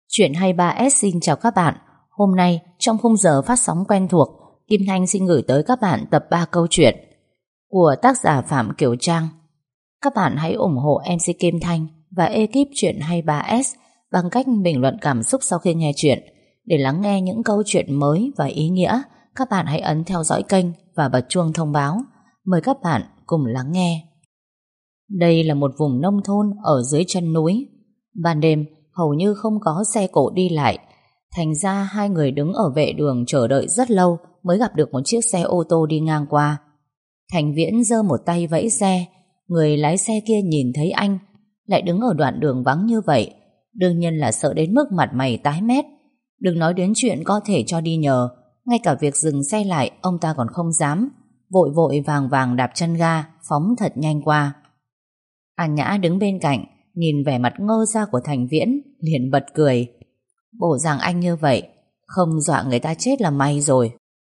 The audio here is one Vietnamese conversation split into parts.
Chuyện 23S xin chào các bạn. Hôm nay trong khung giờ phát sóng quen thuộc, Kim Thanh xin gửi tới các bạn tập 3 câu chuyện của tác giả Phạm Kiều Trang. Các bạn hãy ủng hộ MC Kim Thanh và ekip Chuyện 23S bằng cách bình luận cảm xúc sau khi nghe chuyện. Để lắng nghe những câu chuyện mới và ý nghĩa, các bạn hãy ấn theo dõi kênh và bật chuông thông báo. Mời các bạn cùng lắng nghe. Đây là một vùng nông thôn ở dưới chân núi. Ban đêm hầu như không có xe cộ đi lại, thành ra hai người đứng ở vệ đường chờ đợi rất lâu mới gặp được một chiếc xe ô tô đi ngang qua. Thành Viễn giơ một tay vẫy xe. Người lái xe kia nhìn thấy anh lại đứng ở đoạn đường vắng như vậy, đương nhiên là sợ đến mức mặt mày tái mét. Đừng nói đến chuyện có thể cho đi nhờ, ngay cả việc dừng xe lại ông ta còn không dám, vội vội vàng vàng đạp chân ga phóng thật nhanh qua. An Nhã đứng bên cạnh nhìn vẻ mặt ngơ ra của Thành Viễn, liền bật cười. Bộ dạng anh như vậy, không dọa người ta chết là may rồi.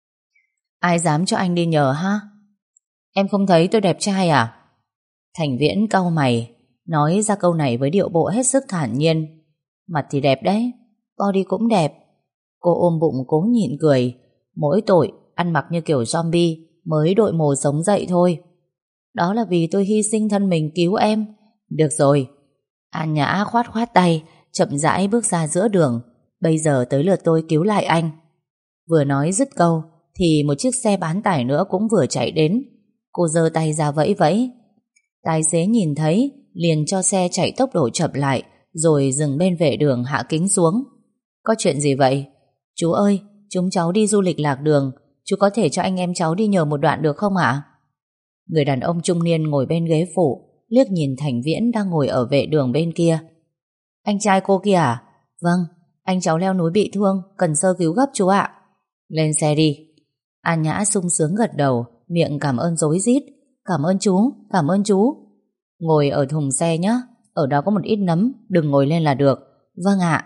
Ai dám cho anh đi nhờ ha? Em không thấy tôi đẹp trai à? Thành Viễn cau mày, nói ra câu này với điệu bộ hết sức thản nhiên. Mặt thì đẹp đấy, body cũng đẹp. Cô ôm bụng cố nhịn cười. Mỗi tội ăn mặc như kiểu zombie mới đội mồ sống dậy thôi. Đó là vì tôi hy sinh thân mình cứu em. Được rồi. An Nhã khoát khoát tay, chậm rãi bước ra giữa đường. Bây giờ tới lượt tôi cứu lại anh. Vừa nói dứt câu thì một chiếc xe bán tải nữa cũng vừa chạy đến. Cô giơ tay ra vẫy vẫy. Tài xế nhìn thấy liền cho xe chạy tốc độ chậm lại, rồi dừng bên vệ đường hạ kính xuống. Có chuyện gì vậy? Chú ơi, chúng cháu đi du lịch lạc đường, chú có thể cho anh em cháu đi nhờ một đoạn được không ạ? Người đàn ông trung niên ngồi bên ghế phụ liếc nhìn Thành Viễn đang ngồi ở vệ đường bên kia. Anh trai cô kia à? Vâng, anh cháu leo núi bị thương, cần sơ cứu gấp chú ạ. Lên xe đi. An Nhã sung sướng gật đầu, miệng cảm ơn rối rít. Cảm ơn chú, cảm ơn chú. Ngồi ở thùng xe nhé, ở đó có một ít nấm, đừng ngồi lên là được. Vâng ạ.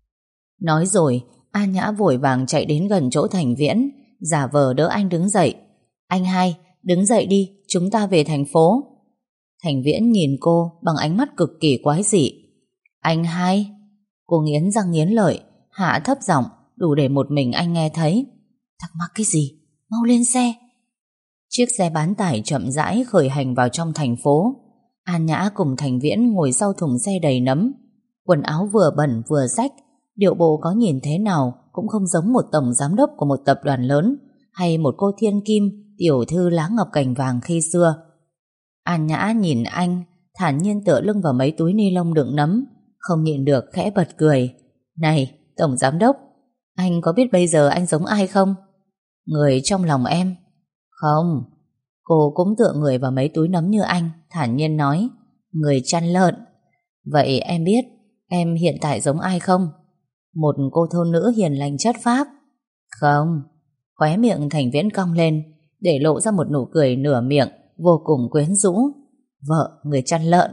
Nói rồi, An Nhã vội vàng chạy đến gần chỗ Thành Viễn, giả vờ đỡ anh đứng dậy. Anh hai, đứng dậy đi, chúng ta về thành phố. Thành Viễn nhìn cô bằng ánh mắt cực kỳ quái dị. Anh hai? Cô nghiến răng nghiến lợi, hạ thấp giọng đủ để một mình anh nghe thấy. Thắc mắc cái gì? Mau lên xe. Chiếc xe bán tải chậm rãi khởi hành vào trong thành phố. An Nhã cùng Thành Viễn ngồi sau thùng xe đầy nấm. Quần áo vừa bẩn vừa rách, điệu bộ có nhìn thế nào cũng không giống một tổng giám đốc của một tập đoàn lớn hay một cô thiên kim tiểu thư lá ngọc cành vàng khi xưa. An Nhã nhìn anh, thản nhiên tựa lưng vào mấy túi ni lông đựng nấm, không nhịn được khẽ bật cười. Này, tổng giám đốc, anh có biết bây giờ anh giống ai không? Người trong lòng em. Không. Cô cũng tựa người vào mấy túi nấm như anh, thản nhiên nói. Người chăn lợn. Vậy em biết em hiện tại giống ai không? Một cô thôn nữ hiền lành chất phác. Không. Khóe miệng Thành Viễn cong lên, để lộ ra một nụ cười nửa miệng vô cùng quyến rũ. Vợ người chăn lợn.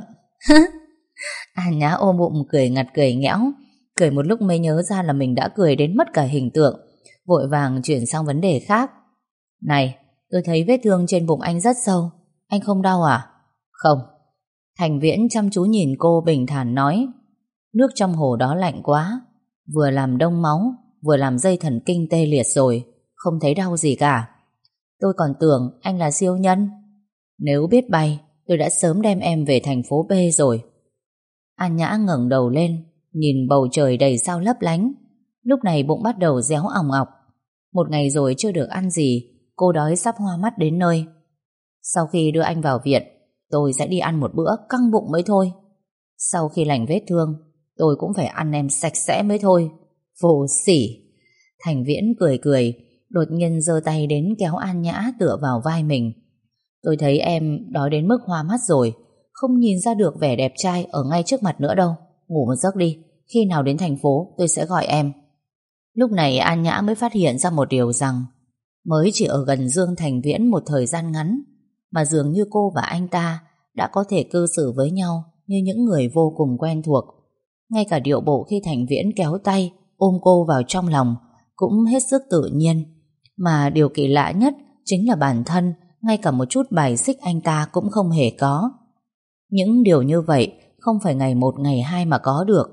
An Nhã ôm bụng cười ngặt cười nghẽo, cười một lúc mới nhớ ra là mình đã cười đến mất cả hình tượng, vội vàng chuyển sang vấn đề khác. Này, tôi thấy vết thương trên bụng anh rất sâu, anh không đau à? Không. Thành Viễn chăm chú nhìn cô bình thản nói. Nước trong hồ đó lạnh quá, vừa làm đông máu, vừa làm dây thần kinh tê liệt rồi, không thấy đau gì cả. Tôi còn tưởng anh là siêu nhân. Nếu biết bay, tôi đã sớm đem em về thành phố B rồi. An Nhã ngẩng đầu lên, nhìn bầu trời đầy sao lấp lánh. Lúc này bụng bắt đầu réo ỏng ọc. Một ngày rồi chưa được ăn gì, cô đói sắp hoa mắt đến nơi. Sau khi đưa anh vào viện, tôi sẽ đi ăn một bữa căng bụng mới thôi. Sau khi lành vết thương, tôi cũng phải ăn em sạch sẽ mới thôi. Vô sỉ. Thành Viễn cười cười, đột nhiên giơ tay đến kéo An Nhã tựa vào vai mình. Tôi thấy em đói đến mức hoa mắt rồi, không nhìn ra được vẻ đẹp trai ở ngay trước mặt nữa đâu. Ngủ một giấc đi, khi nào đến thành phố tôi sẽ gọi em. Lúc này An Nhã mới phát hiện ra một điều rằng mới chỉ ở gần Dương Thành Viễn một thời gian ngắn mà dường như cô và anh ta đã có thể cư xử với nhau như những người vô cùng quen thuộc. Ngay cả điệu bộ khi Thành Viễn kéo tay ôm cô vào trong lòng cũng hết sức tự nhiên. Mà điều kỳ lạ nhất chính là bản thân ngay cả một chút bài xích anh ta cũng không hề có. Những điều như vậy không phải ngày một ngày hai mà có được.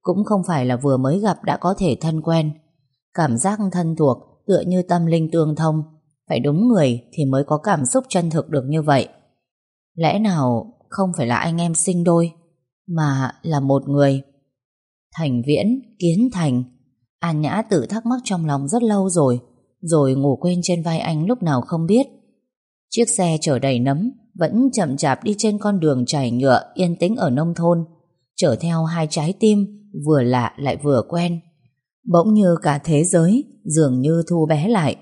Cũng không phải là vừa mới gặp đã có thể thân quen. Cảm giác thân thuộc tựa như tâm linh tương thông. Phải đúng người thì mới có cảm xúc chân thực được như vậy. Lẽ nào không phải là anh em sinh đôi, mà là một người? Thành Viễn, Kiến Thành. An Nhã tự thắc mắc trong lòng rất lâu rồi ngủ quên trên vai anh lúc nào không biết. Chiếc xe chở đầy nấm vẫn chậm chạp đi trên con đường trải nhựa yên tĩnh ở nông thôn, chở theo hai trái tim vừa lạ lại vừa quen. Bỗng như cả thế giới dường như thu bé lại.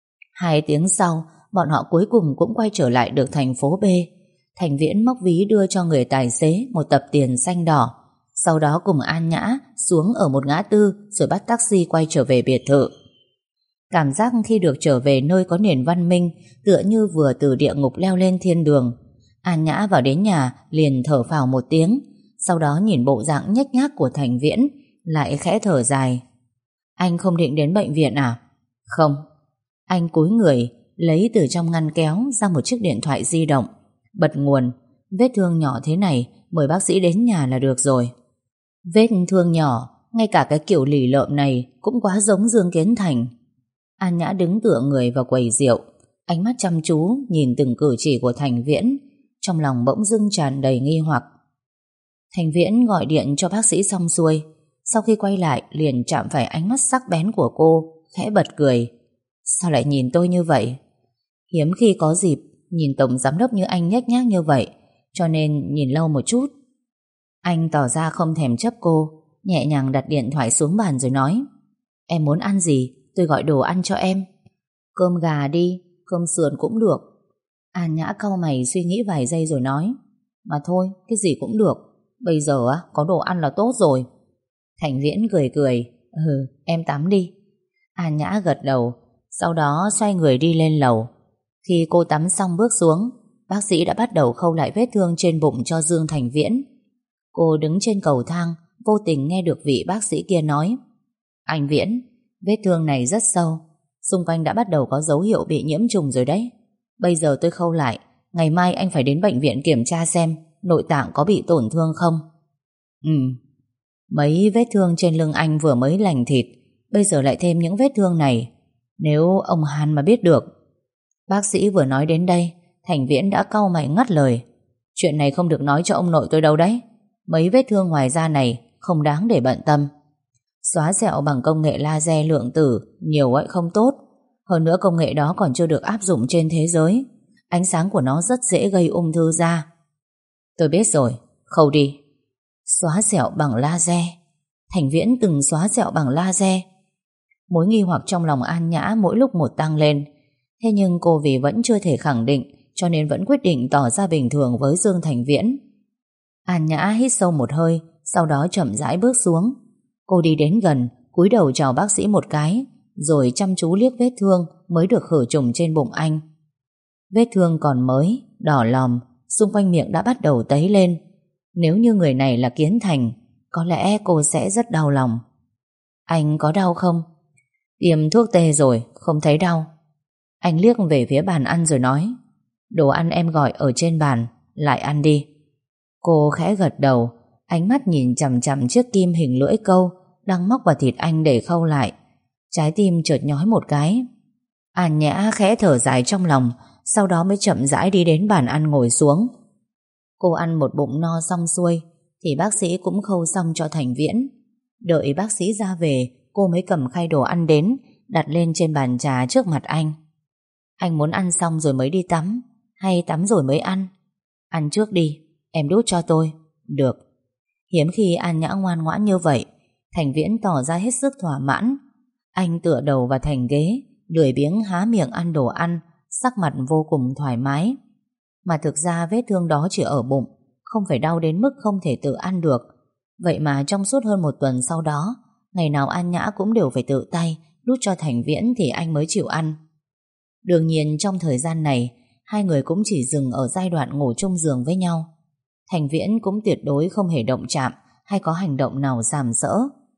2 tiếng sau, bọn họ cuối cùng cũng quay trở lại được thành phố B. Thành Viễn móc ví đưa cho người tài xế một tập tiền xanh đỏ. Sau đó cùng An Nhã xuống ở một ngã tư rồi bắt taxi quay trở về biệt thự. Cảm giác khi được trở về nơi có nền văn minh tựa như vừa từ địa ngục leo lên thiên đường. An Nhã vào đến nhà liền thở phào một tiếng, sau đó nhìn bộ dạng nhếch nhác của Thành Viễn, lại khẽ thở dài. Anh không định đến bệnh viện à? Không. Anh cúi người lấy từ trong ngăn kéo ra một chiếc điện thoại di động, bật nguồn. Vết thương nhỏ thế này mời bác sĩ đến nhà là được rồi. Vết thương nhỏ, ngay cả cái kiểu lì lợm này cũng quá giống Dương Kiến Thành. An Nhã đứng tựa người vào quầy rượu, ánh mắt chăm chú nhìn từng cử chỉ của Thành Viễn, trong lòng bỗng dưng tràn đầy nghi hoặc. Thành Viễn gọi điện cho bác sĩ xong xuôi, sau khi quay lại liền chạm phải ánh mắt sắc bén của cô, khẽ bật cười. Sao lại nhìn tôi như vậy? Hiếm khi có dịp nhìn tổng giám đốc như anh nhếch nhác như vậy, cho nên nhìn lâu một chút. Anh tỏ ra không thèm chấp cô, nhẹ nhàng đặt điện thoại xuống bàn rồi nói: Em muốn ăn gì? Tôi gọi đồ ăn cho em. Cơm gà đi, cơm sườn cũng được. An Nhã cau mày suy nghĩ vài giây rồi nói: Mà thôi, cái gì cũng được. Bây giờ có đồ ăn là tốt rồi. Thành Viễn cười cười: em tắm đi. An Nhã gật đầu, sau đó xoay người đi lên lầu. Khi cô tắm xong bước xuống, bác sĩ đã bắt đầu khâu lại vết thương trên bụng cho Dương Thành Viễn. Cô đứng trên cầu thang, vô tình nghe được vị bác sĩ kia nói: Anh Viễn, vết thương này rất sâu, xung quanh đã bắt đầu có dấu hiệu bị nhiễm trùng rồi đấy. Bây giờ tôi khâu lại, ngày mai anh phải đến bệnh viện kiểm tra xem nội tạng có bị tổn thương không. Mấy vết thương trên lưng anh vừa mới lành thịt, bây giờ lại thêm những vết thương này. Nếu ông Hàn mà biết được. Bác sĩ vừa nói đến đây, Thành Viễn đã cau mày ngắt lời: Chuyện này không được nói cho ông nội tôi đâu đấy. Mấy vết thương ngoài da này không đáng để bận tâm. Xóa sẹo bằng công nghệ laser lượng tử nhiều ấy không tốt. Hơn nữa công nghệ đó còn chưa được áp dụng trên thế giới. Ánh sáng của nó rất dễ gây ung thư da. Tôi biết rồi, khâu đi. Xóa sẹo bằng laser. Thành Viễn từng xóa sẹo bằng laser. Mối nghi hoặc trong lòng An Nhã mỗi lúc một tăng lên. Thế nhưng cô vì vẫn chưa thể khẳng định, cho nên vẫn quyết định tỏ ra bình thường với Dương Thành Viễn. An Nhã hít sâu một hơi, sau đó chậm rãi bước xuống. Cô đi đến gần, cúi đầu chào bác sĩ một cái, rồi chăm chú liếc vết thương mới được khử trùng trên bụng anh. Vết thương còn mới, đỏ lòm, xung quanh miệng đã bắt đầu tấy lên. Nếu như người này là Kiến Thành, có lẽ cô sẽ rất đau lòng. Anh có đau không? Tiêm thuốc tê rồi, không thấy đau. Anh liếc về phía bàn ăn rồi nói: Đồ ăn em gọi ở trên bàn, lại ăn đi. Cô khẽ gật đầu, ánh mắt nhìn chằm chằm chiếc kim hình lưỡi câu đang móc vào thịt anh để khâu lại. Trái tim chợt nhói một cái. An Nhã khẽ thở dài trong lòng, sau đó mới chậm rãi đi đến bàn ăn ngồi xuống. Cô ăn một bụng no xong xuôi thì bác sĩ cũng khâu xong cho Thành Viễn. Đợi bác sĩ ra về, cô mới cầm khay đồ ăn đến, đặt lên trên bàn trà trước mặt anh. Anh muốn ăn xong rồi mới đi tắm, hay tắm rồi mới ăn? Ăn trước đi, em đút cho tôi. Được. Hiếm khi An Nhã ngoan ngoãn như vậy. Thành Viễn tỏ ra hết sức thỏa mãn. Anh tựa đầu vào thành ghế, lười biếng há miệng ăn đồ ăn, sắc mặt vô cùng thoải mái. Mà thực ra vết thương đó chỉ ở bụng, không phải đau đến mức không thể tự ăn được. Vậy mà trong suốt hơn một tuần sau đó, ngày nào An Nhã cũng đều phải tự tay đút cho Thành Viễn thì anh mới chịu ăn. Đương nhiên trong thời gian này, hai người cũng chỉ dừng ở giai đoạn ngủ chung giường với nhau. Thành Viễn cũng tuyệt đối không hề động chạm hay có hành động nào sàm sỡ.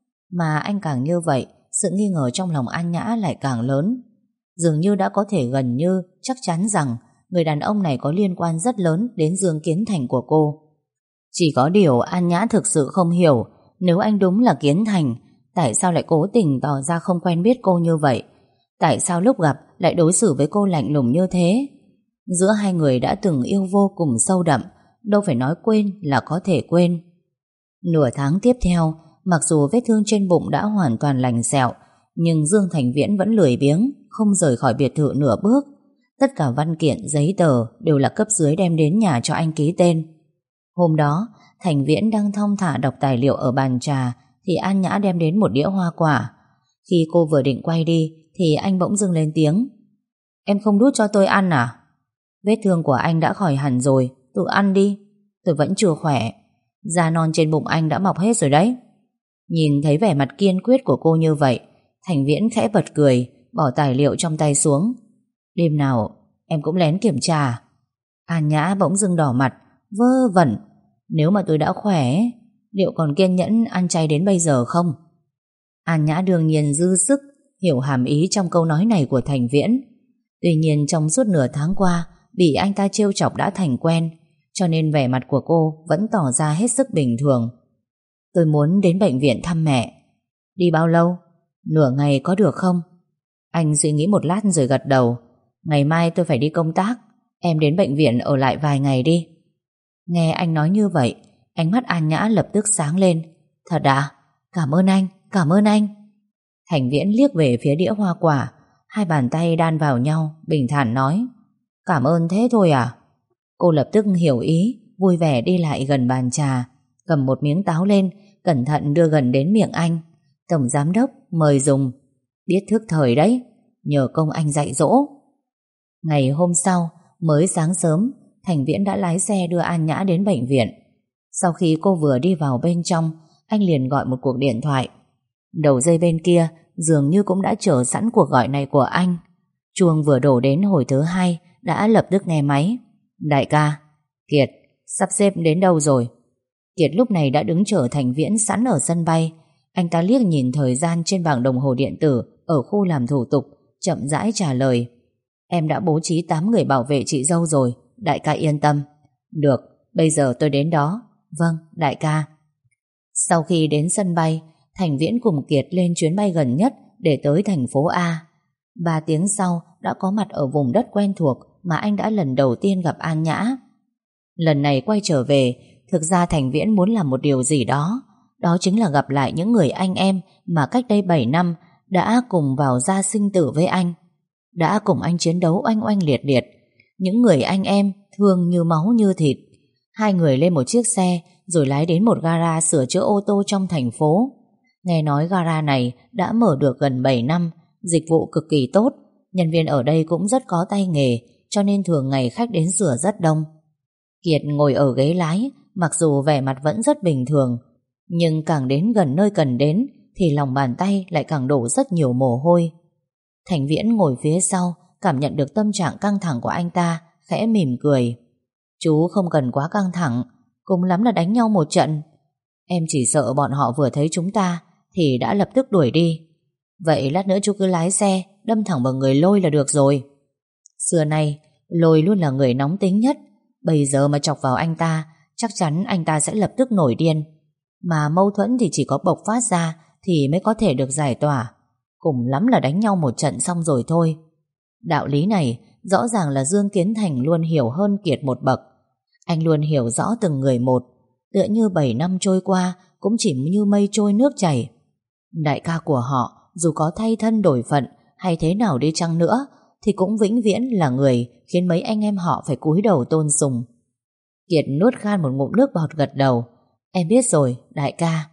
Mà anh càng như vậy, sự nghi ngờ trong lòng An Nhã lại càng lớn. Dường như đã có thể gần như chắc chắn rằng người đàn ông này có liên quan rất lớn đến Dương Kiến Thành của cô. Chỉ có điều An Nhã thực sự không hiểu Nếu anh đúng là Kiến Thành, tại sao lại cố tình tỏ ra không quen biết cô như vậy? Tại sao lúc gặp lại đối xử với cô lạnh lùng như thế? Giữa hai người đã từng yêu vô cùng sâu đậm, đâu phải nói quên là có thể quên. Nửa tháng tiếp theo, mặc dù vết thương trên bụng đã hoàn toàn lành sẹo, nhưng Dương Thành Viễn vẫn lười biếng, không rời khỏi biệt thự nửa bước. Tất cả văn kiện, giấy tờ đều là cấp dưới đem đến nhà cho anh ký tên. Hôm đó, Thành Viễn đang thong thả đọc tài liệu ở bàn trà thì An Nhã đem đến một đĩa hoa quả. Khi cô vừa định quay đi thì anh bỗng dưng lên tiếng: "Em không đút cho tôi ăn à?" "Vết thương của anh đã khỏi hẳn rồi, tự ăn đi." "Tôi vẫn chưa khỏe. Da non trên bụng anh đã mọc hết rồi đấy." Nhìn thấy vẻ mặt kiên quyết của cô như vậy, Thành Viễn khẽ bật cười, bỏ tài liệu trong tay xuống. "Đêm nào em cũng lén kiểm tra?" An Nhã bỗng dưng đỏ mặt, vơ vẩn: "Nếu mà tôi đã khỏe, liệu còn kiên nhẫn ăn chay đến bây giờ không?" An Nhã đương nhiên dư sức hiểu hàm ý trong câu nói này của Thành Viễn. Tuy nhiên trong suốt nửa tháng qua bị anh ta trêu chọc đã thành quen, cho nên vẻ mặt của cô vẫn tỏ ra hết sức bình thường. "Tôi muốn đến bệnh viện thăm mẹ." "Đi bao lâu?" "Nửa ngày có được không?" Anh suy nghĩ một lát rồi gật đầu. "Ngày mai tôi phải đi công tác, em đến bệnh viện ở lại vài ngày đi." Nghe anh nói như vậy, ánh mắt An Nhã lập tức sáng lên. "Thật à? Cảm ơn anh, cảm ơn anh." Thành Viễn liếc về phía đĩa hoa quả, hai bàn tay đan vào nhau, bình thản nói: "Cảm ơn thế thôi à?" Cô lập tức hiểu ý, vui vẻ đi lại gần bàn trà, cầm một miếng táo lên, cẩn thận đưa gần đến miệng anh. "Tổng giám đốc mời dùng." "Biết thức thời đấy, nhờ công anh dạy dỗ." Ngày hôm sau, mới sáng sớm, Thành Viễn đã lái xe đưa An Nhã đến bệnh viện. Sau khi cô vừa đi vào bên trong, anh liền gọi một cuộc điện thoại. Đầu dây bên kia dường như cũng đã chờ sẵn cuộc gọi này của anh. Chuông vừa đổ đến hồi thứ hai đã lập tức nghe máy. "Đại ca." "Kiệt, sắp xếp đến đâu rồi?" Kiệt lúc này đã đứng chờ Thành Viễn sẵn ở sân bay. Anh ta liếc nhìn thời gian trên bảng đồng hồ điện tử ở khu làm thủ tục, chậm rãi trả lời: "Em đã bố trí 8 người bảo vệ chị dâu rồi, đại ca yên tâm." "Được, bây giờ tôi đến đó." "Vâng, đại ca." Sau khi đến sân bay, Thành Viễn cùng Kiệt lên chuyến bay gần nhất để tới thành phố A. 3 tiếng sau đã có mặt ở vùng đất quen thuộc mà anh đã lần đầu tiên gặp An Nhã. Lần này quay trở về, thực ra Thành Viễn muốn làm một điều gì đó. Đó chính là gặp lại những người anh em mà cách đây 7 năm đã cùng vào ra sinh tử với anh, đã cùng anh chiến đấu oanh oanh liệt liệt. Những người anh em thương như máu như thịt. Hai người lên một chiếc xe rồi lái đến một gara sửa chữa ô tô trong thành phố. Nghe nói gara này đã mở được gần 7 năm, dịch vụ cực kỳ tốt, nhân viên ở đây cũng rất có tay nghề, cho nên thường ngày khách đến sửa rất đông. Kiệt ngồi ở ghế lái, mặc dù vẻ mặt vẫn rất bình thường, nhưng càng đến gần nơi cần đến thì lòng bàn tay lại càng đổ rất nhiều mồ hôi. Thành Viễn ngồi phía sau, cảm nhận được tâm trạng căng thẳng của anh ta, khẽ mỉm cười: "Chú không cần quá căng thẳng, cùng lắm là đánh nhau một trận. Em chỉ sợ bọn họ vừa thấy chúng ta thì đã lập tức đuổi đi. Vậy lát nữa chú cứ lái xe đâm thẳng vào người Lôi là được rồi." Xưa nay Lôi luôn là người nóng tính nhất, bây giờ mà chọc vào anh ta chắc chắn anh ta sẽ lập tức nổi điên. Mà mâu thuẫn thì chỉ có bộc phát ra thì mới có thể được giải tỏa, cùng lắm là đánh nhau một trận xong rồi thôi. Đạo lý này rõ ràng là Dương Kiến Thành luôn hiểu hơn Kiệt một bậc. Anh luôn hiểu rõ từng người một, tựa như 7 năm trôi qua cũng chỉ như mây trôi nước chảy. Đại ca của họ dù có thay thân đổi phận hay thế nào đi chăng nữa thì cũng vĩnh viễn là người khiến mấy anh em họ phải cúi đầu tôn sùng. Kiệt nuốt khan một ngụm nước bọt gật đầu: "Em biết rồi, đại ca."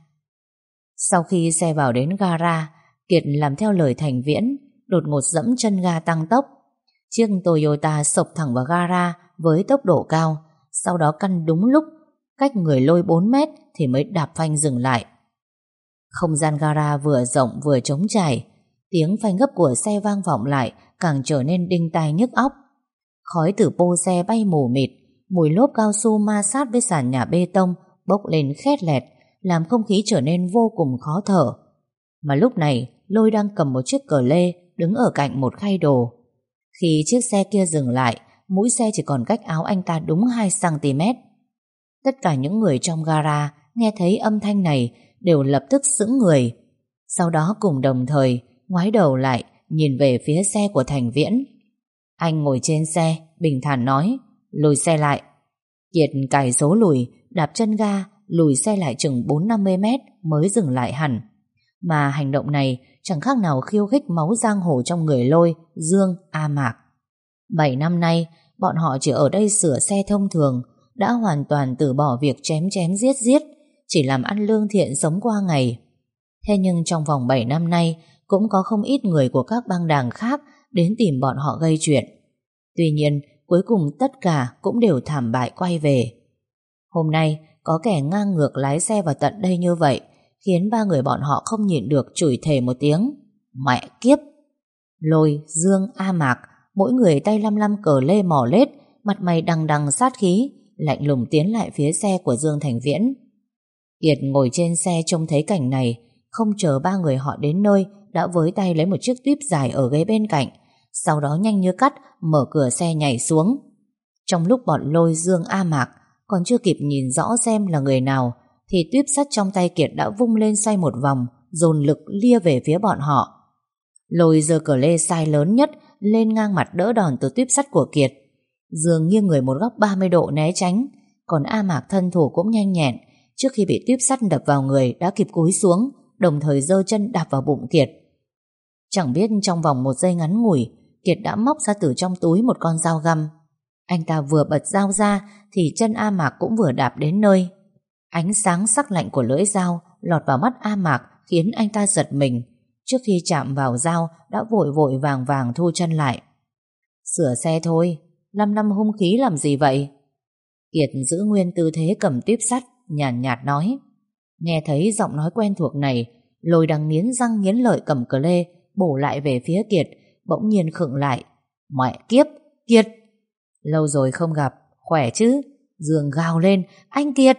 Sau khi xe vào đến gara, Kiệt làm theo lời Thành Viễn, đột ngột giẫm chân ga tăng tốc. Chiếc Toyota sộc thẳng vào gara với tốc độ cao, sau đó căn đúng lúc cách người Lôi 4 mét thì mới đạp phanh dừng lại. Không gian gara vừa rộng vừa trống trải, tiếng phanh gấp của xe vang vọng lại càng trở nên đinh tai nhức óc. Khói từ pô xe bay mù mịt, mùi lốp cao su ma sát với sàn nhà bê tông bốc lên khét lẹt, làm không khí trở nên vô cùng khó thở. Mà lúc này Lôi đang cầm một chiếc cờ lê đứng ở cạnh một khay đồ. Khi chiếc xe kia dừng lại, mũi xe chỉ còn cách áo anh ta đúng 2 cm. Tất cả những người trong gara nghe thấy âm thanh này đều lập tức sững người. Sau đó cùng đồng thời ngoái đầu lại nhìn về phía xe của Thành Viễn. Anh ngồi trên xe, bình thản nói: lùi xe lại. Kiệt cài số lùi, đạp chân ga, lùi xe lại chừng 4-50 mét mới dừng lại hẳn. Mà hành động này chẳng khác nào khiêu khích máu giang hồ trong người Lôi, Dương, A Mạc. 7 năm nay, bọn họ chỉ ở đây sửa xe thông thường, đã hoàn toàn từ bỏ việc chém chém giết giết, chỉ làm ăn lương thiện sống qua ngày. Thế nhưng trong vòng 7 năm nay, cũng có không ít người của các băng đảng khác đến tìm bọn họ gây chuyện. Tuy nhiên, cuối cùng tất cả cũng đều thảm bại quay về. Hôm nay, có kẻ ngang ngược lái xe vào tận đây như vậy, khiến ba người bọn họ không nhịn được chửi thề một tiếng: mẹ kiếp! Lôi, Dương, A Mạc, mỗi người tay lăm lăm cờ lê mỏ lết, mặt mày đằng đằng sát khí, lạnh lùng tiến lại phía xe của Dương Thành Viễn. Kiệt ngồi trên xe trông thấy cảnh này, không chờ ba người họ đến nơi, đã với tay lấy một chiếc tuýp dài ở ghế bên cạnh, sau đó nhanh như cắt mở cửa xe nhảy xuống. Trong lúc bọn Lôi, Dương, A Mạc còn chưa kịp nhìn rõ xem là người nào, thì tuýp sắt trong tay Kiệt đã vung lên xoay một vòng, dồn lực lia về phía bọn họ. Lôi giơ cờ lê sai lớn nhất lên ngang mặt đỡ đòn từ tuýp sắt của Kiệt. Dương nghiêng người một góc 30 độ né tránh, còn A Mạc thân thủ cũng nhanh nhẹn, trước khi bị tuýp sắt đập vào người đã kịp cúi xuống, đồng thời giơ chân đạp vào bụng Kiệt. Chẳng biết trong vòng 1 giây ngắn ngủi, Kiệt đã móc ra từ trong túi một con dao găm. Anh ta vừa bật dao ra thì chân A Mạc cũng vừa đạp đến nơi. Ánh sáng sắc lạnh của lưỡi dao lọt vào mắt A Mạc khiến anh ta giật mình. Trước khi chạm vào dao đã vội vội vàng vàng thu chân lại. Sửa xe thôi, 5 năm hung khí làm gì vậy? Kiệt giữ nguyên tư thế cầm tuýp sắt, nhàn nhạt nói. Nghe thấy giọng nói quen thuộc này, Lôi đang nghiến răng nghiến lợi cầm cờ lê bổ lại về phía Kiệt, bỗng nhiên khựng lại. Mẹ kiếp, Kiệt! Lâu rồi không gặp, khỏe chứ? Dương gào lên: anh Kiệt!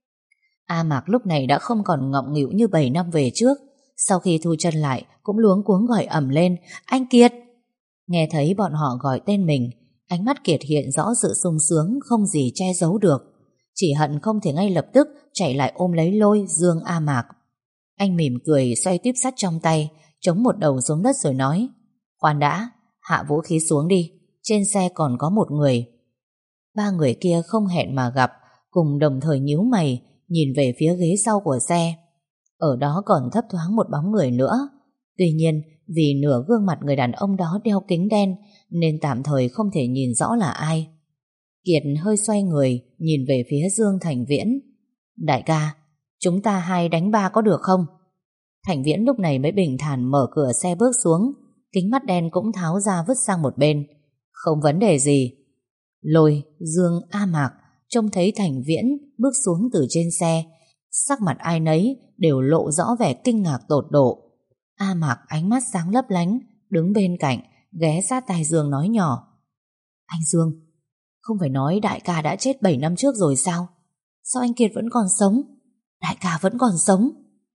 A Mạc lúc này đã không còn ngọng nghịu như 7 năm về trước. Sau khi thu chân lại cũng luống cuống gọi ầm lên: anh Kiệt! Nghe thấy bọn họ gọi tên mình, ánh mắt Kiệt hiện rõ sự sung sướng không gì che giấu được, chỉ hận không thể ngay lập tức chạy lại ôm lấy Lôi, Dương, A Mạc. Anh mỉm cười xoay tuýp sắt trong tay, chống một đầu xuống đất rồi nói: khoan đã, hạ vũ khí xuống đi, trên xe còn có một người. Ba người kia không hẹn mà gặp, cùng đồng thời nhíu mày nhìn về phía ghế sau của xe. Ở đó còn thấp thoáng một bóng người nữa. Tuy nhiên vì nửa gương mặt người đàn ông đó đeo kính đen nên tạm thời không thể nhìn rõ là ai. Kiệt hơi xoay người nhìn về phía Dương Thành Viễn. Đại ca, chúng ta 2 đánh 3 có được không? Thành Viễn lúc này mới bình thản mở cửa xe bước xuống, kính mắt đen cũng tháo ra vứt sang một bên. Không vấn đề gì. Lôi, Dương, A Mạc trông thấy Thành Viễn bước xuống từ trên xe, sắc mặt ai nấy đều lộ rõ vẻ kinh ngạc tột độ. A Mạc ánh mắt sáng lấp lánh, đứng bên cạnh, ghé sát tai Dương nói nhỏ: anh Dương, không phải nói đại ca đã chết 7 năm trước rồi sao? Sao anh Kiệt vẫn còn sống? Đại ca vẫn còn sống.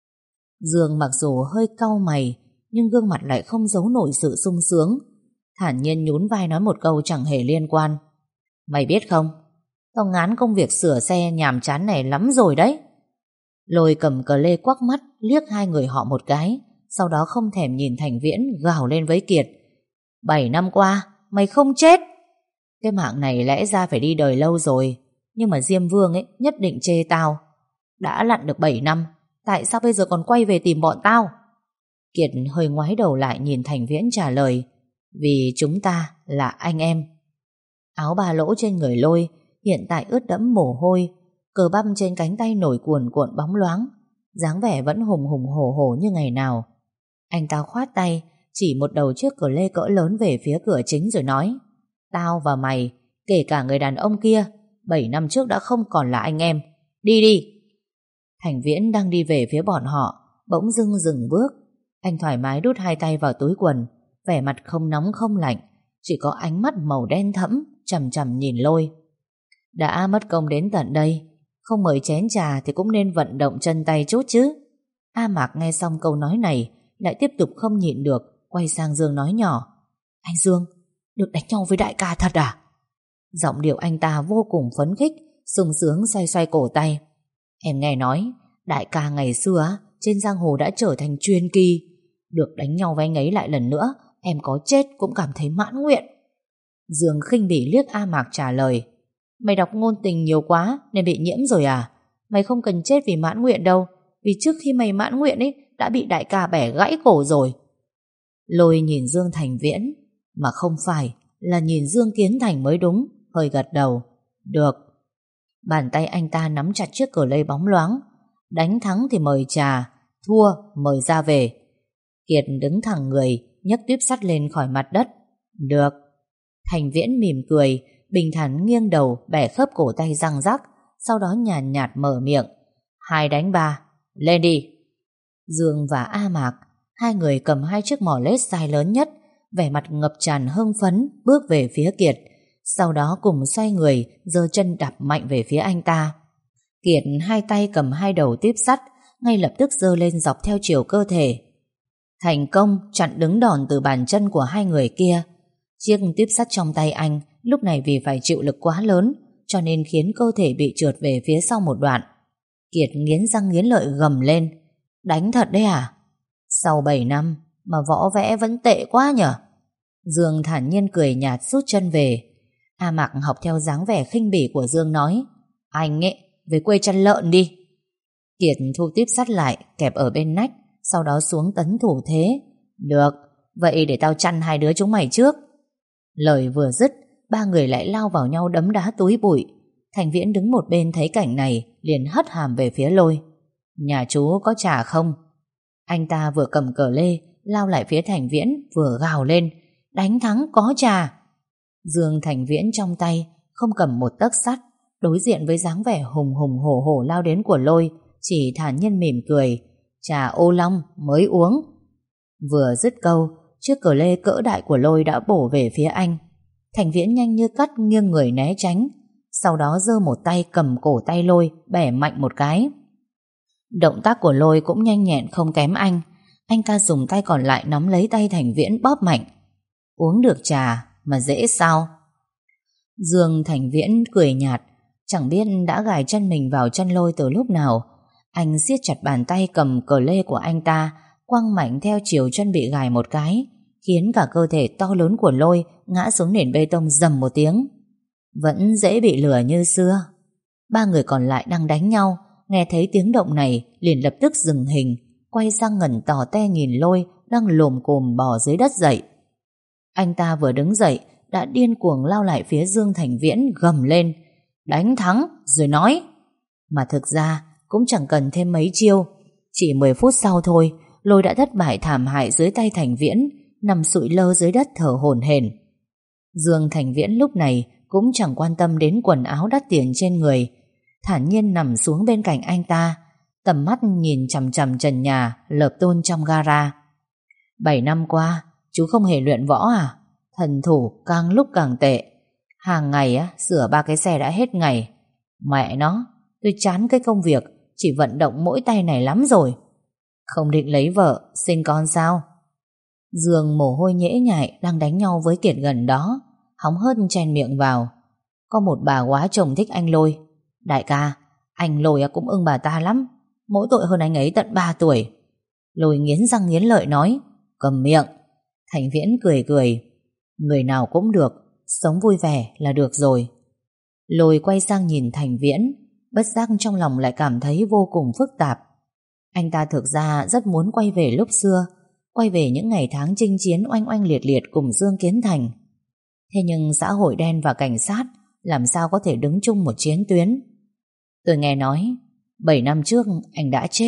Dương mặc dù hơi cau mày, nhưng gương mặt lại không giấu nổi sự sung sướng, thản nhiên nhún vai nói một câu chẳng hề liên quan: mày biết không, tao ngán công việc sửa xe nhàm chán này lắm rồi đấy. Lôi cầm cờ lê quắc mắt liếc 2 người họ một cái, sau đó không thèm nhìn Thành Viễn gào lên với Kiệt: 7 năm qua mày không chết. Cái mạng này lẽ ra phải đi đời lâu rồi, nhưng mà Diêm Vương ấy nhất định chê tao. Đã lặn được 7 năm, tại sao bây giờ còn quay về tìm bọn tao? Kiệt hơi ngoái đầu lại nhìn Thành Viễn trả lời: vì chúng ta là anh em. Áo ba lỗ trên người Lôi hiện tại ướt đẫm mồ hôi, cờ băm trên cánh tay nổi cuồn cuộn bóng loáng, dáng vẻ vẫn hùng hùng hổ hổ như ngày nào. Anh ta khoát tay chỉ một đầu chiếc cờ lê cỡ lớn về phía cửa chính rồi nói: tao và mày, kể cả người đàn ông kia, 7 năm trước đã không còn là anh em. Đi đi. Thành Viễn đang đi về phía bọn họ, bỗng dưng dừng bước. Anh thoải mái đút 2 tay vào túi quần, vẻ mặt không nóng không lạnh, chỉ có ánh mắt màu đen thẫm chằm chằm nhìn Lôi. Đã mất công đến tận đây, không mời chén trà thì cũng nên vận động chân tay chút chứ. A Mạc nghe xong câu nói này lại tiếp tục không nhịn được, quay sang Dương nói nhỏ: anh Dương, được đánh nhau với đại ca thật à? Giọng điệu anh ta vô cùng phấn khích, sung sướng xoay xoay cổ tay. Em nghe nói Đại ca ngày xưa á, trên giang hồ đã trở thành truyền kỳ. Được đánh nhau với anh ấy lại lần nữa, em có chết cũng cảm thấy mãn nguyện. Dương khinh bỉ liếc A Mạc trả lời: Mày đọc ngôn tình nhiều quá nên bị nhiễm rồi à? Mày không cần chết vì mãn nguyện đâu, vì trước khi mày mãn nguyện ấy đã bị đại ca bẻ gãy cổ rồi. Lôi nhìn Dương Thành Viễn, mà không phải là nhìn Dương Kiến Thành mới đúng, hơi gật đầu. Được. Bàn tay anh ta nắm chặt chiếc cờ lê bóng loáng. Đánh thắng thì mời trà, thua mời ra về. Kiệt đứng thẳng người, nhấc tuyếp sắt lên khỏi mặt đất. Được. Thành Viễn mỉm cười, bình thản nghiêng đầu bẻ khớp cổ tay răng rắc, sau đó nhàn nhạt mở miệng: 2 đánh 3, lên đi. Dương và A Mạc, hai người cầm 2 chiếc mỏ lết size lớn nhất, vẻ mặt ngập tràn hưng phấn bước về phía Kiệt, sau đó cùng xoay người giơ chân đạp mạnh về phía anh ta. Kiệt 2 tay cầm 2 đầu tiếp sắt, ngay lập tức giơ lên dọc theo chiều cơ thể, thành công chặn đứng đòn từ bàn chân của 2 người kia. Chiếc tiếp sắt trong tay anh lúc này vì phải chịu lực quá lớn, cho nên khiến cơ thể bị trượt về phía sau một đoạn. Kiệt nghiến răng nghiến lợi gầm lên: Đánh thật đấy à? Sau 7 năm mà võ vẽ vẫn tệ quá nhở? Dương thản nhiên cười nhạt rút chân về. A Mạc học theo dáng vẻ khinh bỉ của Dương nói: Anh ấy, về quê chăn lợn đi. Kiệt thu tiếp sắt lại kẹp ở bên nách, sau đó xuống tấn thủ thế. Được, vậy để tao chăn 2 đứa chúng mày trước. Lời vừa dứt, 3 người lại lao vào nhau đấm đá túi bụi. Thành Viễn đứng một bên thấy cảnh này liền hất hàm về phía Lôi: Nhà chú có trà không? Anh ta vừa cầm cờ lê lao lại phía Thành Viễn vừa gào lên: Đánh thắng có trà. Dương Thành Viễn trong tay không cầm một tấc sắt, đối diện với dáng vẻ hùng hùng hổ hổ lao đến của Lôi, chỉ thản nhiên mỉm cười: Trà ô long mới uống. Vừa dứt câu, chiếc cờ lê cỡ đại của Lôi đã bổ về phía anh. Thành Viễn nhanh như cắt nghiêng người né tránh, sau đó giơ một tay cầm cổ tay Lôi bẻ mạnh một cái. Động tác của Lôi cũng nhanh nhẹn không kém anh. Anh ta dùng tay còn lại nắm lấy tay Thành Viễn bóp mạnh. Uống được trà mà dễ sao? Dương Thành Viễn cười nhạt, chẳng biết đã gài chân mình vào chân Lôi từ lúc nào. Anh siết chặt bàn tay cầm cờ lê của anh ta, quăng mạnh theo chiều chân bị gài một cái, khiến cả cơ thể to lớn của Lôi ngã xuống nền bê tông rầm một tiếng. Vẫn dễ bị lừa như xưa. 3 người còn lại đang đánh nhau, nghe thấy tiếng động này liền lập tức dừng hình, quay sang ngẩn tò te nhìn Lôi đang lồm cồm bò dưới đất dậy. Anh ta vừa đứng dậy đã điên cuồng lao lại phía Dương Thành Viễn gầm lên: Đánh thắng rồi nói. Mà thực ra cũng chẳng cần thêm mấy chiêu, chỉ 10 phút sau thôi, Lôi đã thất bại thảm hại dưới tay Thành Viễn, nằm sụi lơ dưới đất thở hổn hển. Dương Thành Viễn lúc này cũng chẳng quan tâm đến quần áo đắt tiền trên người, thản nhiên nằm xuống bên cạnh anh ta, tầm mắt nhìn chằm chằm trần nhà lợp tôn trong gara. 7 năm qua chú không hề luyện võ à? Thần thủ càng lúc càng tệ. Hàng ngày á, sửa 3 cái xe đã hết ngày. Mẹ nó, tôi chán cái công việc chỉ vận động mỗi tay này lắm rồi. Không định lấy vợ, sinh con sao? Dương mồ hôi nhễ nhại đang đánh nhau với Kiệt gần đó, hóng hớt chen miệng vào: Có một bà quá chồng thích anh Lôi. Đại ca, anh Lôi cũng ưng bà ta lắm, mỗi tội hơn anh ấy tận 3 tuổi. Lôi nghiến răng nghiến lợi nói: Cầm miệng. Thành Viễn cười cười: Người nào cũng được, sống vui vẻ là được rồi. Lôi quay sang nhìn Thành Viễn, bất giác trong lòng lại cảm thấy vô cùng phức tạp. Anh ta thực ra rất muốn quay về lúc xưa, quay về những ngày tháng chinh chiến oanh oanh liệt liệt cùng Dương Kiến Thành. Thế nhưng xã hội đen và cảnh sát làm sao có thể đứng chung một chiến tuyến? Tôi nghe nói 7 năm trước anh đã chết.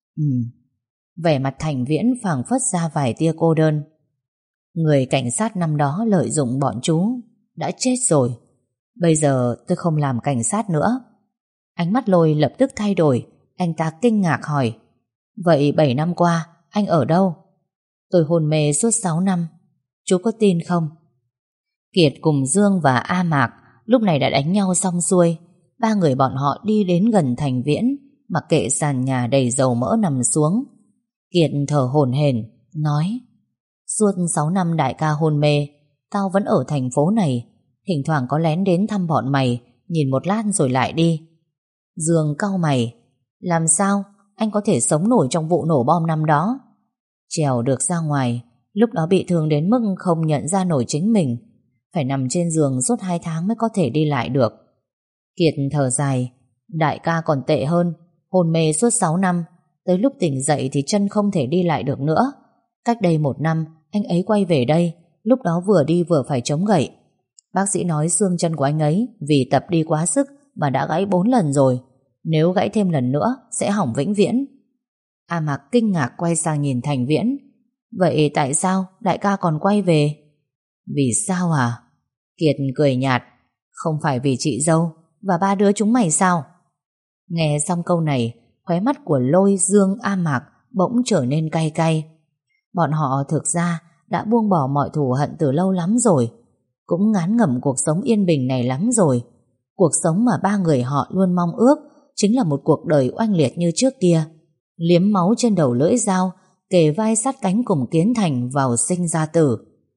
Vẻ mặt Thành Viễn phảng phất ra vài tia cô đơn. Người cảnh sát năm đó lợi dụng bọn chú đã chết rồi. Bây giờ tôi không làm cảnh sát nữa. Ánh mắt Lôi lập tức thay đổi. Anh ta kinh ngạc hỏi: Vậy 7 năm qua anh ở đâu? Tôi hôn mê suốt 6 năm. Chú có tin không? Kiệt cùng Dương và A Mạc lúc này đã đánh nhau xong xuôi. 3 người bọn họ đi đến gần Thành Viễn, mặc kệ sàn nhà đầy dầu mỡ nằm xuống. Kiệt thở hổn hển nói: Suốt 6 năm đại ca hôn mê, tao vẫn ở thành phố này, thỉnh thoảng có lén đến thăm bọn mày, nhìn một lát rồi lại đi. Dương cau mày: Làm sao? anh có thể sống nổi trong vụ nổ bom năm đó. Trèo được ra ngoài, lúc đó bị thương đến mức không nhận ra nổi chính mình, phải nằm trên giường suốt 2 tháng mới có thể đi lại được. Kiệt thở dài. Đại ca còn tệ hơn, hôn mê suốt 6 năm, tới lúc tỉnh dậy thì chân không thể đi lại được nữa. Cách đây 1 năm, anh ấy quay về đây, lúc đó vừa đi vừa phải chống gậy. Bác sĩ nói xương chân của anh ấy vì tập đi quá sức mà đã gãy 4 lần rồi. Nếu gãy thêm lần nữa sẽ hỏng vĩnh viễn. A Mạc kinh ngạc quay sang nhìn Thành Viễn. Vậy tại sao đại ca còn quay về? Vì sao à? Kiệt cười nhạt. Không phải vì chị dâu và 3 đứa chúng mày sao? Nghe xong câu này, khóe mắt của Lôi, Dương, A Mạc bỗng trở nên cay cay. Bọn họ thực ra đã buông bỏ mọi thù hận từ lâu lắm rồi, cũng ngán ngẩm cuộc sống yên bình này lắm rồi. Cuộc sống mà 3 người họ luôn mong ước chính là một cuộc đời oanh liệt như trước kia, liếm máu trên đầu lưỡi dao, kề vai sát cánh cùng Kiến Thành vào sinh ra tử.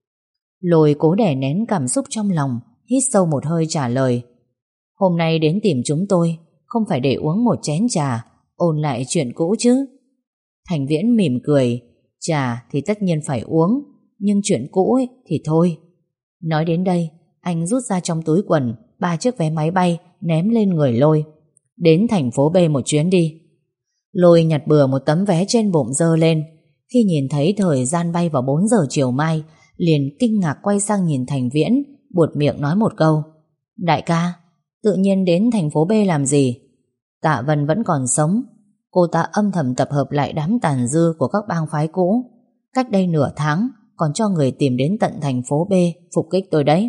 Lôi cố đè nén cảm xúc trong lòng, hít sâu một hơi trả lời. Hôm nay đến tìm chúng tôi không phải để uống một chén trà, ôn lại chuyện cũ chứ? Thành Viễn mỉm cười. Trà thì tất nhiên phải uống, nhưng chuyện cũ ấy thì thôi. Nói đến đây, anh rút ra trong túi quần 3 chiếc vé máy bay ném lên người Lôi. Đến thành phố B một chuyến đi. Lôi nhặt bừa một tấm vé trên bụng giơ lên. Khi nhìn thấy thời gian bay vào 4 giờ chiều mai, liền kinh ngạc quay sang nhìn Thành Viễn, buột miệng nói một câu. Đại ca, tự nhiên đến thành phố B làm gì? Tạ Vân vẫn còn sống. Cô ta âm thầm tập hợp lại đám tàn dư của các bang phái cũ. Cách đây nửa tháng còn cho người tìm đến tận thành phố B phục kích tôi đấy.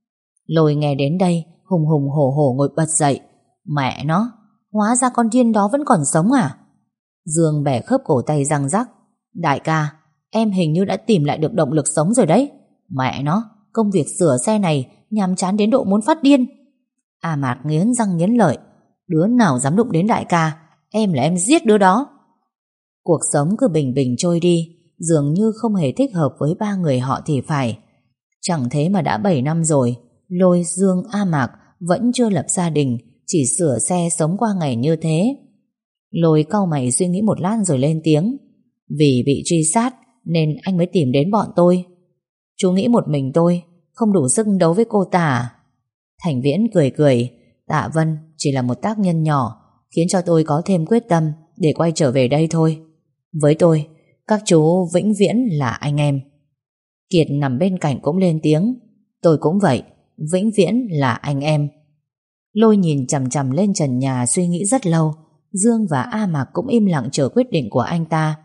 Lôi nghe đến đây hùng hùng hổ hổ ngồi bật dậy. Mẹ nó, hóa ra con điên đó vẫn còn sống à? Dương bẻ khớp cổ tay răng rắc. Đại ca, em hình như đã tìm lại được động lực sống rồi đấy. Mẹ nó, công việc sửa xe này nhàm chán đến độ muốn phát điên. A Mạc nghiến răng nghiến lợi. Đứa nào dám đụng đến đại ca, em là em giết đứa đó. Cuộc sống cứ bình bình trôi đi, dường như không hề thích hợp với 3 người họ thì phải. Chẳng thế mà đã 7 năm rồi, Lôi, Dương, A Mạc vẫn chưa lập gia đình, chỉ sửa xe sống qua ngày như thế. Lôi cau mày suy nghĩ một lát rồi lên tiếng. Vì bị truy sát nên anh mới tìm đến bọn tôi. Chú nghĩ một mình tôi không đủ sức đấu với cô ta à? Thành Viễn cười cười. Tạ Vân chỉ là một tác nhân nhỏ, khiến cho tôi có thêm quyết tâm để quay trở về đây thôi. Với tôi, các chú vĩnh viễn là anh em. Kiệt nằm bên cạnh cũng lên tiếng. Tôi cũng vậy, vĩnh viễn là anh em. Lôi nhìn chằm chằm lên trần nhà suy nghĩ rất lâu. Dương và A Mạc cũng im lặng chờ quyết định của anh ta.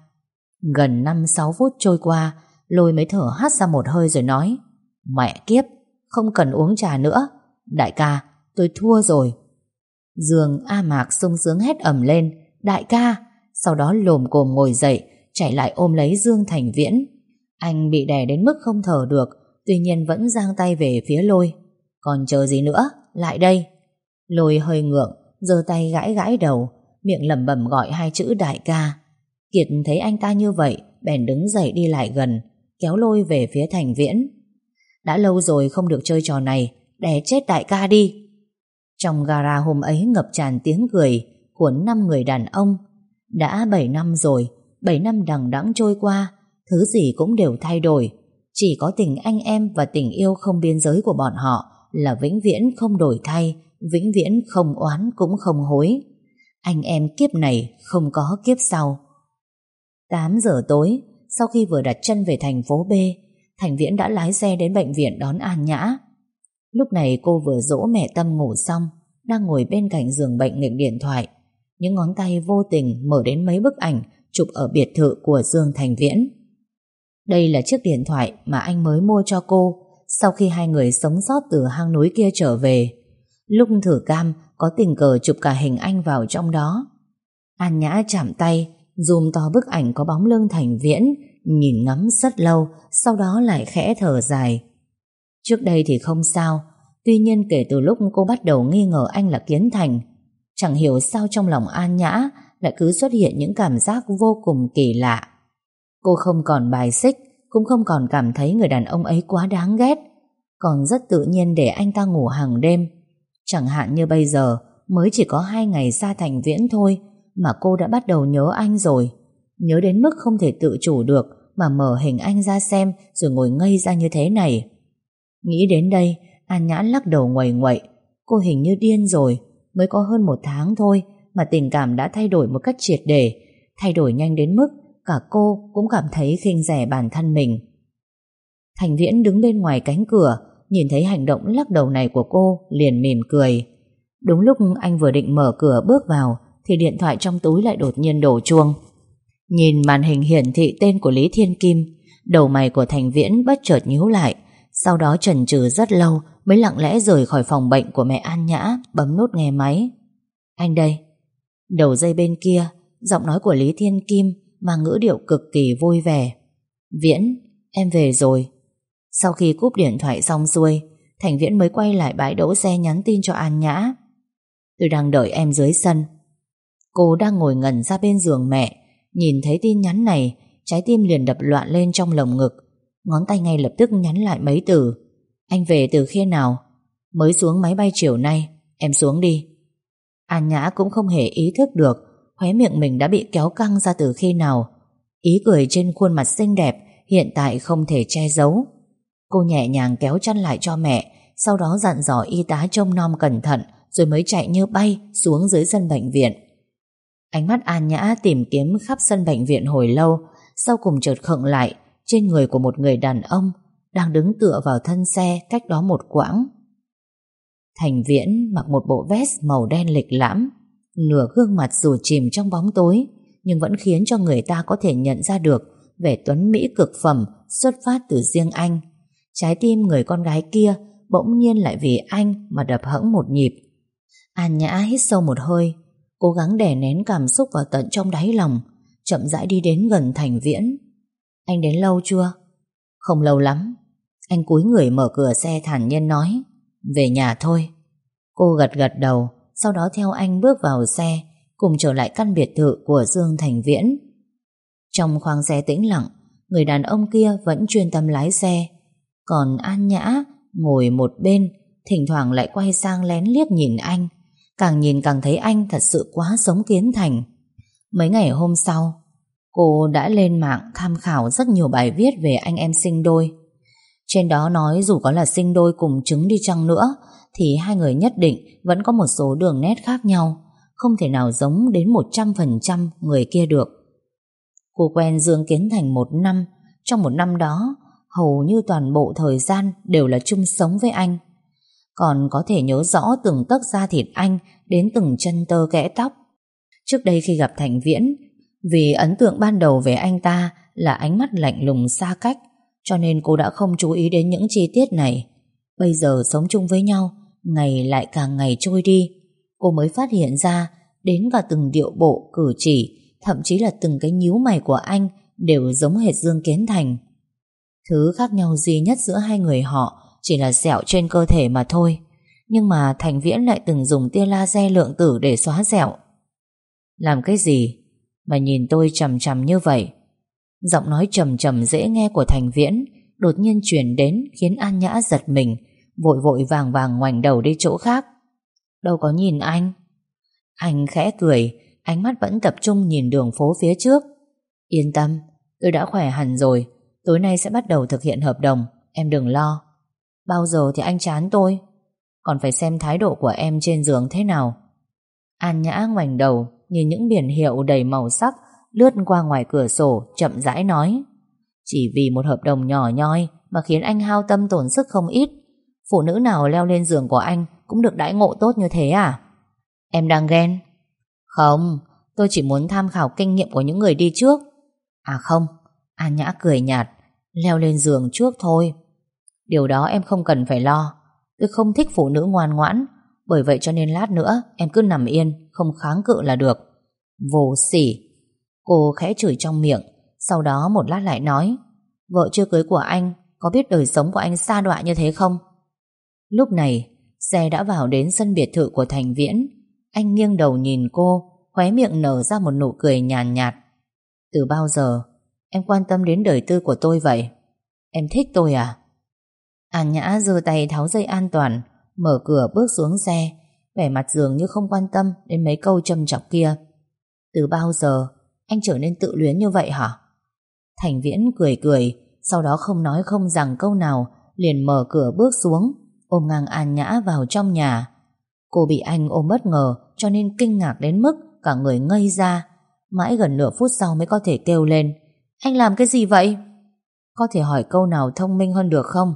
Gần 5-6 phút trôi qua, Lôi mới thở hắt ra một hơi rồi nói. Mẹ kiếp, không cần uống trà nữa. Đại ca, tôi thua rồi. Dương, A Mạc sung sướng hét ầm lên. Đại ca. Sau đó lồm cồm ngồi dậy, chạy lại ôm lấy Dương Thành Viễn. Anh bị đè đến mức không thở được, tuy nhiên vẫn giang tay về phía Lôi. Còn chờ gì nữa, lại đây. Lôi hơi ngượng, giơ tay gãi gãi đầu, miệng lẩm bẩm gọi 2 chữ đại ca. Kiệt thấy anh ta như vậy, bèn đứng dậy đi lại gần, kéo Lôi về phía Thành Viễn. Đã lâu rồi không được chơi trò này, đè chết đại ca đi. Trong gara hôm ấy ngập tràn tiếng cười của 5 người đàn ông. Đã 7 năm rồi, 7 năm đằng đẵng trôi qua, thứ gì cũng đều thay đổi. Chỉ có tình anh em và tình yêu không biên giới của bọn họ là vĩnh viễn không đổi thay, vĩnh viễn không oán cũng không hối. Anh em kiếp này không có kiếp sau. 8 giờ tối, sau khi vừa đặt chân về thành phố B, Thành Viễn đã lái xe đến bệnh viện đón An Nhã. Lúc này cô vừa dỗ mẹ Tâm ngủ xong, đang ngồi bên cạnh giường bệnh nghịch điện thoại. Những ngón tay vô tình mở đến mấy bức ảnh chụp ở biệt thự của Dương Thành Viễn. Đây là chiếc điện thoại mà anh mới mua cho cô sau khi 2 người sống sót từ hang núi kia trở về. Lúc thử cam có tình cờ chụp cả hình anh vào trong đó. An Nhã chạm tay zoom to bức ảnh có bóng lưng Thành Viễn, nhìn ngắm rất lâu, sau đó lại khẽ thở dài. Trước đây thì không sao, tuy nhiên kể từ lúc cô bắt đầu nghi ngờ anh là Kiến Thành, chẳng hiểu sao trong lòng An Nhã lại cứ xuất hiện những cảm giác vô cùng kỳ lạ. Cô không còn bài xích, cũng không còn cảm thấy người đàn ông ấy quá đáng ghét, còn rất tự nhiên để anh ta ngủ hàng đêm. Chẳng hạn như bây giờ mới chỉ có 2 ngày xa Thành Viễn thôi mà cô đã bắt đầu nhớ anh rồi. Nhớ đến mức không thể tự chủ được mà mở hình anh ra xem rồi ngồi ngây ra như thế này. Nghĩ đến đây, An Nhã lắc đầu nguầy nguậy. Cô hình như điên rồi. Mới có hơn 1 tháng thôi mà tình cảm đã thay đổi một cách triệt để, thay đổi nhanh đến mức cả cô cũng cảm thấy khinh rẻ bản thân mình. Thành Viễn đứng bên ngoài cánh cửa, nhìn thấy hành động lắc đầu này của cô liền mỉm cười. Đúng lúc anh vừa định mở cửa bước vào thì điện thoại trong túi lại đột nhiên đổ chuông. Nhìn màn hình hiển thị tên của Lý Thiên Kim, đầu mày của Thành Viễn bất chợt nhíu lại. Sau đó chần chừ rất lâu mới lặng lẽ rời khỏi phòng bệnh của mẹ An Nhã, bấm nút nghe máy. Anh đây. Đầu dây bên kia, giọng nói của Lý Thiên Kim mang ngữ điệu cực kỳ vui vẻ. Viễn, em về rồi. Sau khi cúp điện thoại xong xuôi, Thành Viễn mới quay lại bãi đỗ xe nhắn tin cho An Nhã. Tôi đang đợi em dưới sân. Cô đang ngồi ngẩn ra bên giường mẹ, nhìn thấy tin nhắn này, trái tim liền đập loạn lên trong lồng ngực. Ngón tay ngay lập tức nhắn lại mấy từ. Anh về từ khi nào? Mới xuống máy bay chiều nay. Em xuống đi. An Nhã cũng không hề ý thức được khóe miệng mình đã bị kéo căng ra từ khi nào. Ý cười trên khuôn mặt xinh đẹp hiện tại không thể che giấu. Cô nhẹ nhàng kéo chăn lại cho mẹ, sau đó dặn dò y tá trông nom cẩn thận, rồi mới chạy như bay xuống dưới sân bệnh viện. Ánh mắt An Nhã tìm kiếm khắp sân bệnh viện hồi lâu, sau cùng chợt khựng lại trên người của một người đàn ông đang đứng tựa vào thân xe cách đó một quãng. Thành Viễn mặc một bộ vest màu đen lịch lãm, nửa gương mặt dù chìm trong bóng tối nhưng vẫn khiến cho người ta có thể nhận ra được vẻ tuấn mỹ cực phẩm xuất phát từ riêng anh. Trái tim người con gái kia bỗng nhiên lại vì anh mà đập hẫng một nhịp. An Nhã hít sâu một hơi, cố gắng đè nén cảm xúc vào tận trong đáy lòng, chậm rãi đi đến gần Thành Viễn. Anh đến lâu chưa? Không lâu lắm. Anh cúi người mở cửa xe thản nhiên nói. Về nhà thôi. Cô gật gật đầu, sau đó theo anh bước vào xe, cùng trở lại căn biệt thự của Dương Thành Viễn. Trong khoang xe tĩnh lặng, người đàn ông kia vẫn chuyên tâm lái xe, còn An Nhã ngồi một bên, thỉnh thoảng lại quay sang lén liếc nhìn anh. Càng nhìn càng thấy anh thật sự quá sống kiến thành. Mấy ngày hôm sau, cô đã lên mạng tham khảo rất nhiều bài viết về anh em sinh đôi. Trên đó nói dù có là sinh đôi cùng trứng đi chăng nữa thì hai người nhất định vẫn có một số đường nét khác nhau, không thể nào giống đến 100% người kia được. Cô quen Dương Kiến Thành 1 năm, trong 1 năm đó hầu như toàn bộ thời gian đều là chung sống với anh. Còn có thể nhớ rõ từng tấc da thịt anh đến từng chân tơ kẽ tóc. Trước đây khi gặp Thành Viễn, vì ấn tượng ban đầu về anh ta là ánh mắt lạnh lùng xa cách, cho nên cô đã không chú ý đến những chi tiết này. Bây giờ sống chung với nhau, ngày lại càng ngày trôi đi, cô mới phát hiện ra đến cả từng điệu bộ, cử chỉ, thậm chí là từng cái nhíu mày của anh đều giống hệt Dương Kiến Thành. Thứ khác nhau duy nhất giữa hai người họ chỉ là sẹo trên cơ thể mà thôi. Nhưng mà Thành Viễn lại từng dùng tia laser lượng tử để xóa sẹo. Làm cái gì mà nhìn tôi chằm chằm như vậy? Giọng nói trầm trầm dễ nghe của Thành Viễn đột nhiên truyền đến khiến An Nhã giật mình, vội vội vàng vàng ngoảnh đầu đi chỗ khác. Đâu có nhìn anh. Anh khẽ cười, ánh mắt vẫn tập trung nhìn đường phố phía trước. Yên tâm, tôi đã khỏe hẳn rồi. Tối nay sẽ bắt đầu thực hiện hợp đồng, em đừng lo. Bao giờ thì anh chán tôi? Còn phải xem thái độ của em trên giường thế nào. An Nhã ngoảnh đầu nhìn những biển hiệu đầy màu sắc lướt qua ngoài cửa sổ, chậm rãi nói. Chỉ vì một hợp đồng nhỏ nhoi mà khiến anh hao tâm tổn sức không ít. Phụ nữ nào leo lên giường của anh cũng được đãi ngộ tốt như thế à? Em đang ghen? Không, tôi chỉ muốn tham khảo kinh nghiệm của những người đi trước. À không, An Nhã cười nhạt, leo lên giường trước thôi. Điều đó em không cần phải lo. Tôi không thích phụ nữ ngoan ngoãn, bởi vậy cho nên lát nữa em cứ nằm yên, không kháng cự là được. Vô sỉ. Cô khẽ chửi trong miệng, sau đó một lát lại nói, vợ chưa cưới của anh có biết đời sống của anh sa đọa như thế không? Lúc này xe đã vào đến sân biệt thự của Thành Viễn. Anh nghiêng đầu nhìn cô, khóe miệng nở ra một nụ cười nhàn nhạt. Từ bao giờ em quan tâm đến đời tư của tôi vậy? Em thích tôi à? An Nhã giơ tay tháo dây an toàn, mở cửa bước xuống xe, vẻ mặt dường như không quan tâm đến mấy câu châm chọc kia. Từ bao giờ anh trở nên tự luyến như vậy hả? Thành Viễn cười cười, sau đó không nói không rằng câu nào, liền mở cửa bước xuống, ôm ngang An Nhã vào trong nhà. Cô bị anh ôm bất ngờ cho nên kinh ngạc đến mức cả người ngây ra. Mãi gần nửa phút sau mới có thể kêu lên: Anh làm cái gì vậy? Có thể hỏi câu nào thông minh hơn được không?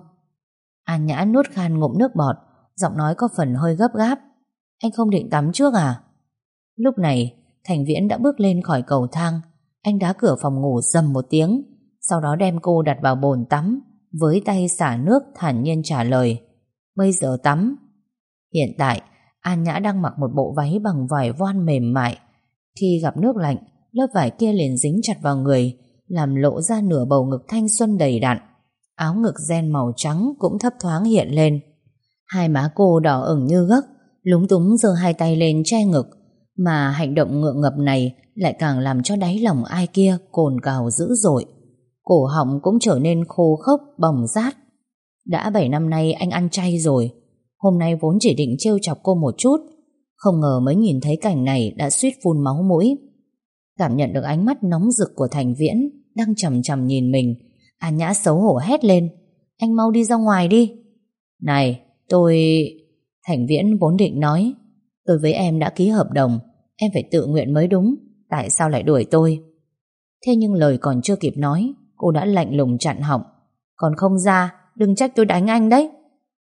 An Nhã nuốt khan ngụm nước bọt, giọng nói có phần hơi gấp gáp: Anh không định tắm trước à? Lúc này Thành Viễn đã bước lên khỏi cầu thang. Anh đá cửa phòng ngủ rầm một tiếng, sau đó đem cô đặt vào bồn tắm, với tay xả nước thản nhiên trả lời: Bây giờ tắm. Hiện tại An Nhã đang mặc một bộ váy bằng vải voan mềm mại. Khi gặp nước lạnh, lớp vải kia liền dính chặt vào người, làm lộ ra nửa bầu ngực thanh xuân đầy đặn. Áo ngực ren màu trắng cũng thấp thoáng hiện lên. Hai má cô đỏ ửng như gấc, lúng túng giơ hai tay lên che ngực, mà hành động ngượng ngập này lại càng làm cho đáy lòng ai kia cồn cào dữ dội. Cổ họng cũng trở nên khô khốc bỏng rát. Đã 7 năm nay anh ăn chay rồi. Hôm nay vốn chỉ định trêu chọc cô một chút, không ngờ mới nhìn thấy cảnh này đã suýt phun máu mũi. Cảm nhận được ánh mắt nóng rực của Thành Viễn đang chằm chằm nhìn mình, An Nhã xấu hổ hét lên: Anh mau đi ra ngoài đi. Này, tôi... Thành Viễn vốn định nói: Tôi với em đã ký hợp đồng, em phải tự nguyện mới đúng, tại sao lại đuổi tôi? Thế nhưng lời còn chưa kịp nói, cô đã lạnh lùng chặn họng: Còn không ra, đừng trách tôi đánh anh đấy.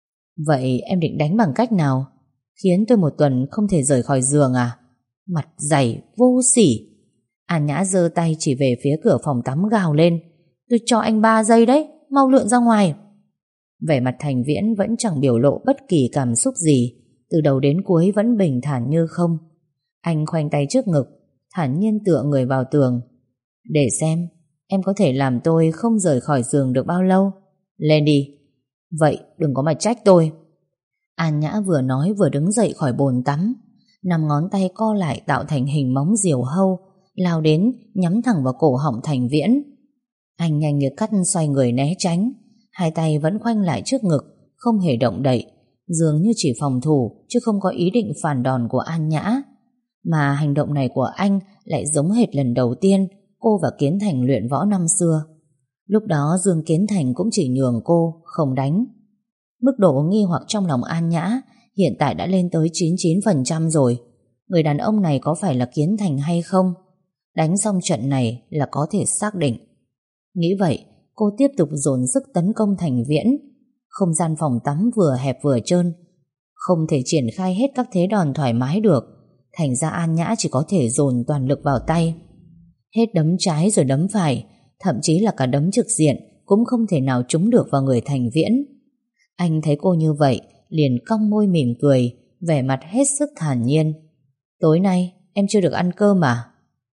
Vậy em định đánh bằng cách nào? Khiến tôi một tuần không thể rời khỏi giường à? Mặt dày, vô sỉ. An Nhã giơ tay chỉ về phía cửa phòng tắm gào lên: Tôi cho anh 3 giây đấy, mau lượn ra ngoài. Vẻ mặt Thành Viễn vẫn chẳng biểu lộ bất kỳ cảm xúc gì, từ đầu đến cuối vẫn bình thản như không. Anh khoanh tay trước ngực, thản nhiên tựa người vào tường. Để xem em có thể làm tôi không rời khỏi giường được bao lâu. Lên đi. Vậy đừng có mà trách tôi. An Nhã vừa nói vừa đứng dậy khỏi bồn tắm, 5 ngón tay co lại tạo thành hình móng diều hâu, lao đến nhắm thẳng vào cổ họng Thành Viễn. Anh nhanh như cắt xoay người né tránh, hai tay vẫn khoanh lại trước ngực, không hề động đậy, dường như chỉ phòng thủ chứ không có ý định phản đòn của An Nhã. Mà hành động này của anh lại giống hệt lần đầu tiên cô và Kiến Thành luyện võ năm xưa. Lúc đó Dương Kiến Thành cũng chỉ nhường cô, không đánh. Mức độ nghi hoặc trong lòng An Nhã hiện tại đã lên tới 99% rồi. Người đàn ông này có phải là Kiến Thành hay không? Đánh xong trận này là có thể xác định. Nghĩ vậy, cô tiếp tục dồn sức tấn công Thành Viễn. Không gian phòng tắm vừa hẹp vừa trơn, không thể triển khai hết các thế đòn thoải mái được. Thành ra An Nhã chỉ có thể dồn toàn lực vào tay. Hết đấm trái rồi đấm phải, thậm chí là cả đấm trực diện cũng không thể nào trúng được vào người Thành Viễn. Anh thấy cô như vậy, liền cong môi mỉm cười, vẻ mặt hết sức thản nhiên. Tối nay em chưa được ăn cơm à?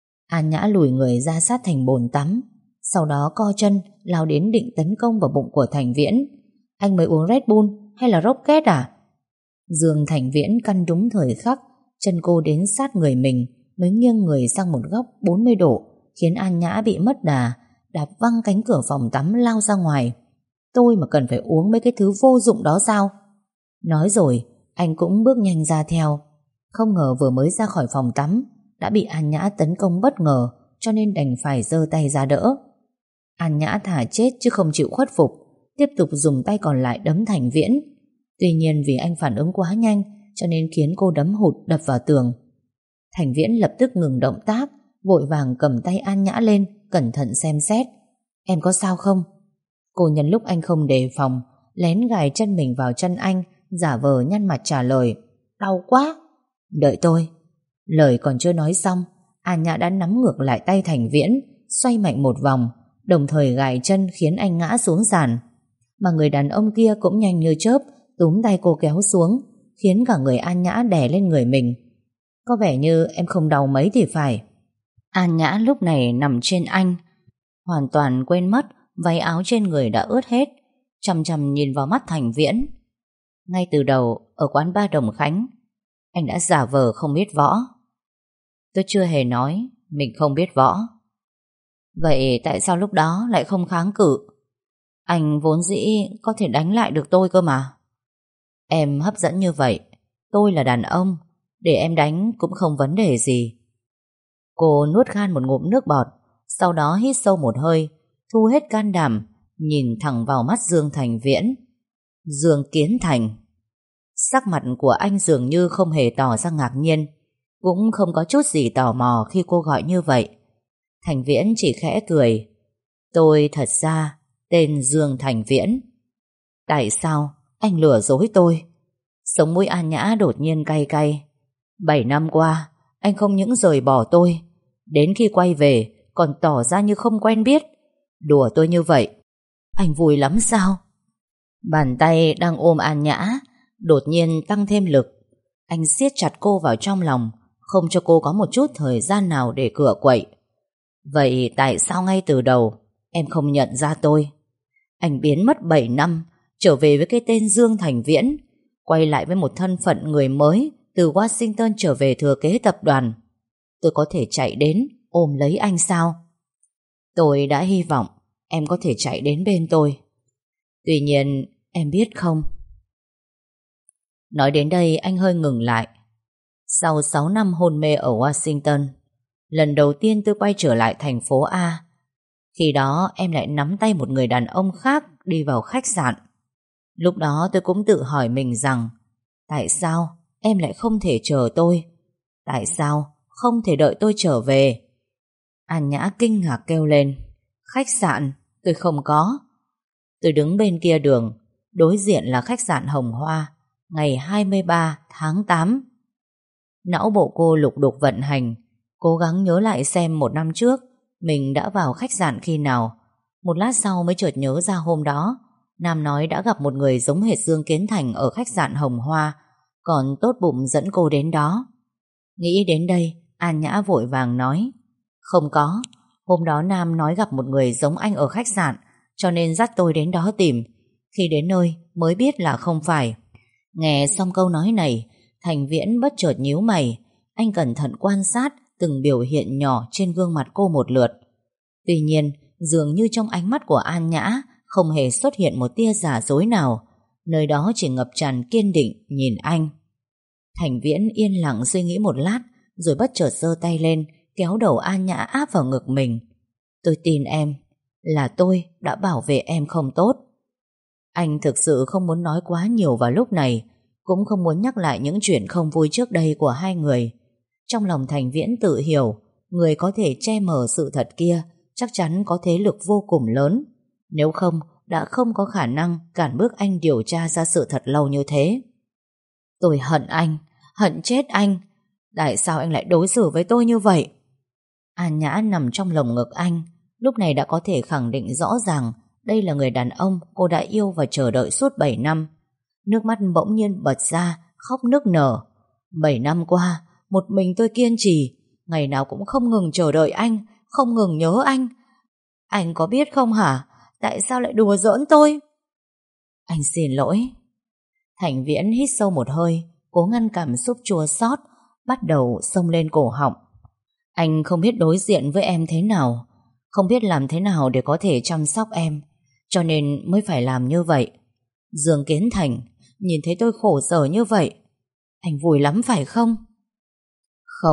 An Nhã lùi người ra sát thành bồn tắm, sau đó co chân lao đến định tấn công vào bụng của Thành Viễn. Anh mới uống Red Bull hay là Rocket à? Dương Thành Viễn căn đúng thời khắc, chân cô đến sát người mình, mới nghiêng người sang một góc 40 độ, khiến An Nhã bị mất đà, đạp văng cánh cửa phòng tắm lao ra ngoài. Tôi mà cần phải uống mấy cái thứ vô dụng đó sao? Nói rồi, anh cũng bước nhanh ra theo. Không ngờ vừa mới ra khỏi phòng tắm đã bị An Nhã tấn công bất ngờ, cho nên đành phải giơ tay ra đỡ. An Nhã thà chết chứ không chịu khuất phục, tiếp tục dùng tay còn lại đấm Thành Viễn. Tuy nhiên vì anh phản ứng quá nhanh, cho nên khiến cô đấm hụt đập vào tường. Thành Viễn lập tức ngừng động tác, vội vàng cầm tay An Nhã lên, cẩn thận xem xét. Em có sao không? Cô nhân lúc anh không đề phòng, lén gài chân mình vào chân anh, giả vờ nhăn mặt trả lời. Đau quá. Đợi tôi. Lời còn chưa nói xong, An Nhã đã nắm ngược lại tay Thành Viễn, xoay mạnh một vòng, đồng thời gài chân khiến anh ngã xuống sàn. Mà người đàn ông kia cũng nhanh như chớp túm tay cô kéo xuống, khiến cả người An Nhã đè lên người mình. Có vẻ như em không đau mấy thì phải. An Nhã lúc này nằm trên anh, hoàn toàn quên mất váy áo trên người đã ướt hết, chằm chằm nhìn vào mắt Thành Viễn. Ngay từ đầu ở quán ba Đồng Khánh, anh đã giả vờ không biết võ. Tôi chưa hề nói mình không biết võ. Vậy tại sao lúc đó lại không kháng cự? Anh vốn dĩ có thể đánh lại được tôi cơ mà. Em hấp dẫn như vậy, tôi là đàn ông, để em đánh cũng không vấn đề gì. Cô nuốt khan một ngụm nước bọt, sau đó hít sâu một hơi, thu hết can đảm, nhìn thẳng vào mắt Dương Thành Viễn. Dương Kiến Thành. Sắc mặt của anh dường như không hề tỏ ra ngạc nhiên, cũng không có chút gì tò mò khi cô gọi như vậy. Thành Viễn chỉ khẽ cười. Tôi thật ra tên Dương Thành Viễn. Tại sao anh lừa dối tôi? Sống mũi An Nhã đột nhiên cay cay. 7 năm qua anh không những rời bỏ tôi, đến khi quay về còn tỏ ra như không quen biết. Đùa tôi như vậy, anh vui lắm sao? Bàn tay đang ôm An Nhã đột nhiên tăng thêm lực. Anh siết chặt cô vào trong lòng, không cho cô có một chút thời gian nào để cựa quậy. Vậy tại sao ngay từ đầu em không nhận ra tôi? Anh biến mất 7 năm, trở về với cái tên Dương Thành Viễn, quay lại với một thân phận người mới, từ Washington trở về thừa kế tập đoàn. Tôi có thể chạy đến ôm lấy anh sao? Tôi đã hy vọng em có thể chạy đến bên tôi. Tuy nhiên em biết không? Nói đến đây anh hơi ngừng lại. Sau 6 năm hôn mê ở Washington, lần đầu tiên tôi quay trở lại thành phố A. Khi đó em lại nắm tay một người đàn ông khác đi vào khách sạn. Lúc đó tôi cũng tự hỏi mình rằng, tại sao em lại không thể chờ tôi? Tại sao không thể đợi tôi trở về? An Nhã kinh ngạc kêu lên. Khách sạn? Tôi không có. Tôi đứng bên kia đường, đối diện là khách sạn Hồng Hoa, ngày 23 tháng 8. Não bộ cô lục đục vận hành, cố gắng nhớ lại xem một năm trước mình đã vào khách sạn khi nào. Một lát sau mới chợt nhớ ra hôm đó Nam nói đã gặp một người giống hệt Dương Kiến Thành ở khách sạn Hồng Hoa, còn tốt bụng dẫn cô đến đó. Nghĩ đến đây, An Nhã vội vàng nói, không có, hôm đó Nam nói gặp một người giống anh ở khách sạn, cho nên dắt tôi đến đó tìm. Khi đến nơi mới biết là không phải. Nghe xong câu nói này, Thành Viễn bất chợt nhíu mày. Anh cẩn thận quan sát từng biểu hiện nhỏ trên gương mặt cô một lượt. Tuy nhiên, dường như trong ánh mắt của An Nhã không hề xuất hiện một tia giả dối nào. Nơi đó chỉ ngập tràn kiên định nhìn anh. Thành Viễn yên lặng suy nghĩ một lát, rồi bất chợt giơ tay lên, kéo đầu An Nhã áp vào ngực mình. Tôi tin em, là tôi đã bảo vệ em không tốt. Anh thực sự không muốn nói quá nhiều vào lúc này, cũng không muốn nhắc lại những chuyện không vui trước đây của hai người. Trong lòng Thành Viễn tự hiểu, người có thể che mờ sự thật kia chắc chắn có thế lực vô cùng lớn. Nếu không, đã không có khả năng cản bước anh điều tra ra sự thật lâu như thế. Tôi hận anh, hận chết anh. Tại sao anh lại đối xử với tôi như vậy? An Nhã nằm trong lồng ngực anh, lúc này đã có thể khẳng định rõ ràng đây là người đàn ông cô đã yêu và chờ đợi suốt 7 năm. Nước mắt bỗng nhiên bật ra, khóc nức nở. 7 năm qua, một mình tôi kiên trì, ngày nào cũng không ngừng chờ đợi anh, không ngừng nhớ anh. Anh có biết không hả? Tại sao lại đùa giỡn tôi? Anh xin lỗi. Thành Viễn hít sâu một hơi, cố ngăn cảm xúc chua xót bắt đầu xông lên cổ họng. Anh không biết đối diện với em thế nào, không biết làm thế nào để có thể chăm sóc em, cho nên mới phải làm như vậy. Dương Kiến Thành, nhìn thấy tôi khổ sở như vậy, anh vui lắm phải không? Không.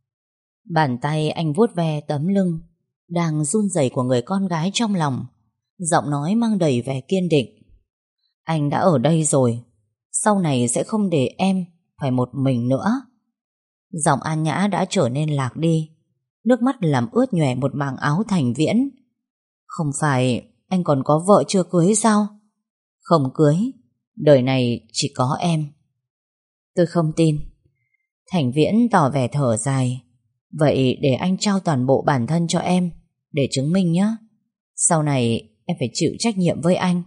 Bàn tay anh vuốt ve tấm lưng đang run rẩy của người con gái trong lòng, giọng nói mang đầy vẻ kiên định. Anh đã ở đây rồi, sau này sẽ không để em phải một mình nữa. Giọng An Nhã đã trở nên lạc đi, nước mắt làm ướt nhòe một mảng áo Thành Viễn. Không phải anh còn có vợ chưa cưới sao? Không cưới, đời này chỉ có em. Tôi không tin. Thành Viễn tỏ vẻ thở dài. Vậy để anh trao toàn bộ bản thân cho em, để chứng minh nhé. Sau này em phải chịu trách nhiệm với anh.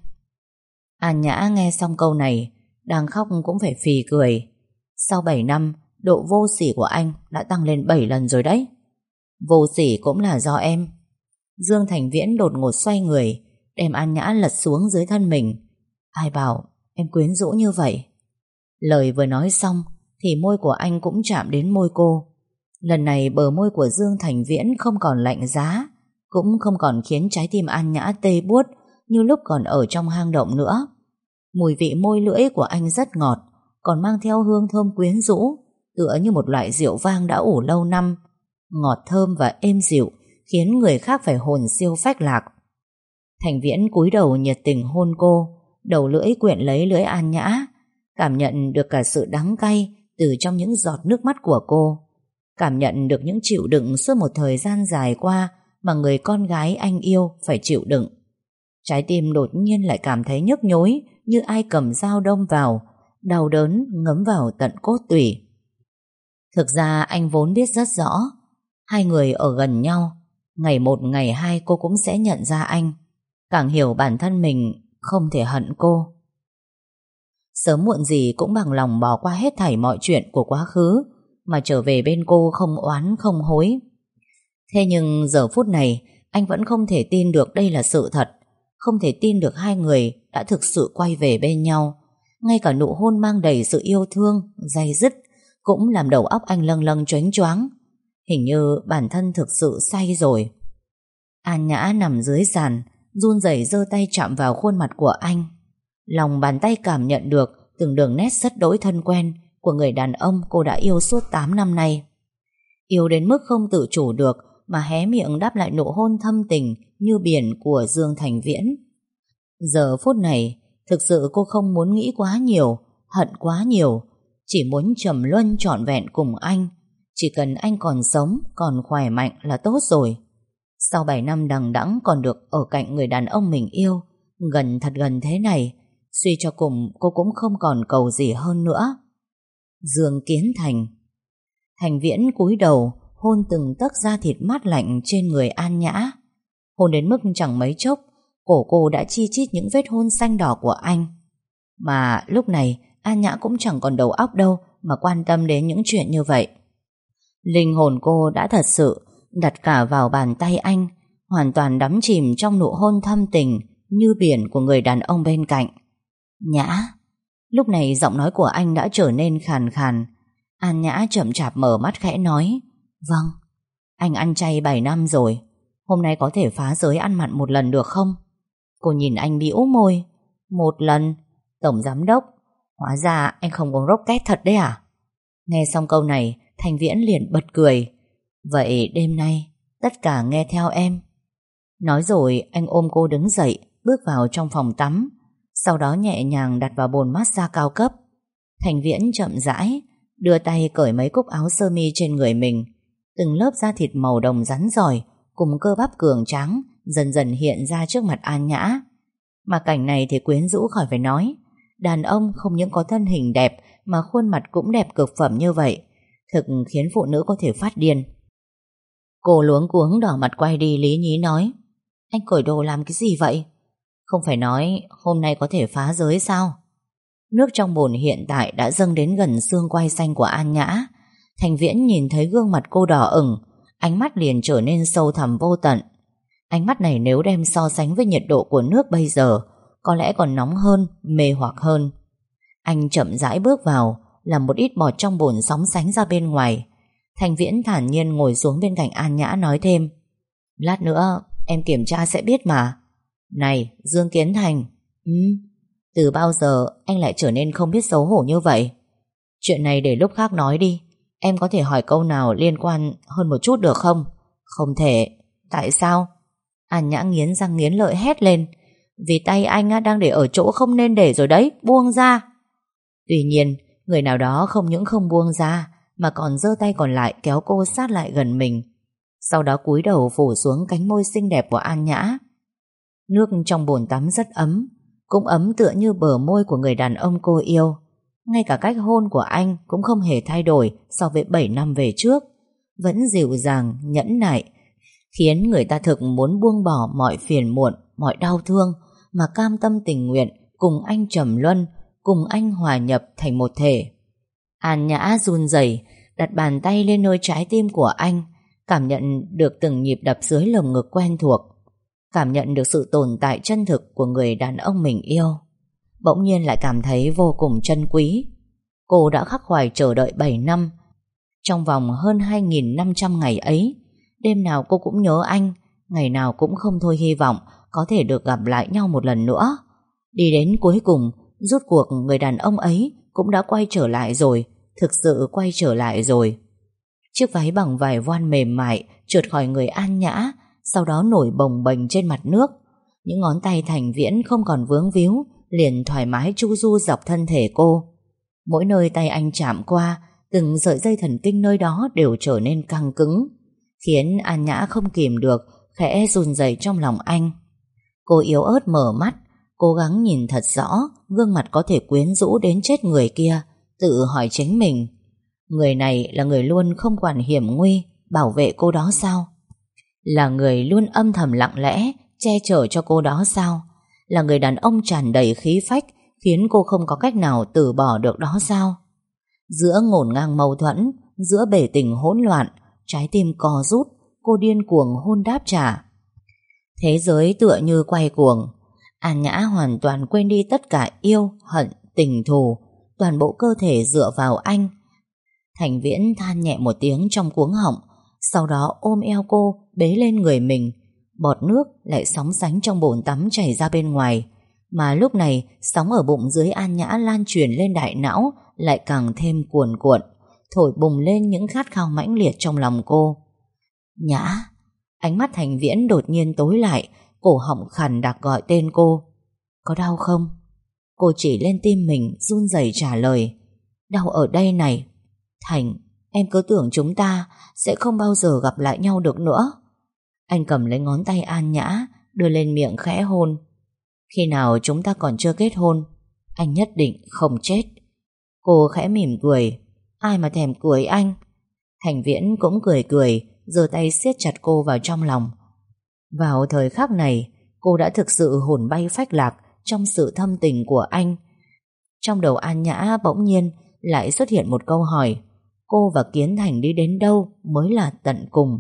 An Nhã nghe xong câu này, đang khóc cũng phải phì cười. Sau 7 năm, độ vô sỉ của anh đã tăng lên 7 lần rồi đấy. Vô sỉ cũng là do em. Dương Thành Viễn đột ngột xoay người, đem An Nhã lật xuống dưới thân mình. Ai bảo em quyến rũ như vậy? Lời vừa nói xong thì môi của anh cũng chạm đến môi cô. Lần này bờ môi của Dương Thành Viễn không còn lạnh giá, cũng không còn khiến trái tim An Nhã tê buốt như lúc còn ở trong hang động nữa. Mùi vị môi lưỡi của anh rất ngọt, còn mang theo hương thơm quyến rũ, tựa như một loại rượu vang đã ủ lâu năm. ngọt thơm và êm dịu, khiến người khác phải hồn siêu phách lạc. Thành Viễn cúi đầu nhiệt tình hôn cô, đầu lưỡi quyện lấy lưỡi An Nhã, cảm nhận được cả sự đắng cay từ trong những giọt nước mắt của cô, cảm nhận được những chịu đựng suốt một thời gian dài qua mà người con gái anh yêu phải chịu đựng. Trái tim đột nhiên lại cảm thấy nhức nhối, như ai cầm dao đâm vào, đau đớn ngấm vào tận cốt tủy. Thực ra anh vốn biết rất rõ, hai người ở gần nhau, ngày một ngày hai cô cũng sẽ nhận ra anh, càng hiểu bản thân mình không thể hận cô. Sớm muộn gì cũng bằng lòng bỏ qua hết thảy mọi chuyện của quá khứ, mà trở về bên cô không oán không hối. Thế nhưng giờ phút này anh vẫn không thể tin được đây là sự thật, không thể tin được hai người đã thực sự quay về bên nhau. Ngay cả nụ hôn mang đầy sự yêu thương, day dứt cũng làm đầu óc anh lâng lâng choáng choáng. Hình như bản thân thực sự say rồi. An Nhã nằm dưới sàn, run rẩy giơ tay chạm vào khuôn mặt của anh. Lòng bàn tay cảm nhận được từng đường nét rất đỗi thân quen của người đàn ông cô đã yêu suốt 8 năm nay. Yêu đến mức không tự chủ được mà hé miệng đáp lại nụ hôn thâm tình như biển của Dương Thành Viễn. Giờ phút này, thực sự cô không muốn nghĩ quá nhiều, hận quá nhiều, chỉ muốn trầm luân trọn vẹn cùng anh. Chỉ cần anh còn sống, còn khỏe mạnh là tốt rồi. Sau 7 năm đằng đẵng còn được ở cạnh người đàn ông mình yêu, gần thật gần thế này, suy cho cùng cô cũng không còn cầu gì hơn nữa. Dương Kiến Thành. Thành Viễn cúi đầu hôn từng tấc da thịt mát lạnh trên người An Nhã. Hôn đến mức chẳng mấy chốc cổ cô đã chi chít những vết hôn xanh đỏ của anh. Mà lúc này An Nhã cũng chẳng còn đầu óc đâu mà quan tâm đến những chuyện như vậy. Linh hồn cô đã thật sự đặt cả vào bàn tay anh, hoàn toàn đắm chìm trong nụ hôn thâm tình như biển của người đàn ông bên cạnh. Nhã. Lúc này giọng nói của anh đã trở nên khàn khàn. An Nhã chậm chạp mở mắt khẽ nói: Vâng, anh ăn chay 7 năm rồi, hôm nay có thể phá giới ăn mặn một lần được không? Cô nhìn anh bĩu môi. Một lần? Tổng giám đốc, hóa ra anh không uống rocket thật đấy à? Nghe xong câu này, Thành Viễn liền bật cười. Vậy đêm nay tất cả nghe theo em. Nói rồi anh ôm cô đứng dậy, bước vào trong phòng tắm, sau đó nhẹ nhàng đặt vào bồn massage cao cấp. Thành Viễn chậm rãi đưa tay cởi mấy cúc áo sơ mi trên người mình. Từng lớp da thịt màu đồng rắn rỏi cùng cơ bắp cường tráng dần dần hiện ra trước mặt An Nhã. Mà cảnh này thì quyến rũ khỏi phải nói. Đàn ông không những có thân hình đẹp mà khuôn mặt cũng đẹp cực phẩm như vậy, thực khiến phụ nữ có thể phát điên. Cô luống cuống đỏ mặt quay đi lý nhí nói: Anh cởi đồ làm cái gì vậy? Không phải nói hôm nay có thể phá giới sao? Nước trong bồn hiện tại đã dâng đến gần xương quai xanh của An Nhã. Thành Viễn nhìn thấy gương mặt cô đỏ ửng, ánh mắt liền trở nên sâu thẳm vô tận. Ánh mắt này nếu đem so sánh với nhiệt độ của nước bây giờ, có lẽ còn nóng hơn, mê hoặc hơn. Anh chậm rãi bước vào, làm một ít bọt trong bồn sóng sánh ra bên ngoài. Thành Viễn thản nhiên ngồi xuống bên cạnh An Nhã nói thêm: Lát nữa em kiểm tra sẽ biết mà. Này Dương Kiến Thành. Từ bao giờ anh lại trở nên không biết xấu hổ như vậy? Chuyện này để lúc khác nói đi. Em có thể hỏi câu nào liên quan hơn một chút được không? Không thể. Tại sao? An Nhã nghiến răng nghiến lợi hét lên: Vì tay anh đang để ở chỗ không nên để rồi đấy, buông ra. Tuy nhiên người nào đó không những không buông ra mà còn giơ tay còn lại kéo cô sát lại gần mình, sau đó cúi đầu phủ xuống cánh môi xinh đẹp của An Nhã. Nước trong bồn tắm rất ấm, cũng ấm tựa như bờ môi của người đàn ông cô yêu. Ngay cả cách hôn của anh cũng không hề thay đổi so với 7 năm về trước, vẫn dịu dàng, nhẫn nại, khiến người ta thực muốn buông bỏ mọi phiền muộn, mọi đau thương mà cam tâm tình nguyện cùng anh trầm luân, cùng anh hòa nhập thành một thể. An Nhã run rẩy đặt bàn tay lên nơi trái tim của anh, cảm nhận được từng nhịp đập dưới lồng ngực quen thuộc, cảm nhận được sự tồn tại chân thực của người đàn ông mình yêu. Bỗng nhiên lại cảm thấy vô cùng trân quý. Cô đã khắc khoải chờ đợi 7 năm. Trong vòng hơn 2.500 ngày ấy, đêm nào cô cũng nhớ anh, ngày nào cũng không thôi hy vọng có thể được gặp lại nhau một lần nữa. Đi đến cuối cùng, rốt cuộc người đàn ông ấy cũng đã quay trở lại rồi, thực sự quay trở lại rồi. Chiếc váy bằng vải voan mềm mại trượt khỏi người An Nhã, sau đó nổi bồng bềnh trên mặt nước. Những ngón tay Thành Viễn không còn vướng víu, liền thoải mái chu du dọc thân thể cô. Mỗi nơi tay anh chạm qua, từng sợi dây thần kinh nơi đó đều trở nên căng cứng, khiến An Nhã không kìm được, khẽ run rẩy trong lòng anh. Cô yếu ớt mở mắt, cố gắng nhìn thật rõ gương mặt có thể quyến rũ đến chết người kia, tự hỏi chính mình, người này là người luôn không quản hiểm nguy bảo vệ cô đó sao? Là người luôn âm thầm lặng lẽ che chở cho cô đó sao? Là người đàn ông tràn đầy khí phách khiến cô không có cách nào từ bỏ được đó sao? Giữa ngổn ngang mâu thuẫn, giữa bể tình hỗn loạn, trái tim co rút, cô điên cuồng hôn đáp trả. Thế giới tựa như quay cuồng, An Nhã hoàn toàn quên đi tất cả yêu, hận, tình thù, toàn bộ cơ thể dựa vào anh. Thành Viễn than nhẹ một tiếng trong cuống họng, sau đó ôm eo cô bế lên người mình. Bọt nước lại sóng sánh trong bồn tắm chảy ra bên ngoài, mà lúc này sóng ở bụng dưới An Nhã lan truyền lên đại não lại càng thêm cuồn cuộn, thổi bùng lên những khát khao mãnh liệt trong lòng cô. Nhã. Ánh mắt Thành Viễn đột nhiên tối lại, cổ họng khàn đặc gọi tên cô. Có đau không? Cô chỉ lên tim mình run rẩy trả lời. Đau ở đây này. Thành, em cứ tưởng chúng ta sẽ không bao giờ gặp lại nhau được nữa. Anh cầm lấy ngón tay An Nhã, đưa lên miệng khẽ hôn. Khi nào chúng ta còn chưa kết hôn, anh nhất định không chết. Cô khẽ mỉm cười. Ai mà thèm cười anh. Thành Viễn cũng cười cười, giơ tay siết chặt cô vào trong lòng. Vào thời khắc này, cô đã thực sự hồn bay phách lạc trong sự thâm tình của anh. Trong đầu An Nhã bỗng nhiên lại xuất hiện một câu hỏi: cô và Kiến Thành đi đến đâu mới là tận cùng?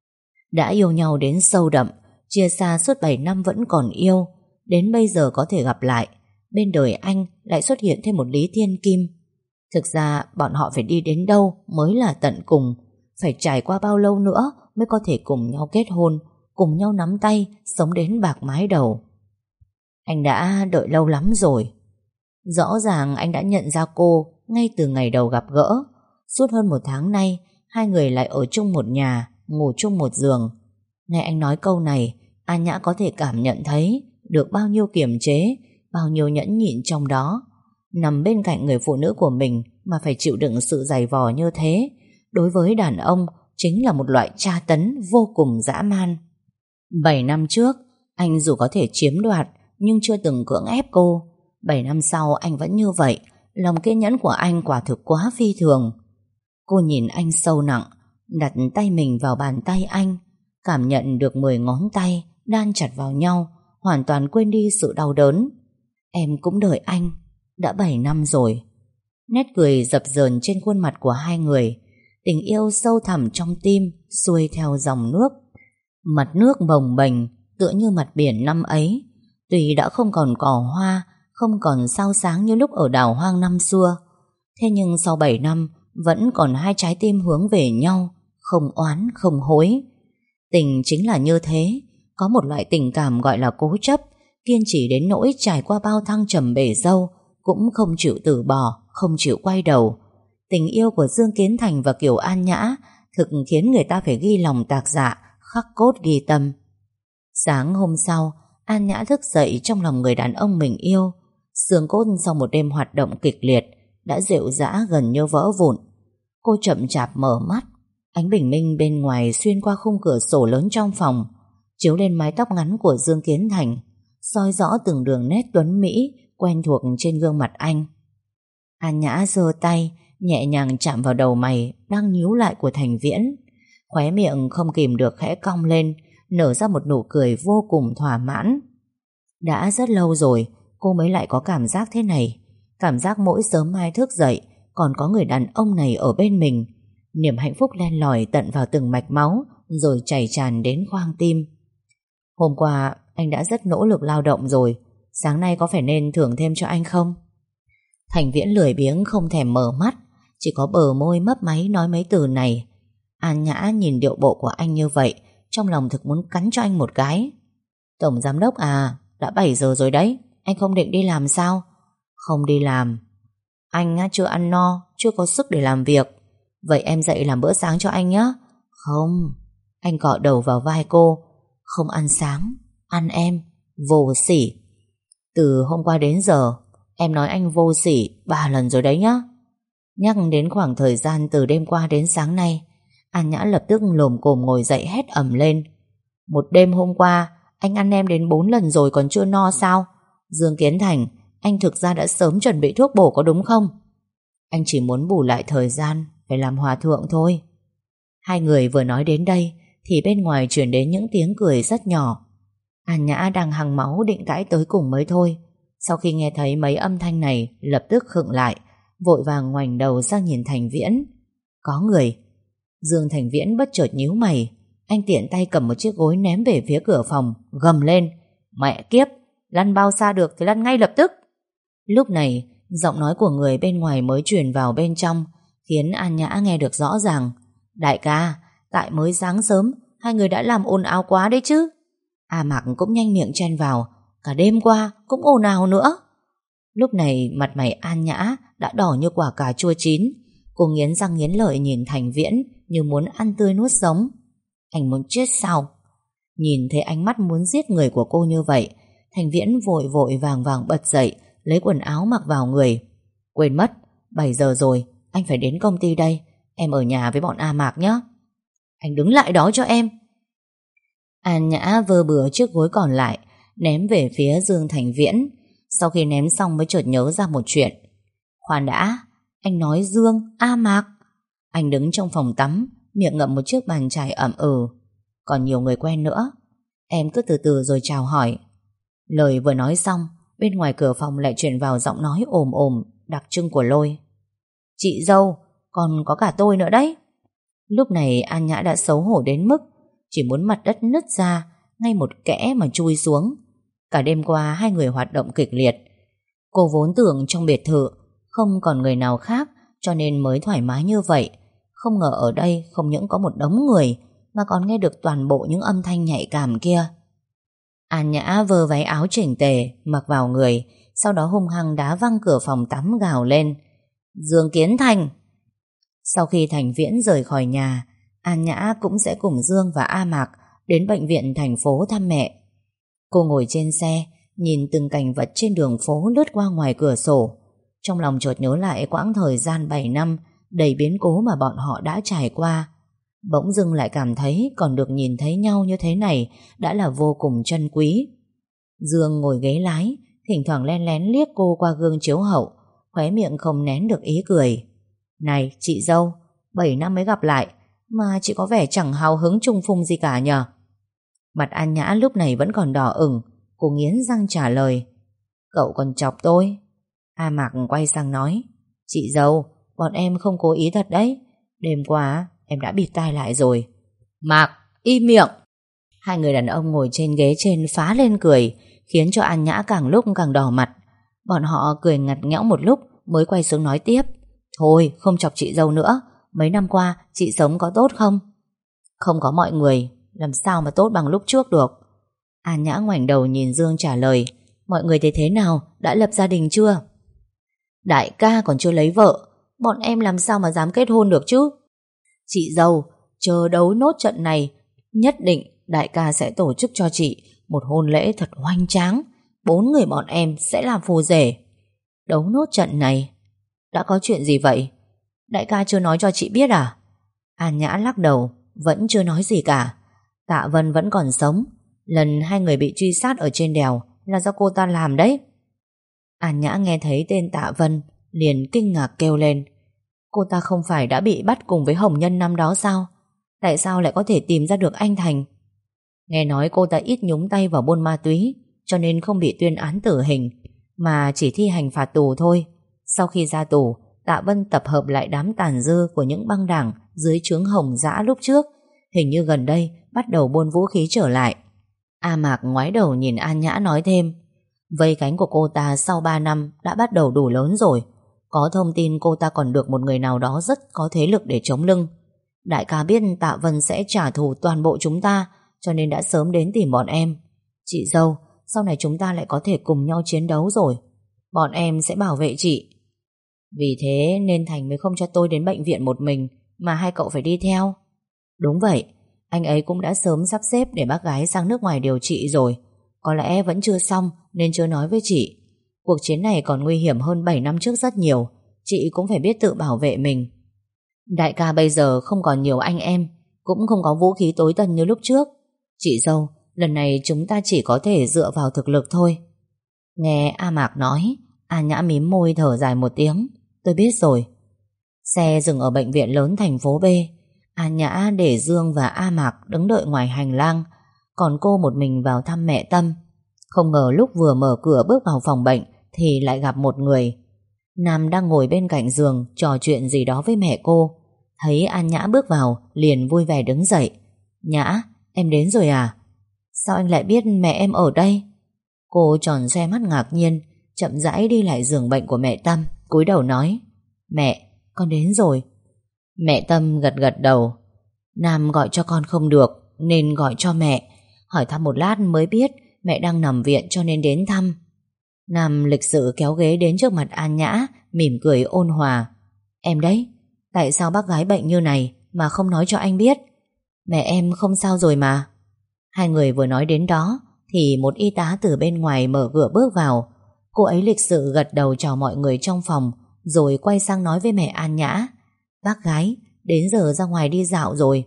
Đã yêu nhau đến sâu đậm, chia xa suốt 7 năm vẫn còn yêu, đến bây giờ có thể gặp lại, bên đời anh lại xuất hiện thêm một Lý Thiên Kim. Thực ra bọn họ phải đi đến đâu mới là tận cùng, phải trải qua bao lâu nữa mới có thể cùng nhau kết hôn, cùng nhau nắm tay, sống đến bạc mái đầu. Anh đã đợi lâu lắm rồi. Rõ ràng anh đã nhận ra cô ngay từ ngày đầu gặp gỡ. Suốt hơn 1 tháng nay, hai người lại ở chung một nhà, ngủ chung một giường. Nghe anh nói câu này, An Nhã có thể cảm nhận thấy được bao nhiêu kiềm chế, bao nhiêu nhẫn nhịn trong đó. Nằm bên cạnh người phụ nữ của mình mà phải chịu đựng sự dày vò như thế, đối với đàn ông chính là một loại tra tấn vô cùng dã man. 7 năm trước, anh dù có thể chiếm đoạt nhưng chưa từng cưỡng ép cô. 7 năm sau anh vẫn như vậy. Lòng kiên nhẫn của anh quả thực quá phi thường. Cô nhìn anh sâu nặng, đặt tay mình vào bàn tay anh, cảm nhận được 10 ngón tay đan chặt vào nhau, hoàn toàn quên đi sự đau đớn. Em cũng đợi anh đã 7 năm rồi. Nét cười dập dờn trên khuôn mặt của hai người. Tình yêu sâu thẳm trong tim xuôi theo dòng nước. Mặt nước bồng bềnh tựa như mặt biển năm ấy. Tuy đã không còn cỏ hoa, không còn sao sáng như lúc ở đảo hoang năm xưa, thế nhưng sau 7 năm vẫn còn hai trái tim hướng về nhau, không oán không hối. Tình chính là như thế. Có một loại tình cảm gọi là cố chấp, kiên trì đến nỗi trải qua bao thăng trầm bể dâu cũng không chịu từ bỏ, không chịu quay đầu. Tình yêu của Dương Kiến Thành và Kiều An Nhã thực khiến người ta phải ghi lòng tạc dạ, khắc cốt ghi tâm. Sáng hôm sau, An Nhã thức dậy trong lòng người đàn ông mình yêu. Xương cốt sau một đêm hoạt động kịch liệt đã rệu rã gần như vỡ vụn. Cô chậm chạp mở mắt. Ánh bình minh bên ngoài xuyên qua khung cửa sổ lớn trong phòng, chiếu lên mái tóc ngắn của Dương Kiến Thành, soi rõ từng đường nét tuấn mỹ quen thuộc trên gương mặt anh. An Nhã giơ tay nhẹ nhàng chạm vào đầu mày đang nhíu lại của Thành Viễn. Khóe miệng không kìm được khẽ cong lên, nở ra một nụ cười vô cùng thỏa mãn. Đã rất lâu rồi cô mới lại có cảm giác thế này. Cảm giác mỗi sớm mai thức dậy còn có người đàn ông này ở bên mình. Niềm hạnh phúc len lỏi tận vào từng mạch máu, rồi chảy tràn đến khoang tim. Hôm qua anh đã rất nỗ lực lao động rồi, sáng nay có phải nên thưởng thêm cho anh không? Thành Viễn lười biếng không thèm mở mắt, chỉ có bờ môi mấp máy nói mấy từ này. An Nhã nhìn điệu bộ của anh như vậy, trong lòng thực muốn cắn cho anh một cái. Tổng giám đốc à, đã 7 giờ rồi đấy, anh không định đi làm sao? Không đi làm. Anh chưa ăn no, chưa có sức để làm việc. Vậy em dậy làm bữa sáng cho anh nhé. Không. Anh cọ đầu vào vai cô. Không ăn sáng, ăn em. Vô sỉ. Từ hôm qua đến giờ em nói anh vô sỉ 3 lần rồi đấy nhá. Nhắc đến khoảng thời gian từ đêm qua đến sáng nay, An Nhã lập tức lồm cồm ngồi dậy hét ầm lên. Một đêm hôm qua anh ăn em đến 4 lần rồi còn chưa no sao? Dương Kiến Thành, anh thực ra đã sớm chuẩn bị thuốc bổ có đúng không? Anh chỉ muốn bù lại thời gian phải làm hòa thượng thôi. Hai người vừa nói đến đây thì bên ngoài truyền đến những tiếng cười rất nhỏ. An Nhã đang hằng máu định cãi tới cùng mới thôi. Sau khi nghe thấy mấy âm thanh này lập tức khựng lại, vội vàng ngoảnh đầu sang nhìn Thành Viễn. Có người. Dương Thành Viễn bất chợt nhíu mày. Anh tiện tay cầm một chiếc gối ném về phía cửa phòng, gầm lên. Mẹ kiếp, lăn bao xa được thì lăn ngay lập tức. Lúc này giọng nói của người bên ngoài mới truyền vào bên trong, khiến An Nhã nghe được rõ ràng. Đại ca, tại mới sáng sớm hai người đã làm ồn ào quá đấy chứ. A Mạc cũng nhanh miệng chen vào. Cả đêm qua cũng ồn ào nữa. Lúc này mặt mày An Nhã đã đỏ như quả cà chua chín. Cô nghiến răng nghiến lợi nhìn Thành Viễn như muốn ăn tươi nuốt sống. Anh muốn chết sao? Nhìn thấy ánh mắt muốn giết người của cô như vậy, Thành Viễn vội vội vàng vàng bật dậy, lấy quần áo mặc vào người. Quên mất, 7 giờ rồi, anh phải đến công ty đây. Em ở nhà với bọn A Mạc nhé. Anh đứng lại đó cho em. An Nhã vơ bừa chiếc gối còn lại, ném về phía Dương Thành Viễn. Sau khi ném xong mới chợt nhớ ra một chuyện. Khoan đã, anh nói Dương, A Mạc. Anh đứng trong phòng tắm, miệng ngậm một chiếc bàn chải ẩm Còn nhiều người quen nữa. Em cứ từ từ rồi chào hỏi. Lời vừa nói xong, bên ngoài cửa phòng lại truyền vào giọng nói ồm ồm đặc trưng của Lôi. Chị dâu, còn có cả tôi nữa đấy. Lúc này An Nhã đã xấu hổ đến mức chỉ muốn mặt đất nứt ra, ngay một kẽ mà chui xuống. Cả đêm qua hai người hoạt động kịch liệt. Cô vốn tưởng trong biệt thự không còn người nào khác cho nên mới thoải mái như vậy. Không ngờ ở đây không những có một đống người mà còn nghe được toàn bộ những âm thanh nhạy cảm kia. An Nhã vơ váy áo chỉnh tề mặc vào người, sau đó hung hăng đá văng cửa phòng tắm gào lên. Dương Kiến Thành! Sau khi Thành Viễn rời khỏi nhà, An Nhã cũng sẽ cùng Dương và A Mạc đến bệnh viện thành phố thăm mẹ. Cô ngồi trên xe, nhìn từng cảnh vật trên đường phố lướt qua ngoài cửa sổ. Trong lòng chợt nhớ lại quãng thời gian 7 năm đầy biến cố mà bọn họ đã trải qua. Bỗng dưng lại cảm thấy còn được nhìn thấy nhau như thế này đã là vô cùng trân quý. Dương ngồi ghế lái, thỉnh thoảng len lén liếc cô qua gương chiếu hậu, khóe miệng không nén được ý cười. Này chị dâu, 7 năm mới gặp lại mà chị có vẻ chẳng hào hứng trung phung gì cả nhờ. Mặt An Nhã lúc này vẫn còn đỏ ửng. Cô nghiến răng trả lời. Cậu còn chọc tôi. A Mạc quay sang nói. Chị dâu, bọn em không cố ý thật đấy. Đêm qua em đã bịt tai lại rồi. Mạc, im miệng. Hai người đàn ông ngồi trên ghế trên phá lên cười, khiến cho An Nhã càng lúc càng đỏ mặt. Bọn họ cười ngặt nghẽo một lúc mới quay xuống nói tiếp. Thôi không chọc chị dâu nữa. Mấy năm qua chị sống có tốt không? Không có mọi người, làm sao mà tốt bằng lúc trước được. An Nhã ngoảnh đầu nhìn Dương trả lời. Mọi người thấy thế nào? Đã lập gia đình chưa? Đại ca còn chưa lấy vợ, bọn em làm sao mà dám kết hôn được chứ? Chị dâu, chờ đấu nốt trận này, nhất định đại ca sẽ tổ chức cho chị một hôn lễ thật hoành tráng. 4 người bọn em sẽ làm phù rể. Đấu nốt trận này? Đã có chuyện gì vậy? Đại ca chưa nói cho chị biết à? An Nhã lắc đầu, vẫn chưa nói gì cả. Tạ Vân vẫn còn sống. Lần hai người bị truy sát ở trên đèo là do cô ta làm đấy. An Nhã nghe thấy tên Tạ Vân liền kinh ngạc kêu lên. Cô ta không phải đã bị bắt cùng với Hồng Nhân năm đó sao? Tại sao lại có thể tìm ra được anh Thành? Nghe nói cô ta ít nhúng tay vào buôn ma túy, cho nên không bị tuyên án tử hình, mà chỉ thi hành phạt tù thôi. Sau khi ra tù, Tạ Vân tập hợp lại đám tàn dư của những băng đảng dưới trướng Hồng Dã lúc trước. Hình như gần đây bắt đầu buôn vũ khí trở lại. A Mạc ngoái đầu nhìn An Nhã nói thêm. Vây cánh của cô ta sau 3 năm đã bắt đầu đủ lớn rồi. Có thông tin cô ta còn được một người nào đó rất có thế lực để chống lưng. Đại ca biết Tạ Vân sẽ trả thù toàn bộ chúng ta, cho nên đã sớm đến tìm bọn em. Chị dâu, sau này chúng ta lại có thể cùng nhau chiến đấu rồi. Bọn em sẽ bảo vệ chị. Vì thế nên Thành mới không cho tôi đến bệnh viện một mình, mà hai cậu phải đi theo? Đúng vậy, anh ấy cũng đã sớm sắp xếp để bác gái sang nước ngoài điều trị rồi. Có lẽ vẫn chưa xong nên chưa nói với chị. Cuộc chiến này còn nguy hiểm hơn 7 năm trước rất nhiều. Chị cũng phải biết tự bảo vệ mình. Đại ca bây giờ không còn nhiều anh em, cũng không có vũ khí tối tân như lúc trước. Chị dâu, lần này chúng ta chỉ có thể dựa vào thực lực thôi. Nghe A Mạc nói, An Nhã mím môi thở dài một tiếng. Tôi biết rồi. Xe dừng ở bệnh viện lớn thành phố B. An Nhã để Dương và A Mạc đứng đợi ngoài hành lang, còn cô một mình vào thăm mẹ Tâm. Không ngờ lúc vừa mở cửa bước vào phòng bệnh thì lại gặp một người. Nam đang ngồi bên cạnh giường trò chuyện gì đó với mẹ cô. Thấy An Nhã bước vào liền vui vẻ đứng dậy. Nhã, em đến rồi à? Sao anh lại biết mẹ em ở đây? Cô tròn xoe mắt ngạc nhiên, chậm rãi đi lại giường bệnh của mẹ Tâm, cúi đầu nói: Mẹ, con đến rồi. Mẹ Tâm gật gật đầu. Nam gọi cho con không được nên gọi cho mẹ. Hỏi thăm một lát mới biết mẹ đang nằm viện cho nên đến thăm. Nam lịch sự kéo ghế đến trước mặt An Nhã, mỉm cười ôn hòa. Em đấy, tại sao bác gái bệnh như này mà không nói cho anh biết? Mẹ em không sao rồi mà. Hai người vừa nói đến đó thì một y tá từ bên ngoài mở cửa bước vào. Cô ấy lịch sự gật đầu chào mọi người trong phòng, rồi quay sang nói với mẹ An Nhã: Bác gái, đến giờ ra ngoài đi dạo rồi.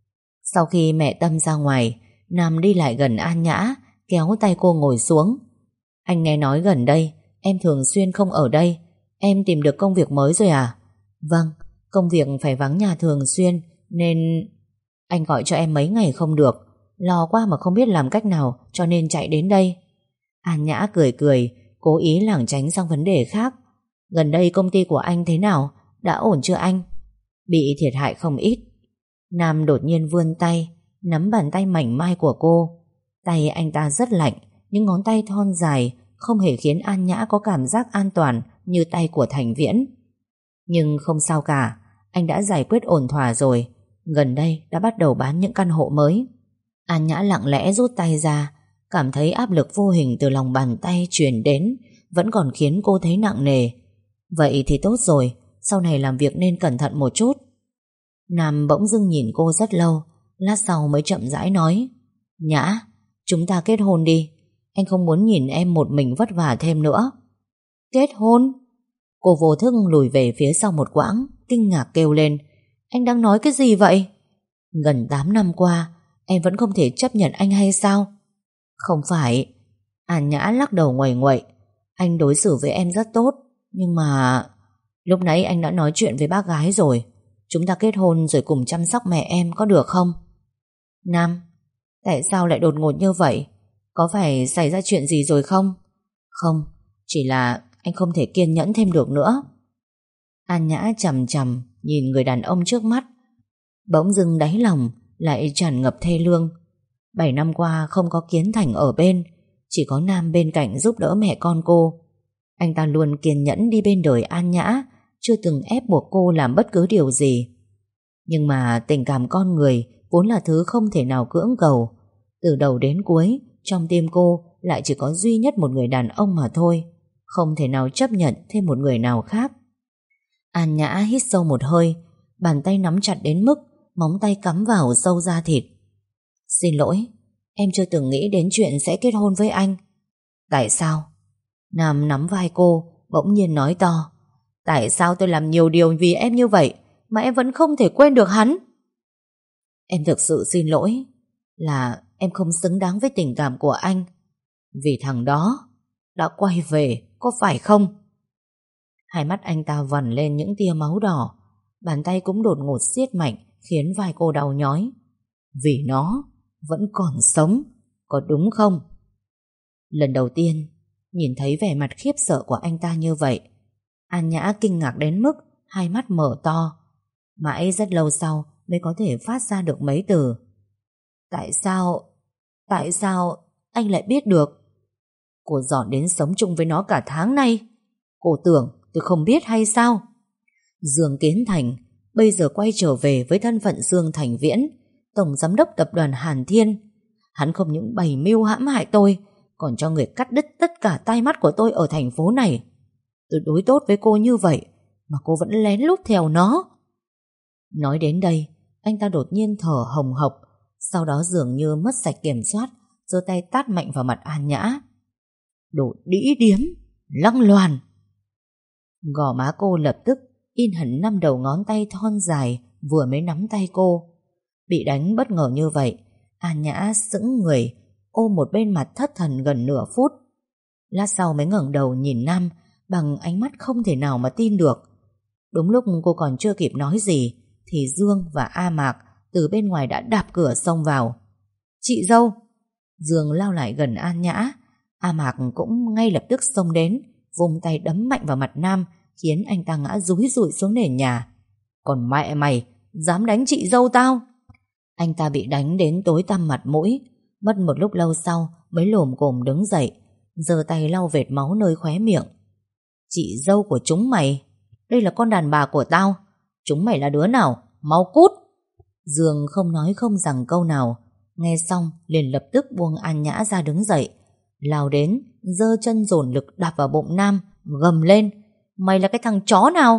Sau khi mẹ Tâm ra ngoài, Nam đi lại gần An Nhã, kéo tay cô ngồi xuống. Anh nghe nói gần đây em thường xuyên không ở đây. Em tìm được công việc mới rồi à? Vâng, công việc phải vắng nhà thường xuyên nên anh gọi cho em mấy ngày không được. Lo quá mà không biết làm cách nào cho nên chạy đến đây. An Nhã cười cười, cố ý lảng tránh sang vấn đề khác. Gần đây công ty của anh thế nào? Đã ổn chưa anh? Bị thiệt hại không ít. Nam đột nhiên vươn tay nắm bàn tay mảnh mai của cô. Tay anh ta rất lạnh, những ngón tay thon dài không hề khiến An Nhã có cảm giác an toàn như tay của Thành Viễn. Nhưng không sao cả, anh đã giải quyết ổn thỏa rồi. Gần đây đã bắt đầu bán những căn hộ mới. An Nhã lặng lẽ rút tay ra, cảm thấy áp lực vô hình từ lòng bàn tay truyền đến vẫn còn khiến cô thấy nặng nề. Vậy thì tốt rồi, sau này làm việc nên cẩn thận một chút. Nam bỗng dưng nhìn cô rất lâu, lát sau mới chậm rãi nói: Nhã, chúng ta kết hôn đi. Anh không muốn nhìn em một mình vất vả thêm nữa. Kết hôn? Cô vô thức lùi về phía sau một quãng, kinh ngạc kêu lên: Anh đang nói cái gì vậy? Gần 8 năm qua em vẫn không thể chấp nhận anh hay sao? Không phải. An Nhã lắc đầu nguầy nguậy. Anh đối xử với em rất tốt, nhưng mà lúc nãy anh đã nói chuyện với bác gái rồi. Chúng ta kết hôn rồi cùng chăm sóc mẹ em có được không? Nam, tại sao lại đột ngột như vậy? Có phải xảy ra chuyện gì rồi không? Không, chỉ là anh không thể kiên nhẫn thêm được nữa. An Nhã chằm chằm nhìn người đàn ông trước mắt. Bỗng dưng đáy lòng lại tràn ngập thê lương. 7 năm qua không có Kiến Thành ở bên, chỉ có Nam bên cạnh giúp đỡ mẹ con cô. Anh ta luôn kiên nhẫn đi bên đời An Nhã, chưa từng ép buộc cô làm bất cứ điều gì. Nhưng mà tình cảm con người vốn là thứ không thể nào cưỡng cầu. Từ đầu đến cuối, trong tim cô lại chỉ có duy nhất một người đàn ông mà thôi, không thể nào chấp nhận thêm một người nào khác. An Nhã hít sâu một hơi, bàn tay nắm chặt đến mức móng tay cắm vào sâu da thịt. Xin lỗi, em chưa từng nghĩ đến chuyện sẽ kết hôn với anh. Tại sao? Nam nắm vai cô, bỗng nhiên nói to: Tại sao tôi làm nhiều điều vì em như vậy mà em vẫn không thể quên được hắn? Em thực sự xin lỗi, là em không xứng đáng với tình cảm của anh. Vì thằng đó đã quay về, có phải không? Hai mắt anh ta vằn lên những tia máu đỏ, bàn tay cũng đột ngột siết mạnh khiến vai cô đau nhói. Vì nó vẫn còn sống, có đúng không? Lần đầu tiên nhìn thấy vẻ mặt khiếp sợ của anh ta như vậy, An Nhã kinh ngạc đến mức hai mắt mở to. Mãi rất lâu sau mới có thể phát ra được mấy từ: Tại sao anh lại biết được? Cô dọn đến sống chung với nó cả tháng nay. Cô tưởng tôi không biết hay sao? Dương Kiến Thành bây giờ quay trở về với thân phận Dương Thành Viễn, tổng giám đốc tập đoàn Hàn Thiên. Hắn không những bày mưu hãm hại tôi, còn cho người cắt đứt tất cả tai mắt của tôi ở thành phố này. Tôi đối tốt với cô như vậy mà cô vẫn lén lút theo nó. Nói đến đây, anh ta đột nhiên thở hồng hộc, sau đó dường như mất sạch kiểm soát, giơ tay tát mạnh vào mặt An Nhã. Đồ đĩ điếm, lăng loàn. Gò má cô lập tức in hẳn 5 đầu ngón tay thon dài vừa mới nắm tay cô. Bị đánh bất ngờ như vậy, An Nhã sững người, ôm một bên mặt thất thần gần nửa phút. Lát sau mới ngẩng đầu nhìn Nam bằng ánh mắt không thể nào mà tin được. Đúng lúc cô còn chưa kịp nói gì thì Dương và A Mạc từ bên ngoài đã đạp cửa xông vào. Chị dâu! Dương lao lại gần An Nhã. A Mạc cũng ngay lập tức xông đến, vung tay đấm mạnh vào mặt Nam, khiến anh ta ngã rúi rụi xuống nền nhà. Còn mẹ mày, dám đánh chị dâu tao? Anh ta bị đánh đến tối tăm mặt mũi, mất một lúc lâu sau mới lồm cồm đứng dậy, giơ tay lau vệt máu nơi khóe miệng. Chị dâu của chúng mày? Đây là con đàn bà của tao. Chúng mày là đứa nào? Mau cút! Dương không nói không rằng câu nào, nghe xong liền lập tức buông An Nhã ra đứng dậy, lao đến giơ chân dồn lực đạp vào bụng Nam, gầm lên: Mày là cái thằng chó nào?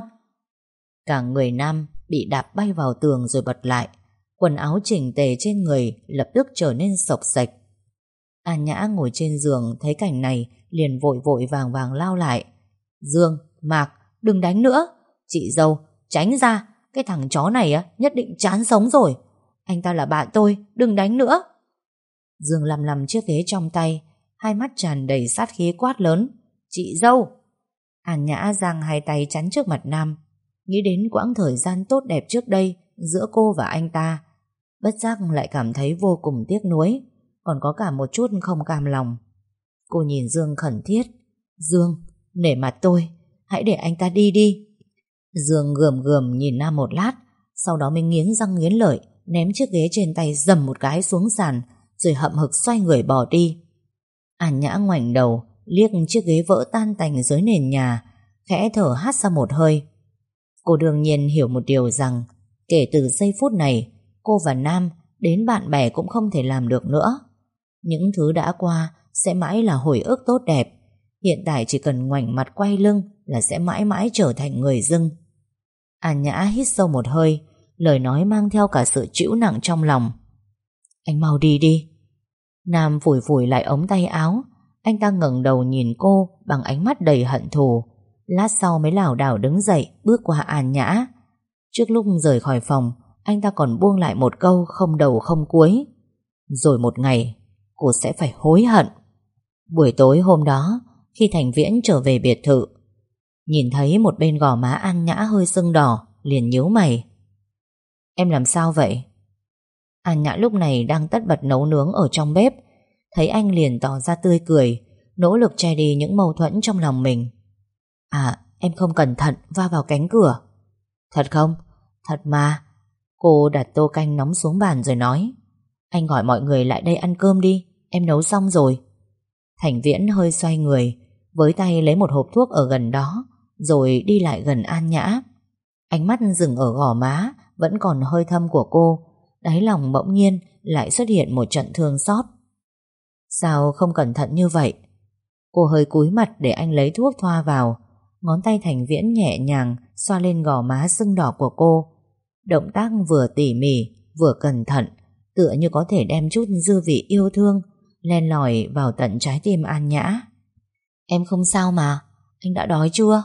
Cả người Nam bị đạp bay vào tường rồi bật lại, quần áo chỉnh tề trên người lập tức trở nên xộc xệch. An Nhã ngồi trên giường thấy cảnh này liền vội vội vàng vàng lao lại. Dương, Mạc, đừng đánh nữa. Chị dâu, tránh ra, cái thằng chó này nhất định chán sống rồi. Anh ta là bạn tôi, đừng đánh nữa. Dương lầm lầm chiếc ghế trong tay, hai mắt tràn đầy sát khí quát lớn: Chị dâu! An Nhã giang hai tay chắn trước mặt Nam, nghĩ đến quãng thời gian tốt đẹp trước đây giữa cô và anh ta, bất giác lại cảm thấy vô cùng tiếc nuối, còn có cả một chút không cam lòng. Cô nhìn Dương khẩn thiết: Dương, nể mặt tôi, hãy để anh ta đi đi. Dương gườm gườm nhìn Nam một lát, sau đó mới nghiến răng nghiến lợi ném chiếc ghế trên tay dầm một cái xuống sàn, rồi hậm hực xoay người bỏ đi. An Nhã ngoảnh đầu liếc chiếc ghế vỡ tan tành dưới nền nhà, khẽ thở hắt ra một hơi. Cô đương nhiên hiểu một điều rằng kể từ giây phút này, cô và Nam đến bạn bè cũng không thể làm được nữa. Những thứ đã qua sẽ mãi là hồi ức tốt đẹp. Hiện tại chỉ cần ngoảnh mặt quay lưng là sẽ mãi mãi trở thành người dưng. An Nhã hít sâu một hơi, lời nói mang theo cả sự trĩu nặng trong lòng. Anh mau đi đi. Nam phủi phủi lại ống tay áo. Anh ta ngẩng đầu nhìn cô bằng ánh mắt đầy hận thù. Lát sau mới lảo đảo đứng dậy bước qua An Nhã. Trước lúc rời khỏi phòng, anh ta còn buông lại một câu không đầu không cuối: Rồi một ngày cô sẽ phải hối hận. Buổi tối hôm đó, khi Thành Viễn trở về biệt thự, nhìn thấy một bên gò má An Nhã hơi sưng đỏ, liền nhíu mày. Em làm sao vậy? An Nhã lúc này đang tất bật nấu nướng ở trong bếp, thấy anh liền tỏ ra tươi cười, nỗ lực che đi những mâu thuẫn trong lòng mình. À, em không cẩn thận va vào cánh cửa. Thật không? Thật mà. Cô đặt tô canh nóng xuống bàn rồi nói: Anh gọi mọi người lại đây ăn cơm đi, em nấu xong rồi. Thành Viễn hơi xoay người, với tay lấy một hộp thuốc ở gần đó, rồi đi lại gần An Nhã. Ánh mắt dừng ở gò má vẫn còn hơi thâm của cô, đáy lòng bỗng nhiên lại xuất hiện một trận thương xót. Sao không cẩn thận như vậy? Cô hơi cúi mặt để anh lấy thuốc thoa vào. Ngón tay Thành Viễn nhẹ nhàng xoa lên gò má sưng đỏ của cô. Động tác vừa tỉ mỉ vừa cẩn thận, tựa như có thể đem chút dư vị yêu thương len lỏi vào tận trái tim An Nhã. Em không sao mà, anh đã đói chưa?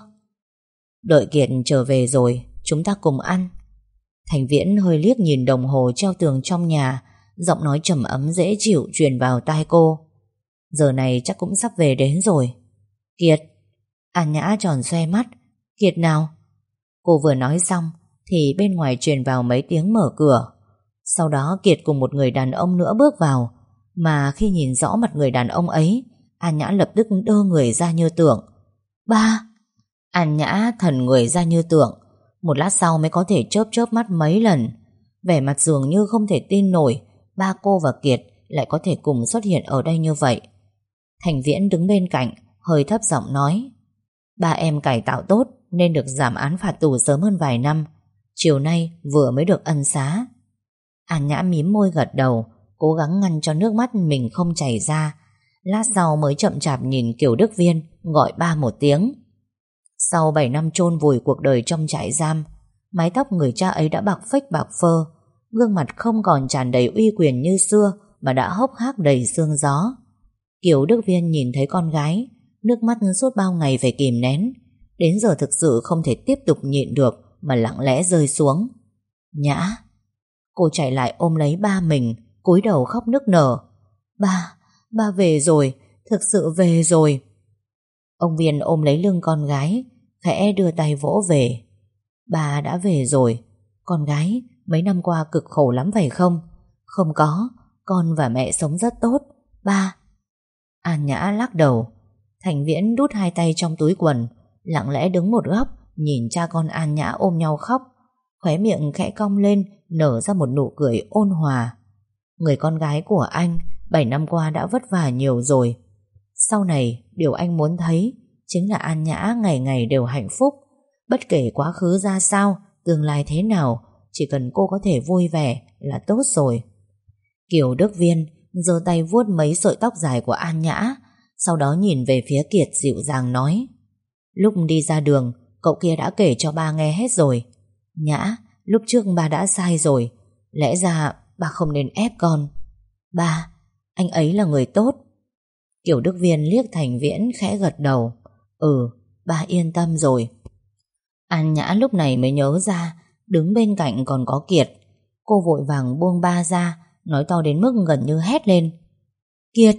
Đợi Kiệt trở về rồi chúng ta cùng ăn. Thành Viễn hơi liếc nhìn đồng hồ treo tường trong nhà, giọng nói trầm ấm dễ chịu truyền vào tai cô. Giờ này chắc cũng sắp về đến rồi. Kiệt. An Nhã tròn xoe mắt. Kiệt nào? Cô vừa nói xong thì bên ngoài truyền vào mấy tiếng mở cửa. Sau đó Kiệt cùng một người đàn ông nữa bước vào, mà khi nhìn rõ mặt người đàn ông ấy, An Nhã lập tức đơ người ra như tượng. Ba! An Nhã thần người ra như tượng, một lát sau mới có thể chớp chớp mắt mấy lần. Vẻ mặt dường như không thể tin nổi ba cô và Kiệt lại có thể cùng xuất hiện ở đây như vậy. Thành Viễn đứng bên cạnh, hơi thấp giọng nói: Ba em cải tạo tốt nên được giảm án phạt tù sớm hơn vài năm. Chiều nay vừa mới được ân xá. An Nhã mím môi gật đầu, cố gắng ngăn cho nước mắt mình không chảy ra. Lát sau mới chậm chạp nhìn Kiều Đức Viên gọi ba một tiếng. Sau 7 năm chôn vùi cuộc đời trong trại giam, Mái tóc người cha ấy đã bạc phách bạc phơ, gương mặt không còn tràn đầy uy quyền như xưa mà đã hốc hác đầy sương gió. Kiều Đức Viên nhìn thấy con gái, nước mắt suốt bao ngày phải kìm nén, đến giờ thực sự không thể tiếp tục nhịn được mà lặng lẽ rơi xuống. Nhã! Cô chạy lại ôm lấy ba mình, cúi đầu khóc nức nở. Ba về rồi, thực sự về rồi. Ông Viên ôm lấy lưng con gái, khẽ đưa tay vỗ về. Ba đã về rồi. Con gái, mấy năm qua cực khổ lắm phải không? Không có, con và mẹ sống rất tốt. Ba! An Nhã lắc đầu. Thành Viễn đút hai tay trong túi quần, lặng lẽ đứng một góc, nhìn cha con An Nhã ôm nhau khóc, khóe miệng khẽ cong lên, nở ra một nụ cười ôn hòa. Người con gái của anh 7 năm qua đã vất vả nhiều rồi. Sau này điều anh muốn thấy chính là An Nhã ngày ngày đều hạnh phúc. Bất kể quá khứ ra sao, tương lai thế nào, chỉ cần cô có thể vui vẻ là tốt rồi. Kiều Đức Viên giơ tay vuốt mấy sợi tóc dài của An Nhã, sau đó nhìn về phía Kiệt dịu dàng nói: Lúc đi ra đường, cậu kia đã kể cho ba nghe hết rồi. Nhã, lúc trước ba đã sai rồi, lẽ ra ba không nên ép con. Ba, anh ấy là người tốt. Kiều Đức Viên liếc Thành Viễn khẽ gật đầu. Ba yên tâm rồi. An Nhã lúc này mới nhớ ra đứng bên cạnh còn có Kiệt. Cô vội vàng buông ba ra, nói to đến mức gần như hét lên: Kiệt,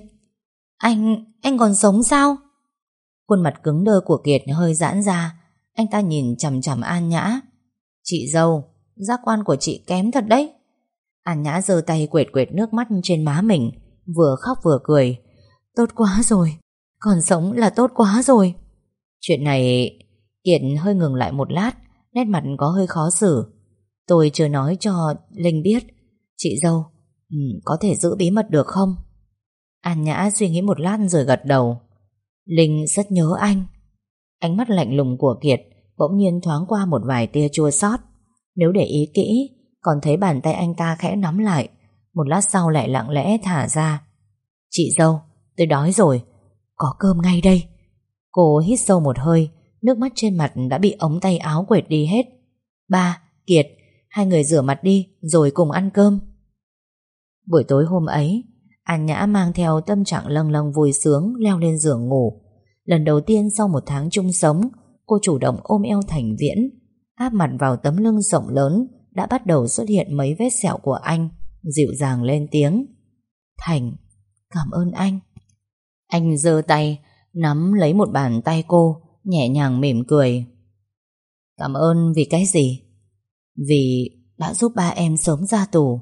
anh còn sống sao? Khuôn mặt cứng đơ của Kiệt hơi giãn ra. Anh ta nhìn chằm chằm An Nhã. Chị dâu, giác quan của chị kém thật đấy. An Nhã giơ tay quệt quệt nước mắt trên má mình, vừa khóc vừa cười. Tốt quá rồi, còn sống là tốt quá rồi. Chuyện này... Kiệt hơi ngừng lại một lát, nét mặt có hơi khó xử. Tôi chưa nói cho Linh biết. Chị dâu, có thể giữ bí mật được không? An Nhã suy nghĩ một lát rồi gật đầu. Linh rất nhớ anh. Ánh mắt lạnh lùng của Kiệt bỗng nhiên thoáng qua một vài tia chua xót. Nếu để ý kỹ, còn thấy bàn tay anh ta khẽ nắm lại, một lát sau lại lặng lẽ thả ra. Chị dâu, tôi đói rồi, có cơm ngay đây. Cô hít sâu một hơi, nước mắt trên mặt đã bị ống tay áo quệt đi hết. Ba, Kiệt, hai người rửa mặt đi rồi cùng ăn cơm. Buổi tối hôm ấy, An Nhã mang theo tâm trạng lâng lâng vui sướng leo lên giường ngủ. Lần đầu tiên sau một tháng chung sống, cô chủ động ôm eo Thành Viễn, áp mặt vào tấm lưng rộng lớn đã bắt đầu xuất hiện mấy vết sẹo của anh, dịu dàng lên tiếng: Thành, cảm ơn anh. Anh giơ tay nắm lấy một bàn tay cô, nhẹ nhàng mỉm cười. Cảm ơn vì cái gì? Vì đã giúp ba em sớm ra tù.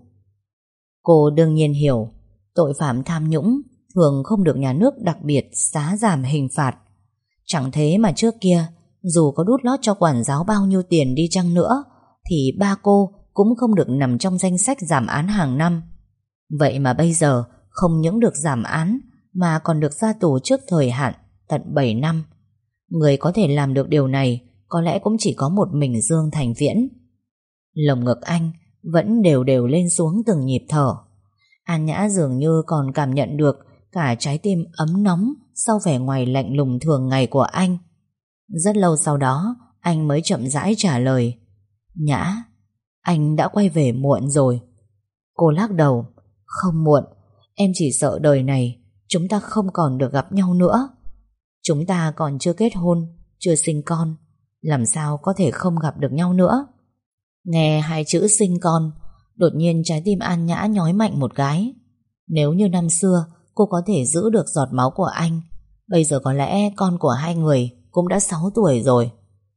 Cô đương nhiên hiểu, tội phạm tham nhũng thường không được nhà nước đặc biệt xá giảm hình phạt. Chẳng thế mà trước kia, dù có đút lót cho quản giáo bao nhiêu tiền đi chăng nữa, thì ba cô cũng không được nằm trong danh sách giảm án hàng năm. Vậy mà bây giờ không những được giảm án, mà còn được ra tù trước thời hạn tận 7 năm. Người có thể làm được điều này có lẽ cũng chỉ có một mình Dương Thành Viễn. Lồng ngực anh vẫn đều đều lên xuống từng nhịp thở. An Nhã dường như còn cảm nhận được cả trái tim ấm nóng sau vẻ ngoài lạnh lùng thường ngày của anh. Rất lâu sau đó anh mới chậm rãi trả lời: Nhã, anh đã quay về muộn rồi. Cô lắc đầu: Không muộn, em chỉ sợ đời này chúng ta không còn được gặp nhau nữa. Chúng ta còn chưa kết hôn, chưa sinh con, làm sao có thể không gặp được nhau nữa. Nghe hai chữ sinh con, đột nhiên trái tim An Nhã nhói mạnh một cái. Nếu như năm xưa cô có thể giữ được giọt máu của anh, bây giờ có lẽ con của hai người cũng đã 6 tuổi rồi.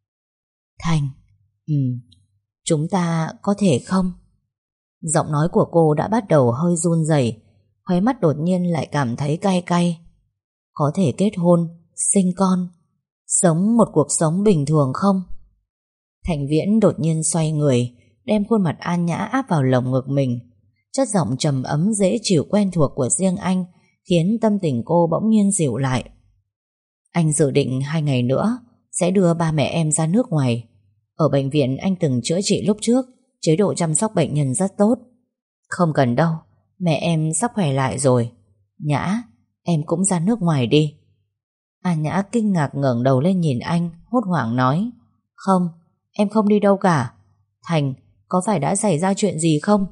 Thành, chúng ta có thể không? Giọng nói của cô đã bắt đầu hơi run rẩy, khóe mắt đột nhiên lại cảm thấy cay cay. Có thể kết hôn, sinh con, sống một cuộc sống bình thường không? Thành Viễn đột nhiên xoay người, đem khuôn mặt An Nhã áp vào lồng ngực mình. Chất giọng trầm ấm dễ chịu quen thuộc của riêng anh khiến tâm tình cô bỗng nhiên dịu lại. Anh dự định 2 ngày nữa sẽ đưa ba mẹ em ra nước ngoài. Ở bệnh viện anh từng chữa trị lúc trước, chế độ chăm sóc bệnh nhân rất tốt. Không cần đâu, mẹ em sắp khỏe lại rồi. Nhã, em cũng ra nước ngoài đi. An Nhã kinh ngạc ngẩng đầu lên nhìn anh, hốt hoảng nói: Không, em không đi đâu cả. Thành, có phải đã xảy ra chuyện gì không?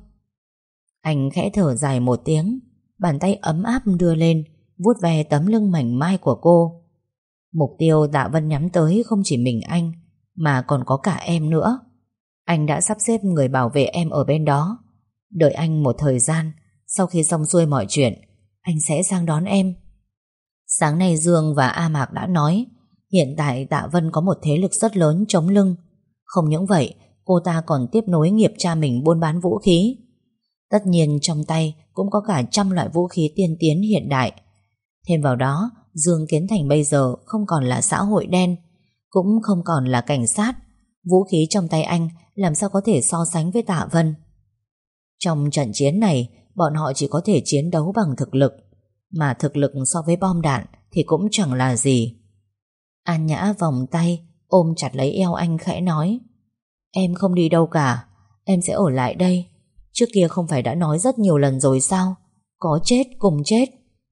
Anh khẽ thở dài một tiếng, bàn tay ấm áp đưa lên, vuốt ve tấm lưng mảnh mai của cô. Mục tiêu Tạ Vân nhắm tới không chỉ mình anh, mà còn có cả em nữa. Anh đã sắp xếp người bảo vệ em ở bên đó. Đợi anh một thời gian, sau khi xong xuôi mọi chuyện, anh sẽ sang đón em. Sáng nay Dương và A Mạc đã nói, hiện tại Tạ Vân có một thế lực rất lớn chống lưng. Không những vậy, cô ta còn tiếp nối nghiệp cha mình buôn bán vũ khí. Tất nhiên trong tay cũng có cả trăm loại vũ khí tiên tiến hiện đại. Thêm vào đó, Dương Kiến Thành bây giờ không còn là xã hội đen, cũng không còn là cảnh sát. Vũ khí trong tay anh làm sao có thể so sánh với Tạ Vân. Trong trận chiến này, bọn họ chỉ có thể chiến đấu bằng thực lực, mà thực lực so với bom đạn thì cũng chẳng là gì. An Nhã vòng tay ôm chặt lấy eo anh khẽ nói, em không đi đâu cả, em sẽ ở lại đây. Trước kia không phải đã nói rất nhiều lần rồi sao? Có chết cùng chết.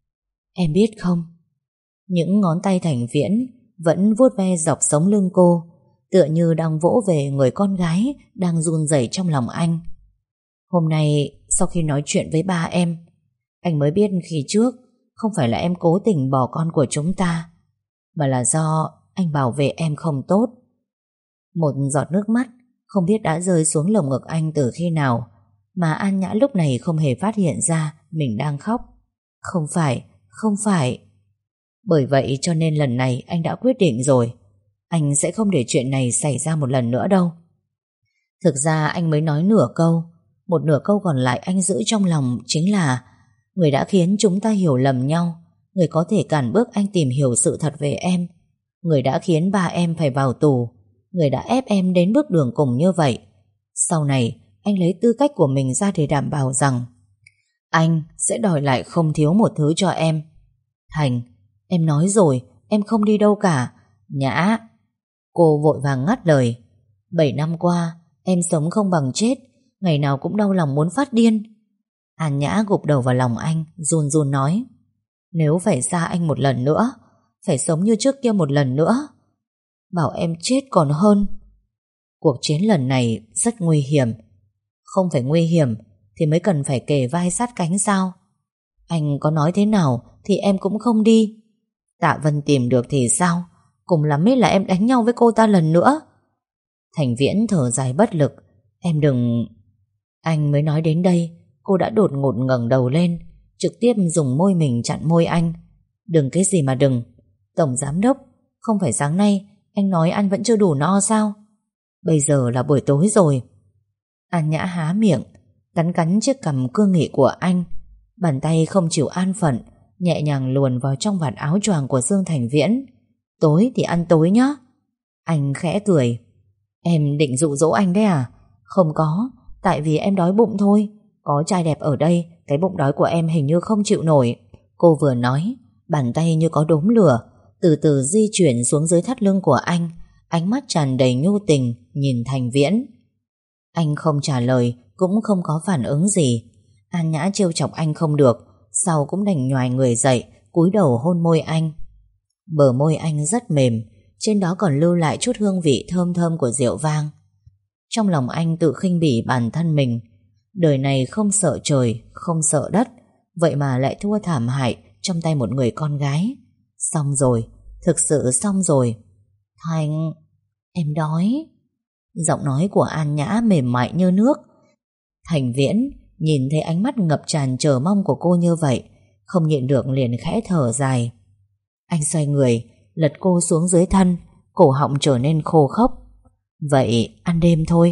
Em biết không? Những ngón tay Thành Viễn vẫn vuốt ve dọc sống lưng cô, tựa như đang vỗ về người con gái đang run rẩy trong lòng anh. Hôm nay sau khi nói chuyện với ba em, anh mới biết khi trước không phải là em cố tình bỏ con của chúng ta, mà là do anh bảo vệ em không tốt. Một giọt nước mắt không biết đã rơi xuống lồng ngực anh từ khi nào, mà An Nhã lúc này không hề phát hiện ra mình đang khóc. Không phải. Bởi vậy cho nên lần này anh đã quyết định rồi, anh sẽ không để chuyện này xảy ra một lần nữa đâu. Thực ra anh mới nói nửa câu, một nửa câu còn lại anh giữ trong lòng chính là người đã khiến chúng ta hiểu lầm nhau, người có thể cản bước anh tìm hiểu sự thật về em, người đã khiến ba em phải vào tù, người đã ép em đến bước đường cùng như vậy. Sau này anh lấy tư cách của mình ra để đảm bảo rằng anh sẽ đòi lại không thiếu một thứ cho em. Thành, em nói rồi, em không đi đâu cả. Nhã. Cô vội vàng ngắt lời. 7 năm qua em sống không bằng chết, ngày nào cũng đau lòng muốn phát điên. An Nhã gục đầu vào lòng anh, run run nói, nếu phải xa anh một lần nữa, phải sống như trước kia một lần nữa, bảo em chết còn hơn. Cuộc chiến lần này rất nguy hiểm. Không phải nguy hiểm thì mới cần phải kề vai sát cánh sao? Anh có nói thế nào thì em cũng không đi. Tạ Vân tìm được thì sao? Cùng lắm ấy là em đánh nhau với cô ta lần nữa. Thành Viễn thở dài bất lực. Em đừng... Anh mới nói đến đây, cô đã đột ngột ngẩng đầu lên, trực tiếp dùng môi mình chặn môi anh. Đừng cái gì mà đừng. Tổng giám đốc, không phải sáng nay anh nói ăn vẫn chưa đủ no sao? Bây giờ là buổi tối rồi. An Nhã há miệng, cắn cắn chiếc cằm cương nghị của anh. Bàn tay không chịu an phận, nhẹ nhàng luồn vào trong vạt áo choàng của Dương Thành Viễn. Tối thì ăn tối nhá. Anh khẽ cười. Em định dụ dỗ anh đấy à? Không có, tại vì em đói bụng thôi. Có trai đẹp ở đây, cái bụng đói của em hình như không chịu nổi. Cô vừa nói, bàn tay như có đốm lửa từ từ di chuyển xuống dưới thắt lưng của anh, ánh mắt tràn đầy nhu tình nhìn Thành Viễn. Anh không trả lời, cũng không có phản ứng gì. An Nhã trêu chọc anh không được, sau cũng đành nhoài người dậy, cúi đầu hôn môi anh. Bờ môi anh rất mềm, trên đó còn lưu lại chút hương vị thơm thơm của rượu vang. Trong lòng anh tự khinh bỉ bản thân mình. Đời này không sợ trời, không sợ đất, vậy mà lại thua thảm hại trong tay một người con gái. Xong rồi, thực sự xong rồi. Thành, em đói. Giọng nói của An Nhã mềm mại như nước. Thành Viễn nhìn thấy ánh mắt ngập tràn chờ mong của cô như vậy, không nhịn được liền khẽ thở dài. Anh xoay người, lật cô xuống dưới thân, cổ họng trở nên khô khốc. Vậy ăn đêm thôi.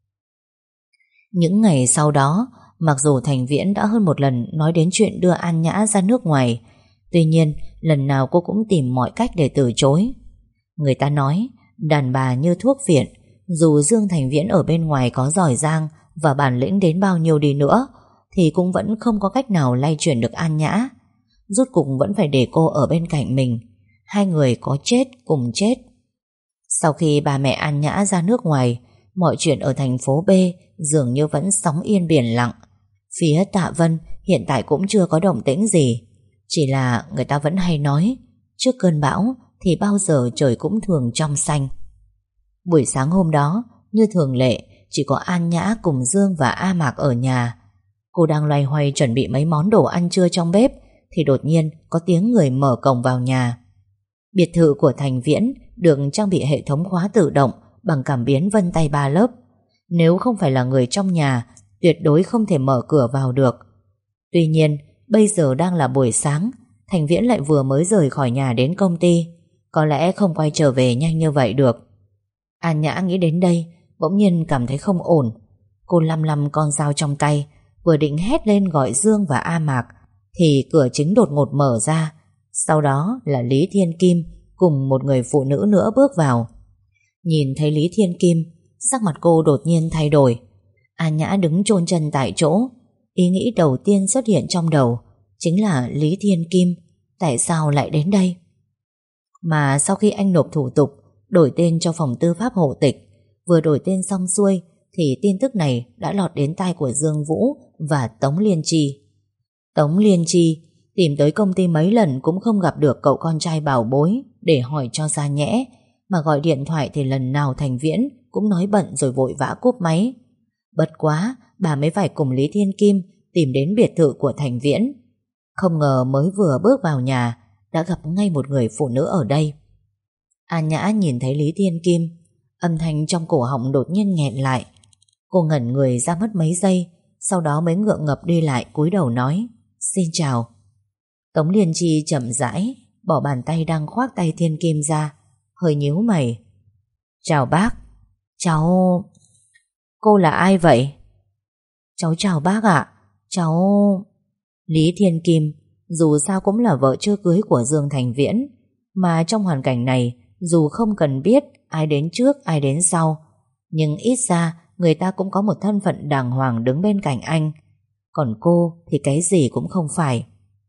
Những ngày sau đó, mặc dù Thành Viễn đã hơn một lần nói đến chuyện đưa An Nhã ra nước ngoài, tuy nhiên lần nào cô cũng tìm mọi cách để từ chối. Người ta nói đàn bà như thuốc viện, dù Dương Thành Viễn ở bên ngoài có giỏi giang và bản lĩnh đến bao nhiêu đi nữa thì cũng vẫn không có cách nào lay chuyển được An Nhã. Rốt cục vẫn phải để cô ở bên cạnh mình. Hai người có chết cùng chết. Sau khi bà mẹ An Nhã ra nước ngoài, mọi chuyện ở thành phố B dường như vẫn sóng yên biển lặng. Phía Tạ Vân hiện tại cũng chưa có động tĩnh gì, chỉ là người ta vẫn hay nói trước cơn bão thì bao giờ trời cũng thường trong xanh. Buổi sáng hôm đó, như thường lệ, chỉ có An Nhã cùng Dương và A Mạc ở nhà. Cô đang loay hoay chuẩn bị mấy món đồ ăn trưa trong bếp thì đột nhiên có tiếng người mở cổng vào nhà. Biệt thự của Thành Viễn được trang bị hệ thống khóa tự động bằng cảm biến vân tay 3 lớp. Nếu không phải là người trong nhà, tuyệt đối không thể mở cửa vào được. Tuy nhiên, bây giờ đang là buổi sáng, Thành Viễn lại vừa mới rời khỏi nhà đến công ty, có lẽ không quay trở về nhanh như vậy được. An Nhã nghĩ đến đây, bỗng nhiên cảm thấy không ổn. Cô lăm lăm con dao trong tay, vừa định hét lên gọi Dương và A Mạc thì cửa chính đột ngột mở ra. Sau đó là Lý Thiên Kim cùng một người phụ nữ nữa bước vào. Nhìn thấy Lý Thiên Kim, sắc mặt cô đột nhiên thay đổi. An Nhã đứng chôn chân tại chỗ. Ý nghĩ đầu tiên xuất hiện trong đầu chính là Lý Thiên Kim tại sao lại đến đây. Mà sau khi anh nộp thủ tục đổi tên cho phòng tư pháp hộ tịch, vừa đổi tên xong xuôi thì tin tức này đã lọt đến tai của Dương Vũ và Tống Liên Chi. Tống Liên Chi tìm tới công ty mấy lần cũng không gặp được cậu con trai bảo bối để hỏi cho ra nhẽ, mà gọi điện thoại thì lần nào Thành Viễn cũng nói bận rồi vội vã cúp máy. Bất quá bà mới phải cùng Lý Thiên Kim tìm đến biệt thự của Thành Viễn. Không ngờ mới vừa bước vào nhà đã gặp ngay một người phụ nữ ở đây. An Nhã nhìn thấy Lý Thiên Kim, âm thanh trong cổ họng đột nhiên nghẹn lại. Cô ngẩn người ra mất mấy giây, sau đó mới ngượng ngập đi lại cúi đầu nói: "Xin chào." Tống Liên Chi chậm rãi bỏ bàn tay đang khoác tay Thiên Kim ra, hơi nhíu mày. "Chào bác." "Cháu..." "Cô là ai vậy?" "Cháu chào bác ạ. Cháu..." Lý Thiên Kim dù sao cũng là vợ chưa cưới của Dương Thành Viễn, mà trong hoàn cảnh này dù không cần biết ai đến trước ai đến sau, nhưng ít ra người ta cũng có một thân phận đàng hoàng đứng bên cạnh anh. Còn cô thì cái gì cũng không phải.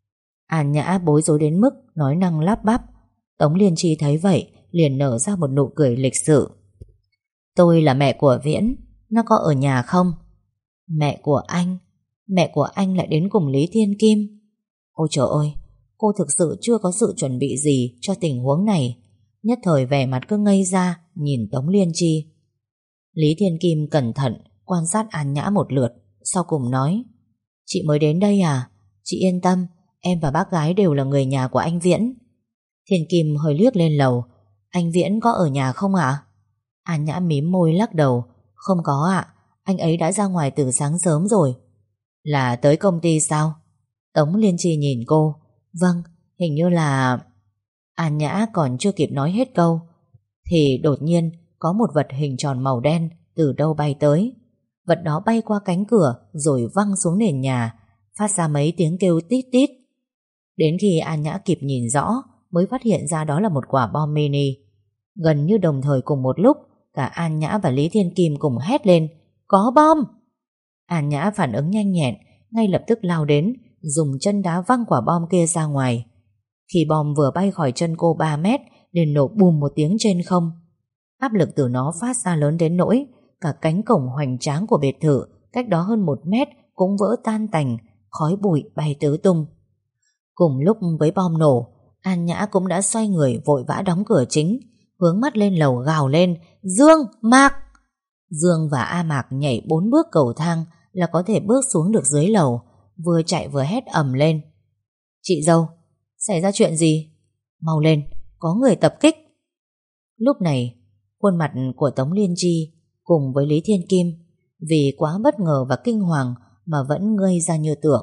An Nhã bối rối đến mức nói năng lắp bắp. Tống Liên Chi thấy vậy liền nở ra một nụ cười lịch sự. "Tôi là mẹ của Viễn, nó có ở nhà không?" "Mẹ của anh? Mẹ của anh lại đến cùng Lý Thiên Kim?" Ôi trời ơi, cô thực sự chưa có sự chuẩn bị gì cho tình huống này. Nhất thời vẻ mặt cứ ngây ra nhìn Tống Liên Chi. Lý Thiên Kim cẩn thận quan sát An Nhã một lượt, sau cùng nói: "Chị mới đến đây à? Chị yên tâm, em và bác gái đều là người nhà của anh Viễn." Thiên Kim hơi liếc lên lầu: "Anh Viễn có ở nhà không ạ?" An Nhã mím môi lắc đầu: "Không có ạ, anh ấy đã ra ngoài từ sáng sớm rồi." "Là tới công ty sao?" Tống Liên Chi nhìn cô: "Vâng, hình như là..." An Nhã còn chưa kịp nói hết câu thì đột nhiên có một vật hình tròn màu đen từ đâu bay tới. Vật đó bay qua cánh cửa rồi văng xuống nền nhà, phát ra mấy tiếng kêu tít tít. Đến khi An Nhã kịp nhìn rõ mới phát hiện ra đó là một quả bom mini. Gần như đồng thời cùng một lúc, cả An Nhã và Lý Thiên Kim cùng hét lên: "Có bom!" An Nhã phản ứng nhanh nhẹn, ngay lập tức lao đến, dùng chân đá văng quả bom kia ra ngoài. Khi bom vừa bay khỏi chân cô 3 mét liền nổ bùm một tiếng trên không. Áp lực từ nó phát ra lớn đến nỗi cả cánh cổng hoành tráng của biệt thự cách đó hơn 1 mét cũng vỡ tan tành, khói bụi bay tứ tung. Cùng lúc với bom nổ, An Nhã cũng đã xoay người vội vã đóng cửa chính, hướng mắt lên lầu gào lên: "Dương, Mạc!" Dương và A Mạc nhảy 4 bước cầu thang là có thể bước xuống được dưới lầu, vừa chạy vừa hét ầm lên: "Chị dâu, xảy ra chuyện gì? Mau lên, có người tập kích!" Lúc này, khuôn mặt của Tống Liên Chi cùng với Lý Thiên Kim vì quá bất ngờ và kinh hoàng mà vẫn ngây ra như tượng.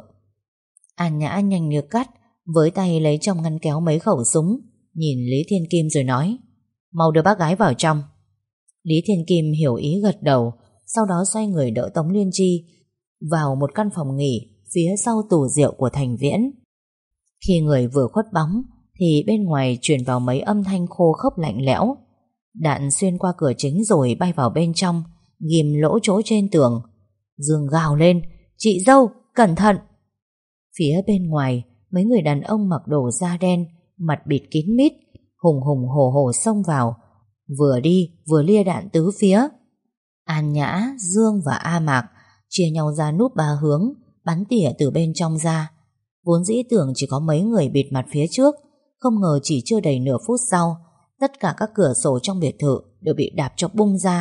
An Nhã nhanh như cắt với tay lấy trong ngăn kéo mấy khẩu súng, nhìn Lý Thiên Kim rồi nói: "Mau đưa bác gái vào trong." Lý Thiên Kim hiểu ý gật đầu, sau đó xoay người đỡ Tống Liên Chi vào một căn phòng nghỉ phía sau tủ rượu của Thành Viễn. Khi người vừa khuất bóng thì bên ngoài truyền vào mấy âm thanh khô khốc lạnh lẽo. Đạn xuyên qua cửa chính rồi bay vào bên trong, ghim lỗ chỗ trên tường. Dương gào lên: "Chị dâu, cẩn thận!" Phía bên ngoài, mấy người đàn ông mặc đồ da đen, mặt bịt kín mít, hùng hùng hổ hổ xông vào, vừa đi vừa lia đạn tứ phía. An Nhã, Dương và A Mạc chia nhau ra núp 3 hướng, bắn tỉa từ bên trong ra. Vốn dĩ tưởng chỉ có mấy người bịt mặt phía trước, không ngờ chỉ chưa đầy nửa phút sau, tất cả các cửa sổ trong biệt thự đều bị đạp cho bung ra,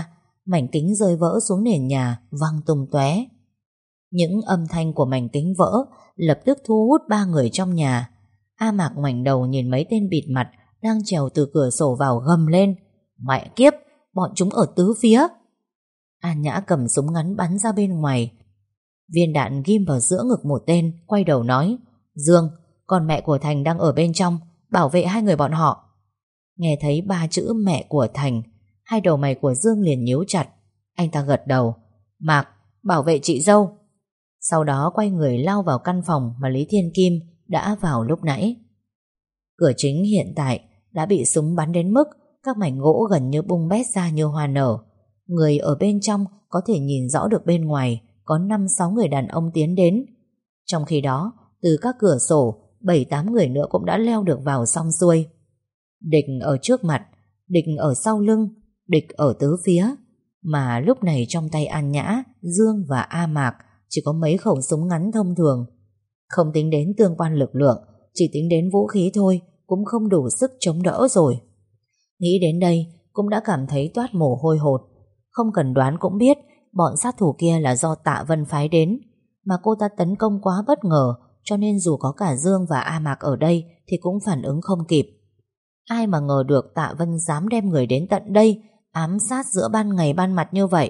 mảnh kính rơi vỡ xuống nền nhà, văng tung tóe. Những âm thanh của mảnh kính vỡ lập tức thu hút ba người trong nhà. A Mạc ngoảnh đầu nhìn mấy tên bịt mặt đang trèo từ cửa sổ vào, gầm lên: Mẹ kiếp, bọn chúng ở tứ phía. An Nhã cầm súng ngắn bắn ra bên ngoài. Viên đạn ghim vào giữa ngực một tên, quay đầu nói: Dương, con mẹ của Thành đang ở bên trong, bảo vệ hai người bọn họ. Nghe thấy ba chữ mẹ của Thành, hai đầu mày của Dương liền nhíu chặt. Anh ta gật đầu: Mạc, bảo vệ chị dâu. Sau đó quay người lao vào căn phòng mà Lý Thiên Kim đã vào lúc nãy. Cửa chính hiện tại đã bị súng bắn đến mức các mảnh gỗ gần như bung bét ra như hoa nở. Người ở bên trong có thể nhìn rõ được bên ngoài có 5-6 người đàn ông tiến đến. Trong khi đó, từ các cửa sổ 7-8 người nữa cũng đã leo được vào xong xuôi. Địch ở trước mặt, địch ở sau lưng, địch ở tứ phía. Mà lúc này trong tay An Nhã, Dương và A Mạc chỉ có mấy khẩu súng ngắn thông thường. Không tính đến tương quan lực lượng, chỉ tính đến vũ khí thôi cũng không đủ sức chống đỡ rồi. Nghĩ đến đây cũng đã cảm thấy toát mồ hôi hột. Không cần đoán cũng biết bọn sát thủ kia là do Tạ Vân phái đến. Mà cô ta tấn công quá bất ngờ, cho nên dù có cả Dương và A Mạc ở đây thì cũng phản ứng không kịp. Ai mà ngờ được Tạ Vân dám đem người đến tận đây ám sát giữa ban ngày ban mặt như vậy.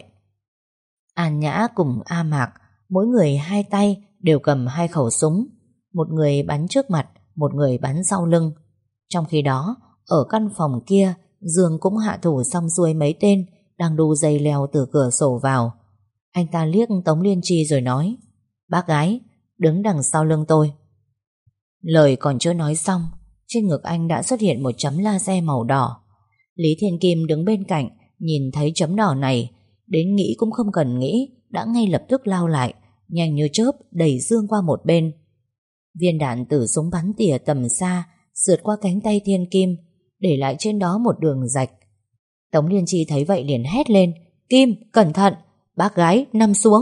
An Nhã cùng A Mạc mỗi người hai tay đều cầm hai khẩu súng. Một người bắn trước mặt, một người bắn sau lưng. Trong khi đó, ở căn phòng kia, Dương cũng hạ thủ xong xuôi mấy tên đang đu dây leo từ cửa sổ vào. Anh ta liếc Tống Liên Chi rồi nói: Bác gái, đứng đằng sau lưng tôi. Lời còn chưa nói xong, trên ngực anh đã xuất hiện một chấm laser màu đỏ. Lý Thiên Kim đứng bên cạnh, nhìn thấy chấm đỏ này, đến nghĩ cũng không cần nghĩ, đã ngay lập tức lao lại, nhanh như chớp đẩy Dương qua một bên. Viên đạn từ súng bắn tỉa tầm xa sượt qua cánh tay Thiên Kim, để lại trên đó một đường rạch. Tống Liên Chi thấy vậy liền hét lên: Kim, cẩn thận, bác gái nằm xuống.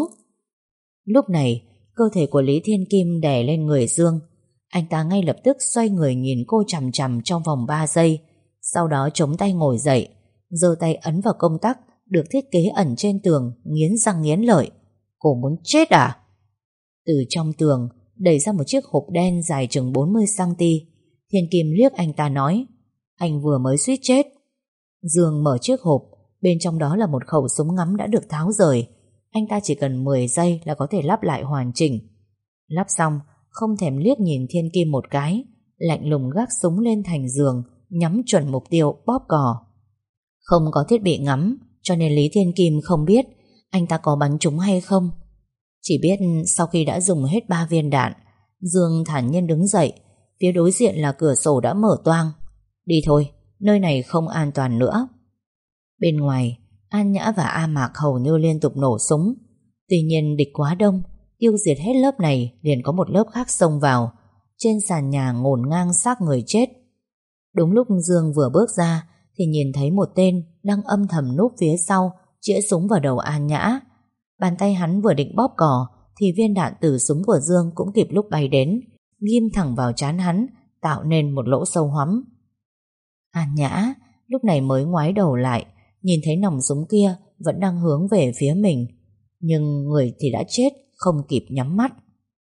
Lúc này cơ thể của Lý Thiên Kim đè lên người Dương. Anh ta ngay lập tức xoay người nhìn cô chằm chằm trong vòng 3 giây, sau đó chống tay ngồi dậy, giơ tay ấn vào công tắc được thiết kế ẩn trên tường, nghiến răng nghiến lợi. Cô muốn chết à? Từ trong tường đẩy ra một chiếc hộp đen dài chừng 40cm. Thiên Kim liếc anh ta nói: Anh vừa mới suýt chết. Dương mở chiếc hộp, bên trong đó là một khẩu súng ngắm đã được tháo rời. Anh ta chỉ cần 10 giây là có thể lắp lại hoàn chỉnh. Lắp xong, không thèm liếc nhìn Thiên Kim một cái, lạnh lùng gác súng lên thành giường, nhắm chuẩn mục tiêu bóp cò. Không có thiết bị ngắm, cho nên Lý Thiên Kim không biết anh ta có bắn trúng hay không. Chỉ biết sau khi đã dùng hết 3 viên đạn, Dương thản nhiên đứng dậy. Phía đối diện là cửa sổ đã mở toang. Đi thôi, nơi này không an toàn nữa. Bên ngoài, An Nhã và A Mạc hầu như liên tục nổ súng. Tuy nhiên địch quá đông, tiêu diệt hết lớp này liền có một lớp khác xông vào. Trên sàn nhà ngổn ngang xác người chết. Đúng lúc Dương vừa bước ra thì nhìn thấy một tên đang âm thầm núp phía sau, chĩa súng vào đầu An Nhã. Bàn tay hắn vừa định bóp cò thì viên đạn từ súng của Dương cũng kịp lúc bay đến, ghim thẳng vào trán hắn, tạo nên một lỗ sâu hoắm. An Nhã lúc này mới ngoái đầu lại, nhìn thấy nòng súng kia vẫn đang hướng về phía mình, nhưng người thì đã chết, không kịp nhắm mắt.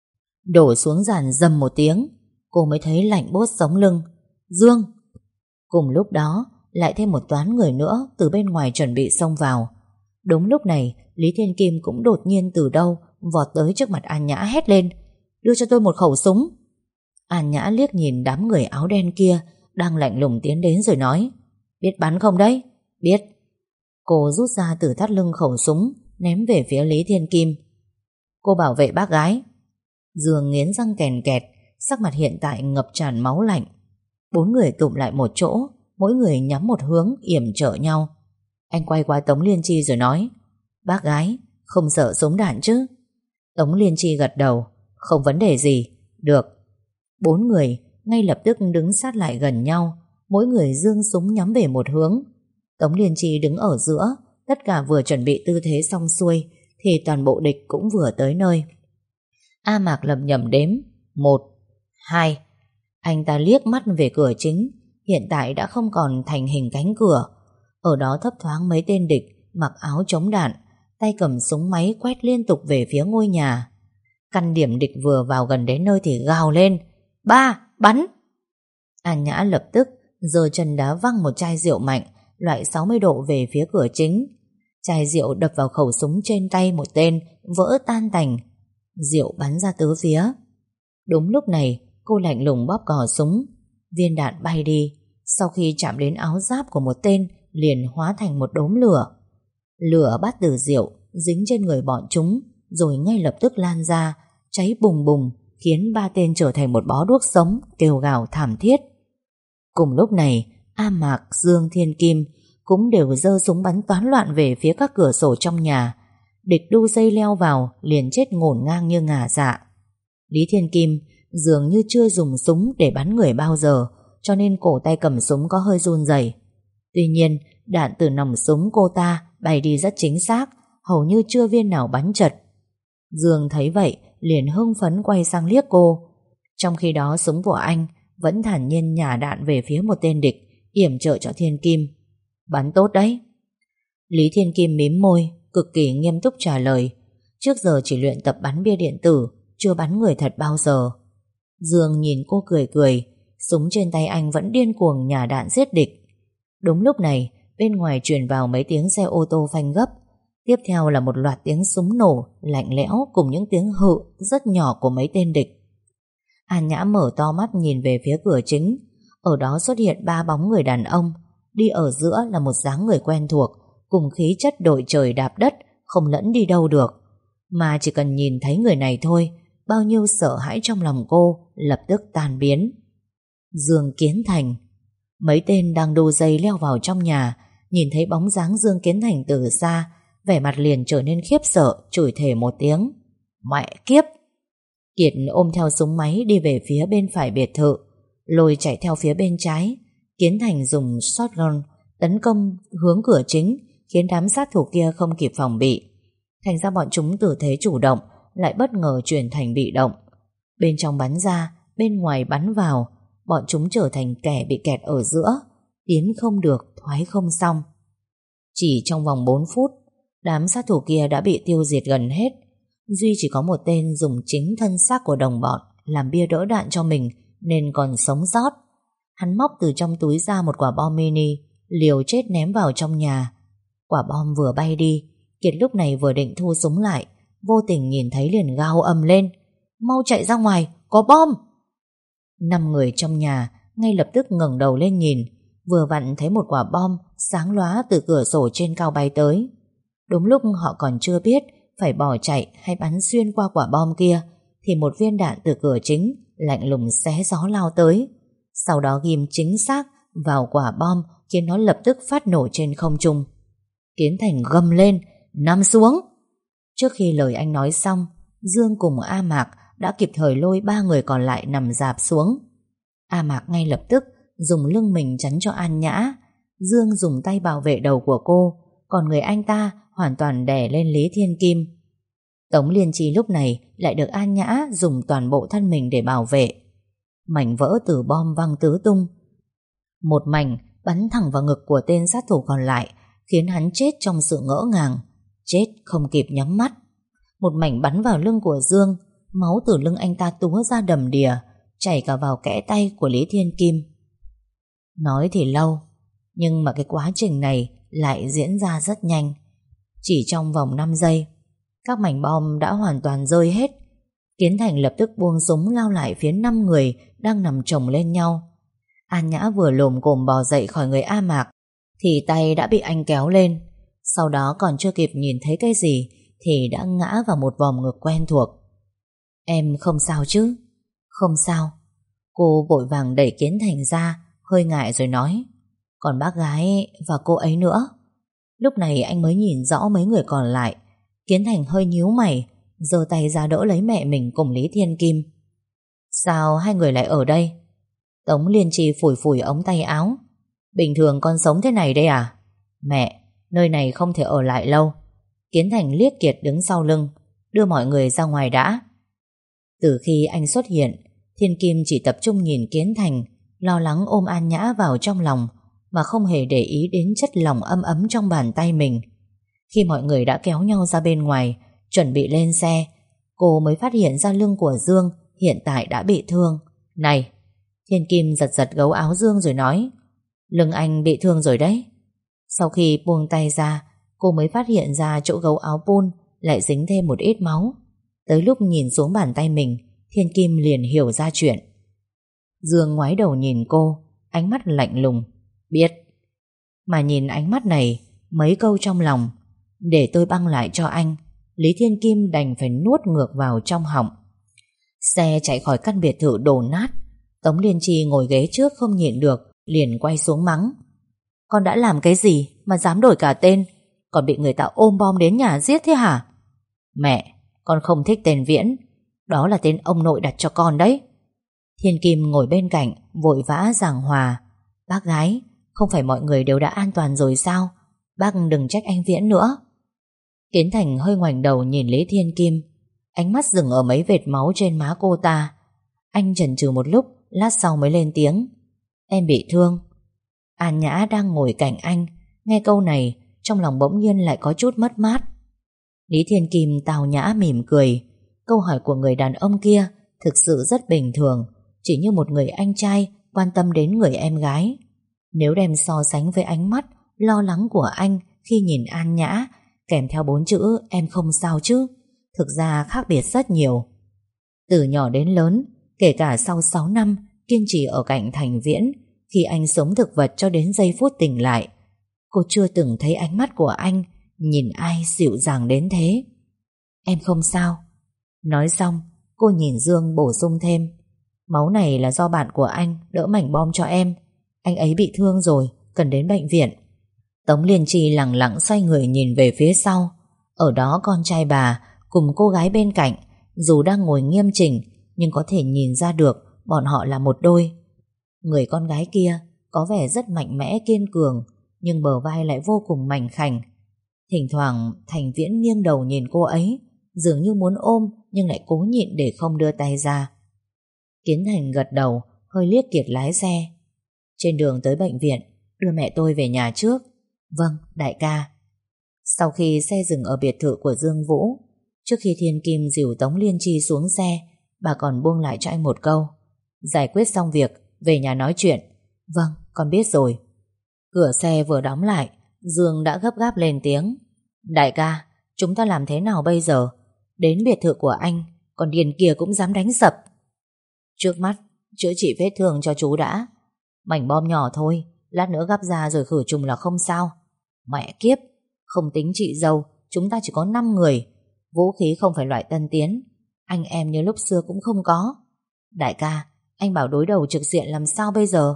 Đổ xuống giàn dầm một tiếng, cô mới thấy lạnh buốt sống lưng. Dương! Cùng lúc đó lại thêm một toán người nữa từ bên ngoài chuẩn bị xông vào. Đúng lúc này Lý Thiên Kim cũng đột nhiên từ đâu vọt tới trước mặt An Nhã, hét lên: Đưa cho tôi một khẩu súng. An Nhã liếc nhìn đám người áo đen kia đang lạnh lùng tiến đến rồi nói: Biết bắn không đấy? Biết. Cô rút ra từ thắt lưng khẩu súng, ném về phía Lý Thiên Kim. Cô bảo vệ bác gái. Dương nghiến răng kèn kẹt, sắc mặt hiện tại ngập tràn máu lạnh. 4 người tụm lại một chỗ, mỗi người nhắm một hướng yểm trợ nhau. Anh quay qua Tống Liên Chi rồi nói: Bác gái, không sợ súng đạn chứ? Tống Liên Chi gật đầu: Không vấn đề gì. Được. 4 người ngay lập tức đứng sát lại gần nhau, mỗi người giương súng nhắm về một hướng. Tống Liên Chi đứng ở giữa, tất cả vừa chuẩn bị tư thế xong xuôi thì toàn bộ địch cũng vừa tới nơi. A Mạc lẩm nhẩm đếm: 1, 2. Anh ta liếc mắt về cửa chính, hiện tại đã không còn thành hình cánh cửa. Ở đó thấp thoáng mấy tên địch mặc áo chống đạn, tay cầm súng máy quét liên tục về phía ngôi nhà. Căn điểm địch vừa vào gần đến nơi thì gào lên: "Ba, bắn!" An Nhã lập tức giơ chân đá văng một chai rượu mạnh, loại 60 độ về phía cửa chính. Chai rượu đập vào khẩu súng trên tay một tên, vỡ tan tành. Rượu bắn ra tứ phía. Đúng lúc này, cô lạnh lùng bóp cò súng. Viên đạn bay đi, sau khi chạm đến áo giáp của một tên liền hóa thành một đốm lửa. Lửa bắt từ rượu dính trên người bọn chúng, rồi ngay lập tức lan ra, cháy bùng bùng, khiến 3 tên trở thành một bó đuốc sống, kêu gào thảm thiết. Cùng lúc này, A Mạc, Dương, Thiên Kim cũng đều giơ súng bắn toán loạn về phía các cửa sổ trong nhà. Địch đu dây leo vào liền chết ngổn ngang như ngả dạ. Lý Thiên Kim dường như chưa dùng súng để bắn người bao giờ, cho nên cổ tay cầm súng có hơi run rẩy. Tuy nhiên, đạn từ nòng súng cô ta bay đi rất chính xác, hầu như chưa viên nào bắn trật. Dương thấy vậy liền hưng phấn quay sang liếc cô. Trong khi đó súng của anh vẫn thản nhiên nhả đạn về phía một tên địch, yểm trợ cho Thiên Kim. "Bắn tốt đấy." Lý Thiên Kim mím môi, cực kỳ nghiêm túc trả lời. Trước giờ chỉ luyện tập bắn bia điện tử, chưa bắn người thật bao giờ. Dương nhìn cô cười cười, súng trên tay anh vẫn điên cuồng nhả đạn giết địch. Đúng lúc này, bên ngoài truyền vào mấy tiếng xe ô tô phanh gấp. Tiếp theo là một loạt tiếng súng nổ lạnh lẽo cùng những tiếng hự rất nhỏ của mấy tên địch. An Nhã mở to mắt nhìn về phía cửa chính. Ở đó xuất hiện 3 bóng người đàn ông. Đi ở giữa là một dáng người quen thuộc, cùng khí chất đội trời đạp đất, không lẫn đi đâu được. Mà chỉ cần nhìn thấy người này thôi, bao nhiêu sợ hãi trong lòng cô lập tức tan biến. Dương Kiến Thành. Mấy tên đang đu dây leo vào trong nhà, nhìn thấy bóng dáng Dương Kiến Thành từ xa, vẻ mặt liền trở nên khiếp sợ, chửi thề một tiếng: "Mẹ kiếp!" Kiệt ôm theo súng máy đi về phía bên phải biệt thự, Lôi chạy theo phía bên trái. Kiến Thành dùng shotgun tấn công hướng cửa chính, khiến đám sát thủ kia không kịp phòng bị. Thành ra bọn chúng từ thế chủ động lại bất ngờ chuyển thành bị động. Bên trong bắn ra, bên ngoài bắn vào, bọn chúng trở thành kẻ bị kẹt ở giữa, tiến không được, thoái không xong. Chỉ trong vòng 4 phút, đám sát thủ kia đã bị tiêu diệt gần hết. Duy chỉ có một tên dùng chính thân xác của đồng bọn làm bia đỡ đạn cho mình, nên còn sống sót. Hắn móc từ trong túi ra một quả bom mini, liều chết ném vào trong nhà. Quả bom vừa bay đi, Kiệt lúc này vừa định thu súng lại, vô tình nhìn thấy liền gào ầm lên: "Mau chạy ra ngoài, có bom!" 5 người trong nhà ngay lập tức ngẩng đầu lên nhìn, vừa vặn thấy một quả bom sáng lóa từ cửa sổ trên cao bay tới. Đúng lúc họ còn chưa biết phải bỏ chạy hay bắn xuyên qua quả bom kia, thì một viên đạn từ cửa chính lạnh lùng xé gió lao tới, sau đó ghim chính xác vào quả bom, khiến nó lập tức phát nổ trên không trung. Kiến Thành gầm lên: "Nằm xuống!" Trước khi lời anh nói xong, Dương cùng A Mạc đã kịp thời lôi 3 người còn lại nằm rạp xuống. A Mạc ngay lập tức dùng lưng mình chắn cho An Nhã. Dương dùng tay bảo vệ đầu của cô, còn người anh ta hoàn toàn đè lên Lý Thiên Kim. Tống Liên Chi lúc này lại được An Nhã dùng toàn bộ thân mình để bảo vệ. Mảnh vỡ từ bom văng tứ tung. Một mảnh bắn thẳng vào ngực của tên sát thủ còn lại, khiến hắn chết trong sự ngỡ ngàng, chết không kịp nhắm mắt. Một mảnh bắn vào lưng của Dương, máu từ lưng anh ta túa ra đầm đìa, chảy cả vào kẽ tay của Lý Thiên Kim. Nói thì lâu, nhưng mà cái quá trình này lại diễn ra rất nhanh. Chỉ trong vòng 5 giây, các mảnh bom đã hoàn toàn rơi hết. Kiến Thành lập tức buông súng lao lại phía 5 người đang nằm chồng lên nhau. An Nhã vừa lồm cồm bò dậy khỏi người A Mạc thì tay đã bị anh kéo lên. Sau đó còn chưa kịp nhìn thấy cái gì thì đã ngã vào một vòng ngực quen thuộc. "Em không sao chứ?" "Không sao." Cô vội vàng đẩy Kiến Thành ra, hơi ngại rồi nói: "Còn bác gái và cô ấy nữa." Lúc này anh mới nhìn rõ mấy người còn lại. Kiến Thành hơi nhíu mày, giơ tay ra đỡ lấy mẹ mình cùng Lý Thiên Kim. "Sao hai người lại ở đây?" Tống Liên Chi phủi phủi ống tay áo. "Bình thường con sống thế này đây à?" "Mẹ, nơi này không thể ở lại lâu." Kiến Thành liếc Kiệt đứng sau lưng: "Đưa mọi người ra ngoài đã." Từ khi anh xuất hiện, Thiên Kim chỉ tập trung nhìn Kiến Thành, lo lắng ôm An Nhã vào trong lòng, mà không hề để ý đến chất lỏng ấm ấm trong bàn tay mình. Khi mọi người đã kéo nhau ra bên ngoài, chuẩn bị lên xe, cô mới phát hiện ra lưng của Dương hiện tại đã bị thương. Này! Thiên Kim giật giật gấu áo Dương rồi nói, lưng anh bị thương rồi đấy. Sau khi buông tay ra, cô mới phát hiện ra chỗ gấu áo pun lại dính thêm một ít máu. Tới lúc nhìn xuống bàn tay mình, Thiên Kim liền hiểu ra chuyện. Dương ngoái đầu nhìn cô, ánh mắt lạnh lùng. Biết. Mà nhìn ánh mắt này, mấy câu trong lòng, để tôi băng lại cho anh, Lý Thiên Kim đành phải nuốt ngược vào trong họng. Xe chạy khỏi căn biệt thự đổ nát. Tống Liên Chi ngồi ghế trước không nhịn được, liền quay xuống mắng. Con đã làm cái gì mà dám đổi cả tên, còn bị người ta ôm bom đến nhà giết thế hả? Mẹ, con không thích tên Viễn, đó là tên ông nội đặt cho con đấy. Thiên Kim ngồi bên cạnh vội vã giảng hòa. Bác gái, không phải mọi người đều đã an toàn rồi sao? Bác đừng trách anh Viễn nữa. Kiến Thành hơi ngoảnh đầu nhìn Lý Thiên Kim, ánh mắt dừng ở mấy vệt máu trên má cô ta. Anh chần chừ một lúc, lát sau mới lên tiếng. Em bị thương. An Nhã đang ngồi cạnh anh, nghe câu này trong lòng bỗng nhiên lại có chút mất mát. Lý Thiên Kim tào nhã mỉm cười. Câu hỏi của người đàn ông kia thực sự rất bình thường, chỉ như một người anh trai quan tâm đến người em gái. Nếu đem so sánh với ánh mắt lo lắng của anh khi nhìn An Nhã kèm theo 4 chữ em không sao chứ, thực ra khác biệt rất nhiều. Từ nhỏ đến lớn, kể cả sau 6 năm kiên trì ở cạnh Thành Viễn, khi anh sống thực vật cho đến giây phút tỉnh lại, cô chưa từng thấy ánh mắt của anh nhìn ai dịu dàng đến thế. Em không sao. Nói xong, cô nhìn Dương bổ sung thêm, máu này là do bạn của anh đỡ mảnh bom cho em. Anh ấy bị thương rồi, cần đến bệnh viện. Tống Liên Chi lặng lặng xoay người nhìn về phía sau. Ở đó con trai bà cùng cô gái bên cạnh, dù đang ngồi nghiêm chỉnh nhưng có thể nhìn ra được bọn họ là một đôi. Người con gái kia có vẻ rất mạnh mẽ kiên cường, nhưng bờ vai lại vô cùng mảnh khảnh. Thỉnh thoảng Thành Viễn nghiêng đầu nhìn cô ấy, dường như muốn ôm nhưng lại cố nhịn để không đưa tay ra. Kiến Thành gật đầu, hơi liếc Kiệt lái xe. Trên đường tới bệnh viện, đưa mẹ tôi về nhà trước. Vâng, đại ca. Sau khi xe dừng ở biệt thự của Dương Vũ, trước khi Thiên Kim dìu Tống Liên Chi xuống xe, bà còn buông lại cho anh một câu. Giải quyết xong việc, về nhà nói chuyện. Vâng, con biết rồi. Cửa xe vừa đóng lại, Dương đã gấp gáp lên tiếng. Đại ca, chúng ta làm thế nào bây giờ? Đến biệt thự của anh, còn Điền kia cũng dám đánh sập. Trước mắt, chữa trị vết thương cho chú đã. Mảnh bom nhỏ thôi, lát nữa gắp ra rồi khử trùng là không sao. Mẹ kiếp, không tính chị dâu, chúng ta chỉ có 5 người. Vũ khí không phải loại tân tiến, anh em như lúc xưa cũng không có. Đại ca, anh bảo đối đầu trực diện làm sao bây giờ?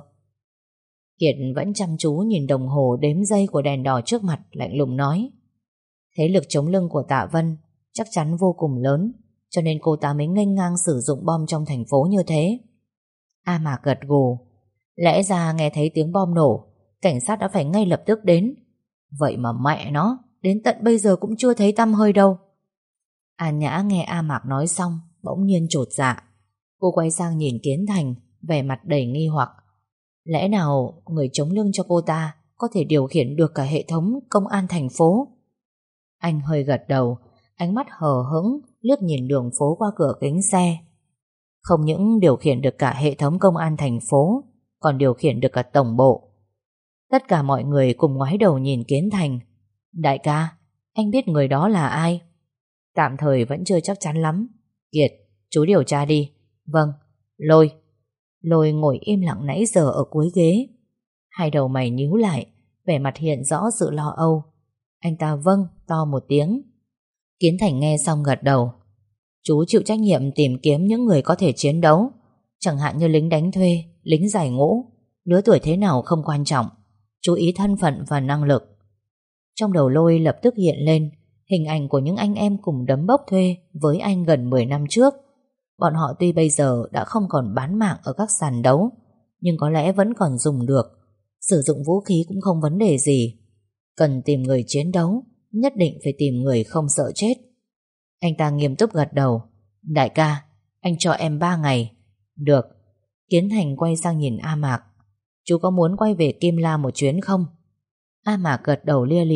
Kiệt vẫn chăm chú nhìn đồng hồ đếm giây của đèn đỏ trước mặt, lạnh lùng nói. Thế lực chống lưng của Tạ Vân chắc chắn vô cùng lớn, cho nên cô ta mới nghênh ngang sử dụng bom trong thành phố như thế. A Mạc gật gù. Lẽ ra nghe thấy tiếng bom nổ, cảnh sát đã phải ngay lập tức đến. Vậy mà mẹ nó, đến tận bây giờ cũng chưa thấy tăm hơi đâu. An Nhã nghe A Mạc nói xong, bỗng nhiên chột dạ. Cô quay sang nhìn Kiến Thành, vẻ mặt đầy nghi hoặc. Lẽ nào người chống lưng cho cô ta có thể điều khiển được cả hệ thống công an thành phố? Anh hơi gật đầu, ánh mắt hờ hững liếc nhìn đường phố qua cửa kính xe. Không những điều khiển được cả hệ thống công an thành phố, còn điều khiển được cả tổng bộ. Tất cả mọi người cùng ngoái đầu nhìn Kiến Thành. Đại ca, anh biết người đó là ai? Tạm thời vẫn chưa chắc chắn lắm. Kiệt, chú điều tra đi. Vâng. Lôi ngồi im lặng nãy giờ ở cuối ghế. Hai đầu mày nhíu lại, vẻ mặt hiện rõ sự lo âu. Anh ta vâng to một tiếng. Kiến Thành nghe xong gật đầu. Chú chịu trách nhiệm tìm kiếm những người có thể chiến đấu, chẳng hạn như lính đánh thuê, lính giải ngũ. Lứa tuổi thế nào không quan trọng, chú ý thân phận và năng lực. Trong đầu Lôi lập tức hiện lên hình ảnh của những anh em cùng đấm bốc thuê với anh gần 10 năm trước. Bọn họ tuy bây giờ đã không còn bán mạng ở các sàn đấu, nhưng có lẽ vẫn còn dùng được. Sử dụng vũ khí cũng không vấn đề gì. Cần tìm người chiến đấu, nhất định phải tìm người không sợ chết. Anh ta nghiêm túc gật đầu. Đại ca, anh cho em 3 ngày. Được. Kiến Thành quay sang nhìn A Mạc. Chú có muốn quay về Kim La một chuyến không? A Mạc gật đầu lia lịa,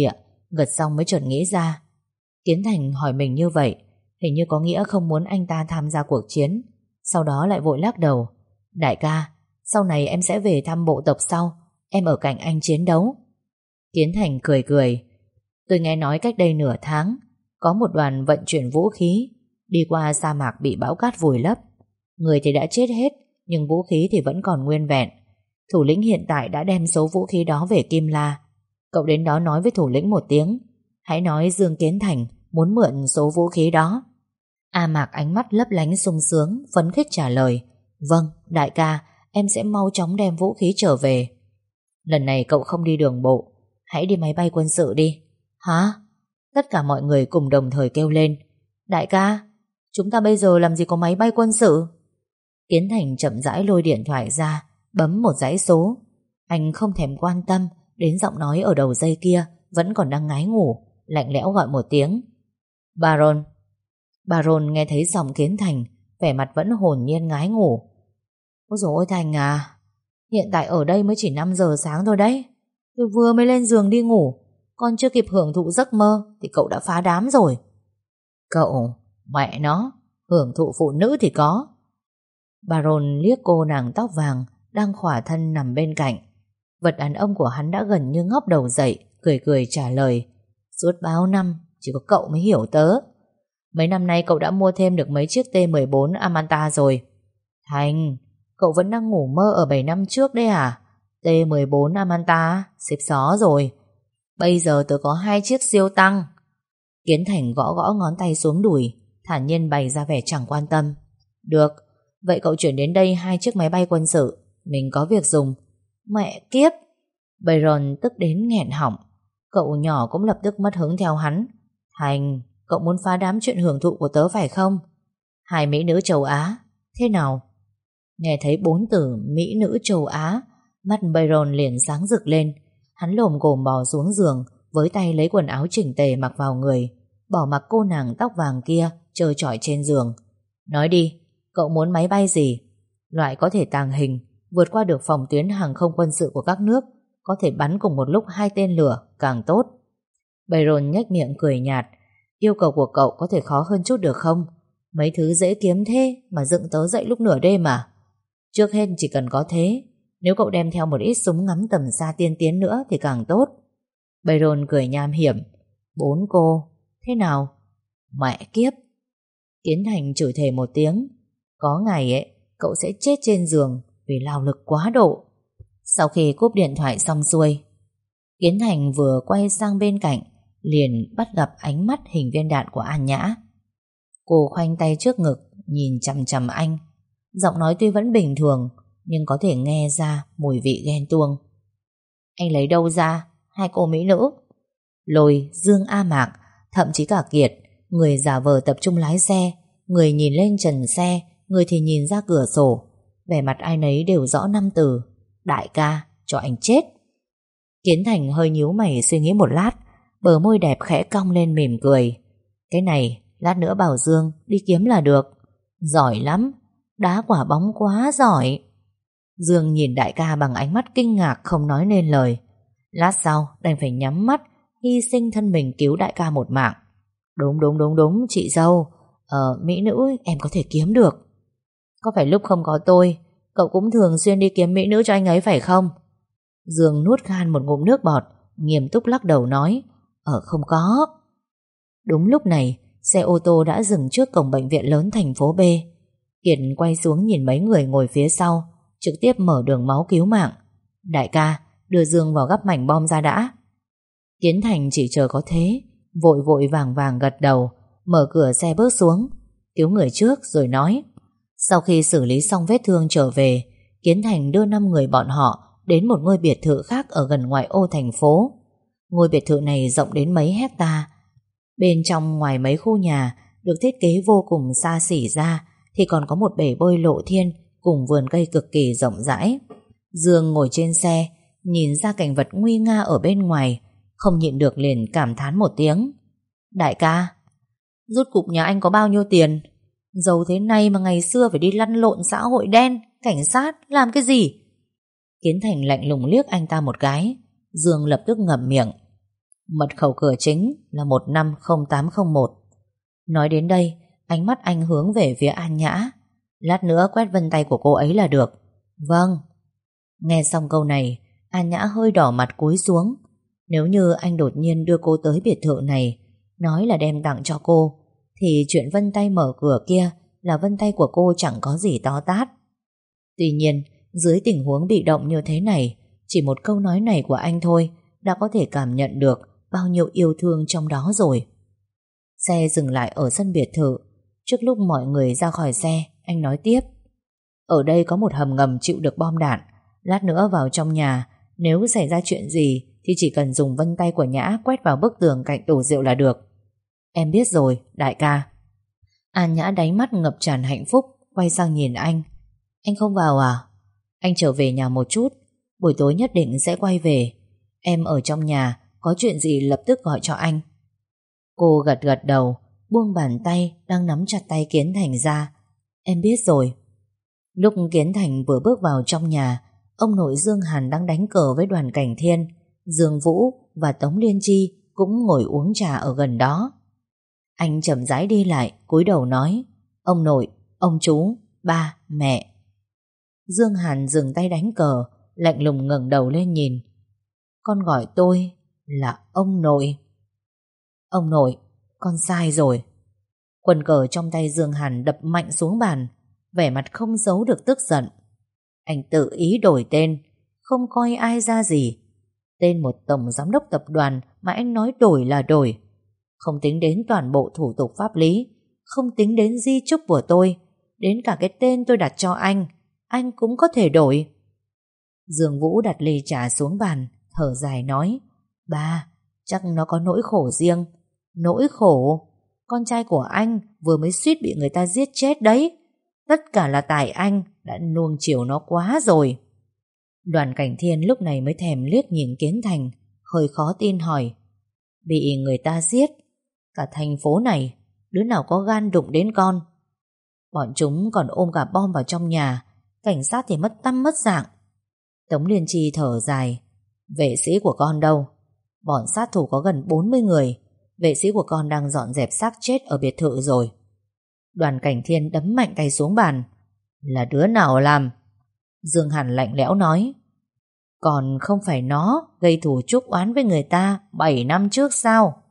Gật xong mới chợt nghĩ ra. Kiến Thành hỏi mình như vậy hình như có nghĩa không muốn anh ta tham gia cuộc chiến. Sau đó lại vội lắc đầu. Đại ca, sau này em sẽ về thăm bộ tộc sau. Em ở cạnh anh chiến đấu. Kiến Thành cười cười. Tôi nghe nói cách đây nửa tháng có một đoàn vận chuyển vũ khí đi qua sa mạc bị bão cát vùi lấp. Người thì đã chết hết, nhưng vũ khí thì vẫn còn nguyên vẹn. Thủ lĩnh hiện tại đã đem số vũ khí đó về Kim La. Cậu đến đó nói với thủ lĩnh một tiếng. Hãy nói Dương Kiến Thành muốn mượn số vũ khí đó. A Mạc ánh mắt lấp lánh sung sướng, phấn khích trả lời. Vâng, đại ca, em sẽ mau chóng đem vũ khí trở về. Lần này cậu không đi đường bộ, hãy đi máy bay quân sự đi. Hả? Tất cả mọi người cùng đồng thời kêu lên. Đại ca, chúng ta bây giờ làm gì có máy bay quân sự? Kiến Thành chậm rãi lôi điện thoại ra, bấm một dãy số. Anh không thèm quan tâm đến giọng nói ở đầu dây kia vẫn còn đang ngái ngủ, lạnh lẽo gọi một tiếng. Baron. Baron nghe thấy giọng Kiến Thành, vẻ mặt vẫn hồn nhiên ngái ngủ. Ôi dồi ôi Thành à, hiện tại ở đây mới chỉ 5 giờ sáng thôi đấy. Tôi vừa mới lên giường đi ngủ, còn chưa kịp hưởng thụ giấc mơ thì cậu đã phá đám rồi. Cậu, mẹ nó, hưởng thụ phụ nữ thì có. Baron liếc cô nàng tóc vàng đang khỏa thân nằm bên cạnh. Vật đàn ông của hắn đã gần như ngóc đầu dậy, cười cười trả lời. Suốt bao năm chỉ có cậu mới hiểu tớ. Mấy năm nay cậu đã mua thêm được mấy chiếc T14 Amanta rồi. Thành, cậu vẫn đang ngủ mơ ở 7 năm trước đấy à? T14 Amanta xếp xó rồi. Bây giờ tớ có 2 chiếc siêu tăng. Kiến Thành gõ gõ ngón tay xuống đùi, thản nhiên bày ra vẻ chẳng quan tâm. Được, vậy cậu chuyển đến đây 2 chiếc máy bay quân sự, mình có việc dùng. Mẹ kiếp. Bayron tức đến nghẹn họng. Cậu nhỏ cũng lập tức mất hứng theo hắn. Thành, cậu muốn phá đám chuyện hưởng thụ của tớ phải không? 2 mỹ nữ châu Á. Thế nào? Nghe thấy 4 từ mỹ nữ châu Á, mắt Bayron liền sáng rực lên. Hắn lồm cồm bò xuống giường, với tay lấy quần áo chỉnh tề mặc vào người, bỏ mặc cô nàng tóc vàng kia trơ trọi trên giường. Nói đi, cậu muốn máy bay gì? Loại có thể tàng hình, vượt qua được phòng tuyến hàng không quân sự của các nước, có thể bắn cùng một lúc 2 tên lửa, càng tốt. Bayron nhếch miệng cười nhạt. Yêu cầu của cậu có thể khó hơn chút được không? Mấy thứ dễ kiếm thế mà dựng tớ dậy lúc nửa đêm à? Trước hết chỉ cần có thế. Nếu cậu đem theo một ít súng ngắm tầm xa tiên tiến nữa thì càng tốt. Bayron cười nham hiểm. 4 cô, thế nào? Mẹ kiếp. Kiến Thành chửi thề một tiếng. Có ngày ấy, cậu sẽ chết trên giường vì lao lực quá độ. Sau khi cúp điện thoại xong xuôi, Kiến Thành vừa quay sang bên cạnh liền bắt gặp ánh mắt hình viên đạn của An Nhã. Cô khoanh tay trước ngực, nhìn chằm chằm anh. Giọng nói tuy vẫn bình thường, nhưng có thể nghe ra mùi vị ghen tuông. Anh lấy đâu ra 2 cô mỹ nữ? Lôi, Dương, A Mạc, thậm chí cả Kiệt, người giả vờ tập trung lái xe, người nhìn lên trần xe, người thì nhìn ra cửa sổ. Vẻ mặt ai nấy đều rõ 5 từ. Đại ca, cho anh chết. Kiến Thành hơi nhíu mày suy nghĩ một lát, bờ môi đẹp khẽ cong lên mỉm cười. Cái này, lát nữa bảo Dương đi kiếm là được. Giỏi lắm, đá quả bóng quá giỏi. Dương nhìn đại ca bằng ánh mắt kinh ngạc không nói nên lời. Lát sau đành phải nhắm mắt, hy sinh thân mình cứu đại ca một mạng. Đúng, chị dâu. Mỹ nữ em có thể kiếm được. Có phải lúc không có tôi, cậu cũng thường xuyên đi kiếm mỹ nữ cho anh ấy phải không? Dương nuốt khan một ngụm nước bọt, nghiêm túc lắc đầu nói. Không có. Đúng lúc này, xe ô tô đã dừng trước cổng bệnh viện lớn thành phố B. Kiệt quay xuống nhìn mấy người ngồi phía sau, trực tiếp mở đường máu cứu mạng. Đại ca, đưa Dương vào gắp mảnh bom ra đã. Kiến Thành chỉ chờ có thế, vội vội vàng vàng gật đầu, mở cửa xe bước xuống, cứu người trước rồi nói. Sau khi xử lý xong vết thương trở về, Kiến Thành đưa 5 người bọn họ đến một ngôi biệt thự khác ở gần ngoại ô thành phố. Ngôi biệt thự này rộng đến mấy hecta. Bên trong ngoài mấy khu nhà được thiết kế vô cùng xa xỉ ra thì còn có một bể bơi lộ thiên cùng vườn cây cực kỳ rộng rãi. Dương ngồi trên xe, nhìn ra cảnh vật nguy nga ở bên ngoài, không nhịn được liền cảm thán một tiếng. Đại ca, rốt cục nhà anh có bao nhiêu tiền? Giàu thế này mà ngày xưa phải đi lăn lộn xã hội đen, cảnh sát, làm cái gì? Kiến Thành lạnh lùng liếc anh ta một cái. Dương lập tức ngậm miệng. Mật khẩu cửa chính là 150801. Nói đến đây, ánh mắt anh hướng về phía An Nhã. Lát nữa quét vân tay của cô ấy là được. Vâng. Nghe xong câu này, An Nhã hơi đỏ mặt cúi xuống. Nếu như anh đột nhiên đưa cô tới biệt thự này, nói là đem tặng cho cô, thì chuyện vân tay mở cửa kia là vân tay của cô chẳng có gì to tát. Tuy nhiên, dưới tình huống bị động như thế này, chỉ một câu nói này của anh thôi đã có thể cảm nhận được bao nhiêu yêu thương trong đó rồi. Xe dừng lại ở sân biệt thự. Trước lúc mọi người ra khỏi xe, anh nói tiếp. Ở đây có một hầm ngầm chịu được bom đạn. Lát nữa vào trong nhà, nếu xảy ra chuyện gì thì chỉ cần dùng vân tay của Nhã quét vào bức tường cạnh tủ rượu là được. Em biết rồi, đại ca. An Nhã đáy mắt ngập tràn hạnh phúc, quay sang nhìn anh. Anh không vào à? Anh trở về nhà một chút, buổi tối nhất định sẽ quay về. Em ở trong nhà, có chuyện gì lập tức gọi cho anh. Cô gật gật đầu, buông bàn tay đang nắm chặt tay Kiến Thành ra. Em biết rồi. Lúc Kiến Thành vừa bước vào trong nhà, ông nội Dương Hàn đang đánh cờ với Đoàn Cảnh Thiên. Dương Vũ và Tống Liên Chi cũng ngồi uống trà ở gần đó. Anh chậm rãi đi lại, cúi đầu nói. Ông nội, ông chú, ba, mẹ. Dương Hàn dừng tay đánh cờ, lạnh lùng ngẩng đầu lên nhìn. Con gọi tôi là ông nội. Ông nội, con sai rồi. Quần cờ trong tay Dương Hàn đập mạnh xuống bàn, vẻ mặt không giấu được tức giận. Anh tự ý đổi tên, không coi ai ra gì. Tên một tổng giám đốc tập đoàn mà anh nói đổi là đổi. Không tính đến toàn bộ thủ tục pháp lý, không tính đến di chúc của tôi, đến cả cái tên tôi đặt cho anh cũng có thể đổi. Dương Vũ đặt ly trà xuống bàn, thở dài nói. Ba, chắc nó có nỗi khổ riêng. Nỗi khổ? Con trai của anh vừa mới suýt bị người ta giết chết đấy. Tất cả là tại anh đã nuông chiều nó quá rồi. Đoàn Cảnh Thiên lúc này mới thèm liếc nhìn Kiến Thành, hơi khó tin hỏi. Bị người ta giết? Cả thành phố này, đứa nào có gan đụng đến con? Bọn chúng còn ôm cả bom vào trong nhà, cảnh sát thì mất tăm mất dạng. Tống Liên Chi thở dài. Vệ sĩ của con đâu? Bọn sát thủ có gần 40 người. Vệ sĩ của con đang dọn dẹp xác chết ở biệt thự rồi. Đoàn Cảnh Thiên đấm mạnh tay xuống bàn. Là đứa nào làm? Dương Hàn lạnh lẽo nói. Còn không phải nó gây thù chuốc oán với người ta 7 năm trước sao?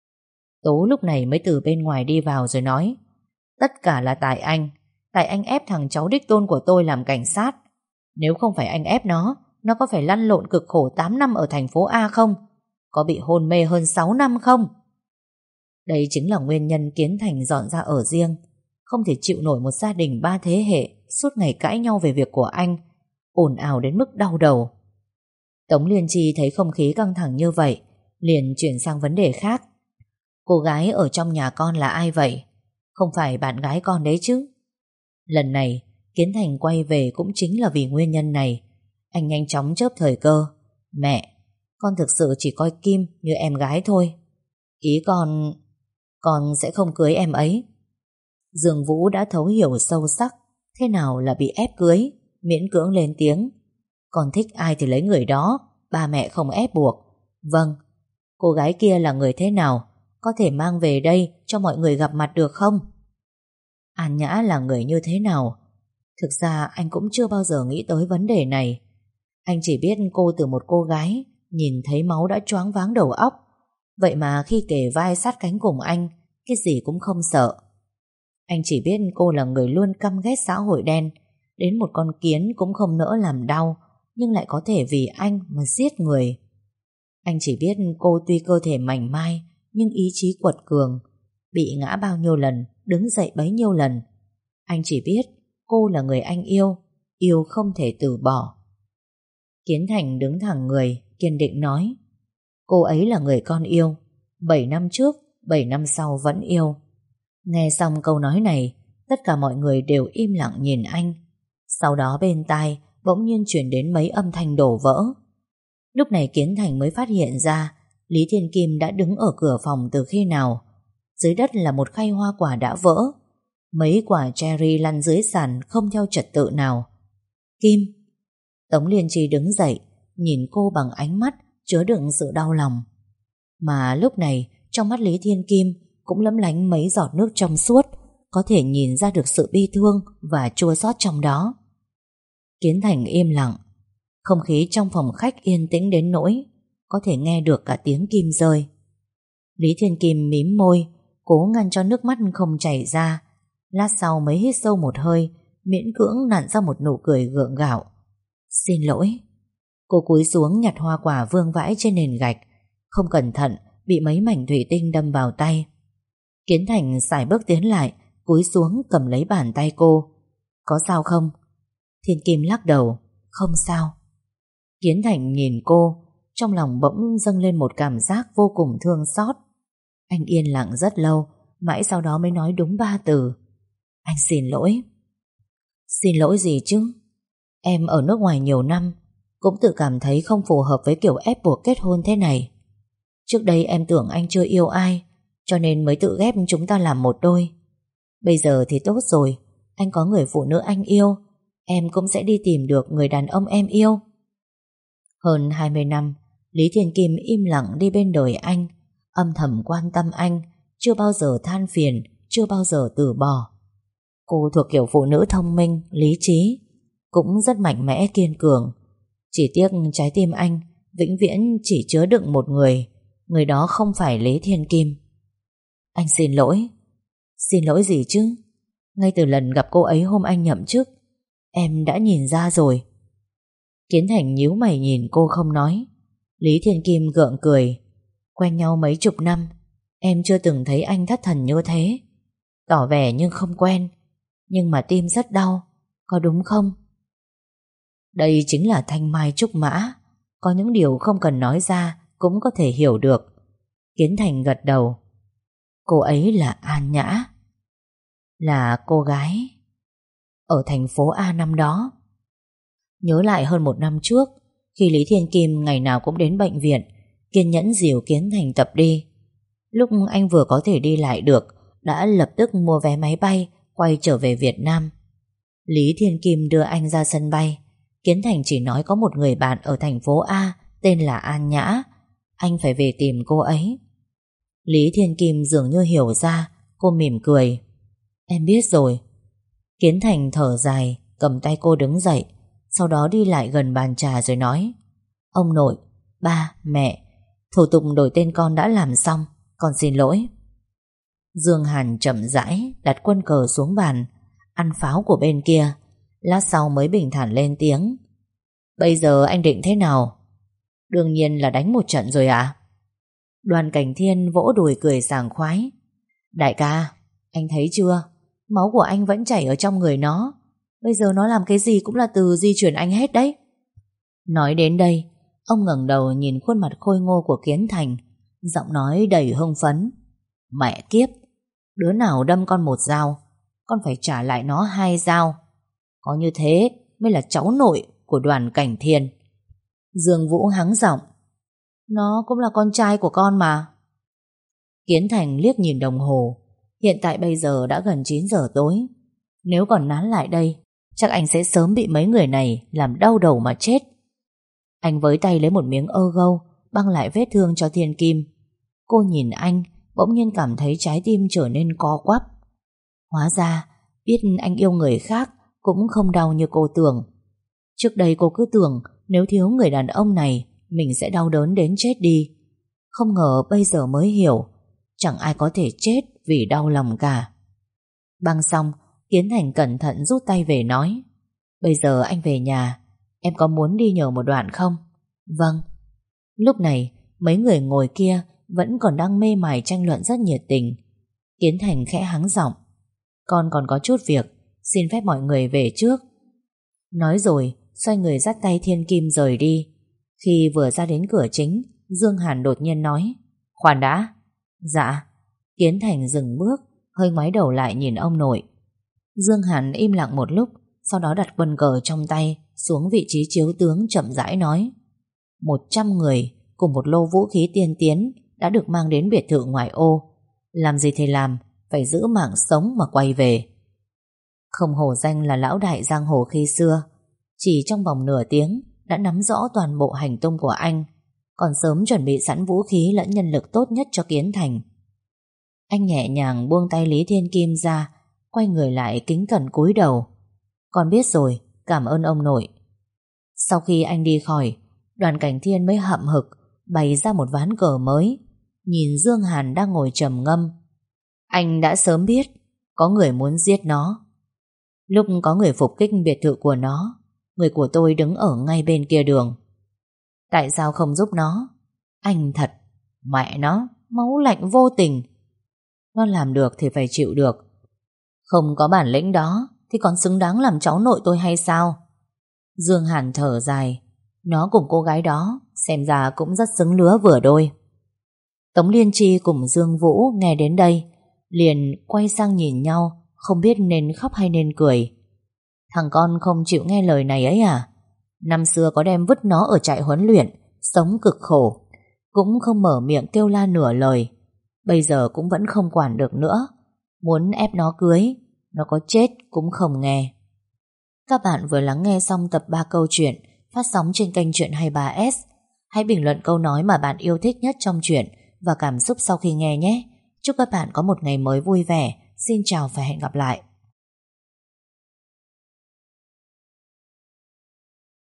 Tố lúc này mới từ bên ngoài đi vào rồi nói. Tất cả là tại anh. Tại anh ép thằng cháu đích tôn của tôi làm cảnh sát. Nếu không phải anh ép nó có phải lăn lộn cực khổ 8 năm ở thành phố A không? Có bị hôn mê hơn 6 năm không? Đây chính là nguyên nhân Kiến Thành dọn ra ở riêng. Không thể chịu nổi một gia đình 3 thế hệ suốt ngày cãi nhau về việc của anh, ồn ào đến mức đau đầu. Tống Liên Chi thấy không khí căng thẳng như vậy, liền chuyển sang vấn đề khác. Cô gái ở trong nhà con là ai vậy? Không phải bạn gái con đấy chứ? Lần này Kiến Thành quay về cũng chính là vì nguyên nhân này. Anh nhanh chóng chớp thời cơ. Mẹ, con thực sự chỉ coi Kim như em gái thôi. Ý con sẽ không cưới em ấy. Dương Vũ đã thấu hiểu sâu sắc thế nào là bị ép cưới, miễn cưỡng lên tiếng. Con thích ai thì lấy người đó, ba mẹ không ép buộc. Vâng. Cô gái kia là người thế nào? Có thể mang về đây cho mọi người gặp mặt được không? An Nhã là người như thế nào? Thực ra anh cũng chưa bao giờ nghĩ tới vấn đề này. Anh chỉ biết cô từ một cô gái nhìn thấy máu đã choáng váng đầu óc. Vậy mà khi kề vai sát cánh cùng anh, cái gì cũng không sợ. Anh chỉ biết cô là người luôn căm ghét xã hội đen, đến một con kiến cũng không nỡ làm đau, nhưng lại có thể vì anh mà giết người. Anh chỉ biết cô tuy cơ thể mảnh mai, nhưng ý chí quật cường, bị ngã bao nhiêu lần, đứng dậy bấy nhiêu lần. Anh chỉ biết cô là người anh yêu, yêu không thể từ bỏ. Kiến Thành đứng thẳng người, kiên định nói. Cô ấy là người con yêu, 7 năm trước, 7 năm sau vẫn yêu. Nghe xong câu nói này, tất cả mọi người đều im lặng nhìn anh. Sau đó bên tai bỗng nhiên chuyển đến mấy âm thanh đổ vỡ. Lúc này Kiến Thành mới phát hiện ra Lý Thiên Kim đã đứng ở cửa phòng từ khi nào. Dưới đất là một khay hoa quả đã vỡ, mấy quả cherry lăn dưới sàn không theo trật tự nào. Kim. Tống Liên Chi đứng dậy, nhìn cô bằng ánh mắt chứa đựng sự đau lòng. Mà lúc này trong mắt Lý Thiên Kim cũng lấm lánh mấy giọt nước trong suốt, có thể nhìn ra được sự bi thương và chua xót trong đó. Kiến Thành im lặng. Không khí trong phòng khách yên tĩnh đến nỗi có thể nghe được cả tiếng kim rơi. Lý Thiên Kim mím môi, cố ngăn cho nước mắt không chảy ra. Lát sau mới hít sâu một hơi, miễn cưỡng nặn ra một nụ cười gượng gạo. Xin lỗi. Cô cúi xuống nhặt hoa quả vương vãi trên nền gạch, không cẩn thận bị mấy mảnh thủy tinh đâm vào tay. Kiến Thành sải bước tiến lại, cúi xuống cầm lấy bàn tay cô. Có sao không? Thiên Kim lắc đầu. Không sao. Kiến Thành nhìn cô, trong lòng bỗng dâng lên một cảm giác vô cùng thương xót. Anh yên lặng rất lâu, mãi sau đó mới nói đúng 3 từ. Anh xin lỗi. Xin lỗi gì chứ? Em ở nước ngoài nhiều năm, cũng tự cảm thấy không phù hợp với kiểu ép buộc kết hôn thế này. Trước đây em tưởng anh chưa yêu ai, cho nên mới tự ghép chúng ta làm một đôi. Bây giờ thì tốt rồi, anh có người phụ nữ anh yêu, em cũng sẽ đi tìm được người đàn ông em yêu. Hơn 20 năm, Lý Thiên Kim im lặng đi bên đời anh, âm thầm quan tâm anh, chưa bao giờ than phiền, chưa bao giờ từ bỏ. Cô thuộc kiểu phụ nữ thông minh, lý trí, cũng rất mạnh mẽ kiên cường. Chỉ tiếc trái tim anh vĩnh viễn chỉ chứa đựng một người, người đó không phải Lý Thiên Kim. Anh xin lỗi. Xin lỗi gì chứ? Ngay từ lần gặp cô ấy hôm anh nhậm chức, em đã nhìn ra rồi. Kiến Thành nhíu mày nhìn cô không nói. Lý Thiên Kim gượng cười. Quen nhau mấy chục năm, em chưa từng thấy anh thất thần như thế. Tỏ vẻ nhưng không quen, nhưng mà tim rất đau, có đúng không? Đây chính là thanh mai trúc mã, có những điều không cần nói ra cũng có thể hiểu được. Kiến Thành gật đầu. Cô ấy là An Nhã, là cô gái ở thành phố A năm đó. Nhớ lại hơn 1 năm trước, khi Lý Thiên Kim ngày nào cũng đến bệnh viện, kiên nhẫn dìu Kiến Thành tập đi. Lúc anh vừa có thể đi lại được, đã lập tức mua vé máy bay quay trở về Việt Nam. Lý Thiên Kim đưa anh ra sân bay. Kiến Thành chỉ nói có một người bạn ở thành phố A tên là An Nhã, anh phải về tìm cô ấy. Lý Thiên Kim dường như hiểu ra. Cô mỉm cười. Em biết rồi. Kiến Thành thở dài, cầm tay cô đứng dậy, sau đó đi lại gần bàn trà rồi nói: Ông nội, ba, mẹ, thủ tục đổi tên con đã làm xong, con xin lỗi. Dương Hàn chậm rãi đặt quân cờ xuống bàn, ăn pháo của bên kia. Lát sau mới bình thản lên tiếng: Bây giờ anh định thế nào? Đương nhiên là đánh một trận rồi ạ. Đoàn Cảnh Thiên vỗ đùi cười sảng khoái. Đại ca, anh thấy chưa? Máu của anh vẫn chảy ở trong người nó. Bây giờ nó làm cái gì cũng là từ di chuyển anh hết đấy. Nói đến đây, ông ngẩng đầu nhìn khuôn mặt khôi ngô của Kiến Thành, giọng nói đầy hưng phấn. Mẹ kiếp, đứa nào đâm con 1 dao, con phải trả lại nó 2 dao. Có như thế mới là cháu nội của Đoàn Cảnh Thiên. Dương Vũ hắng giọng: Nó cũng là con trai của con mà. Kiến Thành liếc nhìn đồng hồ. Hiện tại bây giờ đã gần 9 giờ tối. Nếu còn nán lại đây, chắc anh sẽ sớm bị mấy người này làm đau đầu mà chết. Anh với tay lấy một miếng ơ gâu, băng lại vết thương cho Thiên Kim. Cô nhìn anh, bỗng nhiên cảm thấy trái tim trở nên co quắp. Hóa ra, biết anh yêu người khác cũng không đau như cô tưởng. Trước đây cô cứ tưởng nếu thiếu người đàn ông này, mình sẽ đau đớn đến chết đi. Không ngờ bây giờ mới hiểu, chẳng ai có thể chết vì đau lòng cả. Băng xong, Kiến Thành cẩn thận rút tay về nói: Bây giờ anh về nhà, em có muốn đi nhờ một đoạn không? Vâng. Lúc này, mấy người ngồi kia vẫn còn đang mê mải tranh luận rất nhiệt tình. Kiến Thành khẽ hắng giọng: Con còn có chút việc, xin phép mọi người về trước. Nói rồi, xoay người dắt tay Thiên Kim rời đi. Khi vừa ra đến cửa chính, Dương Hàn đột nhiên nói: Khoan đã. Dạ. Kiến Thành dừng bước, hơi ngoái đầu lại nhìn ông nội. Dương Hàn im lặng một lúc, sau đó đặt quân cờ trong tay xuống vị trí chiếu tướng, chậm rãi nói: 100 người cùng một lô vũ khí tiên tiến đã được mang đến biệt thự ngoại ô. Làm gì thì làm, phải giữ mạng sống mà quay về. Không hổ danh là lão đại giang hồ khi xưa, chỉ trong vòng nửa tiếng đã nắm rõ toàn bộ hành tung của anh. còn sớm chuẩn bị sẵn vũ khí lẫn nhân lực tốt nhất cho Kiến Thành. Anh nhẹ nhàng buông tay Lý Thiên Kim ra, quay người lại kính cẩn cúi đầu. Con biết rồi, cảm ơn ông nội. Sau khi anh đi khỏi, Đoàn Cảnh Thiên mới hậm hực bày ra một ván cờ mới, nhìn Dương Hàn đang ngồi trầm ngâm. Anh đã sớm biết có người muốn giết nó. Lúc có người phục kích biệt thự của nó, người của tôi đứng ở ngay bên kia đường. Tại sao không giúp nó? Anh thật, mẹ nó, máu lạnh vô tình. Nó làm được thì phải chịu được. Không có bản lĩnh đó thì còn xứng đáng làm cháu nội tôi hay sao? Dương Hàn thở dài. Nó cùng cô gái đó xem ra cũng rất xứng lứa vừa đôi. Tống Liên Chi cùng Dương Vũ nghe đến đây liền quay sang nhìn nhau, không biết nên khóc hay nên cười. Thằng con không chịu nghe lời này ấy à? Năm xưa có đem vứt nó ở trại huấn luyện, sống cực khổ, cũng không mở miệng kêu la nửa lời. Bây giờ cũng vẫn không quản được nữa. Muốn ép nó cưới, nó có chết cũng không nghe. Các bạn vừa lắng nghe xong tập 3 câu chuyện phát sóng trên kênh Chuyện 23S. Hãy bình luận câu nói mà bạn yêu thích nhất trong chuyện và cảm xúc sau khi nghe nhé. Chúc các bạn có một ngày mới vui vẻ. Xin chào và hẹn gặp lại.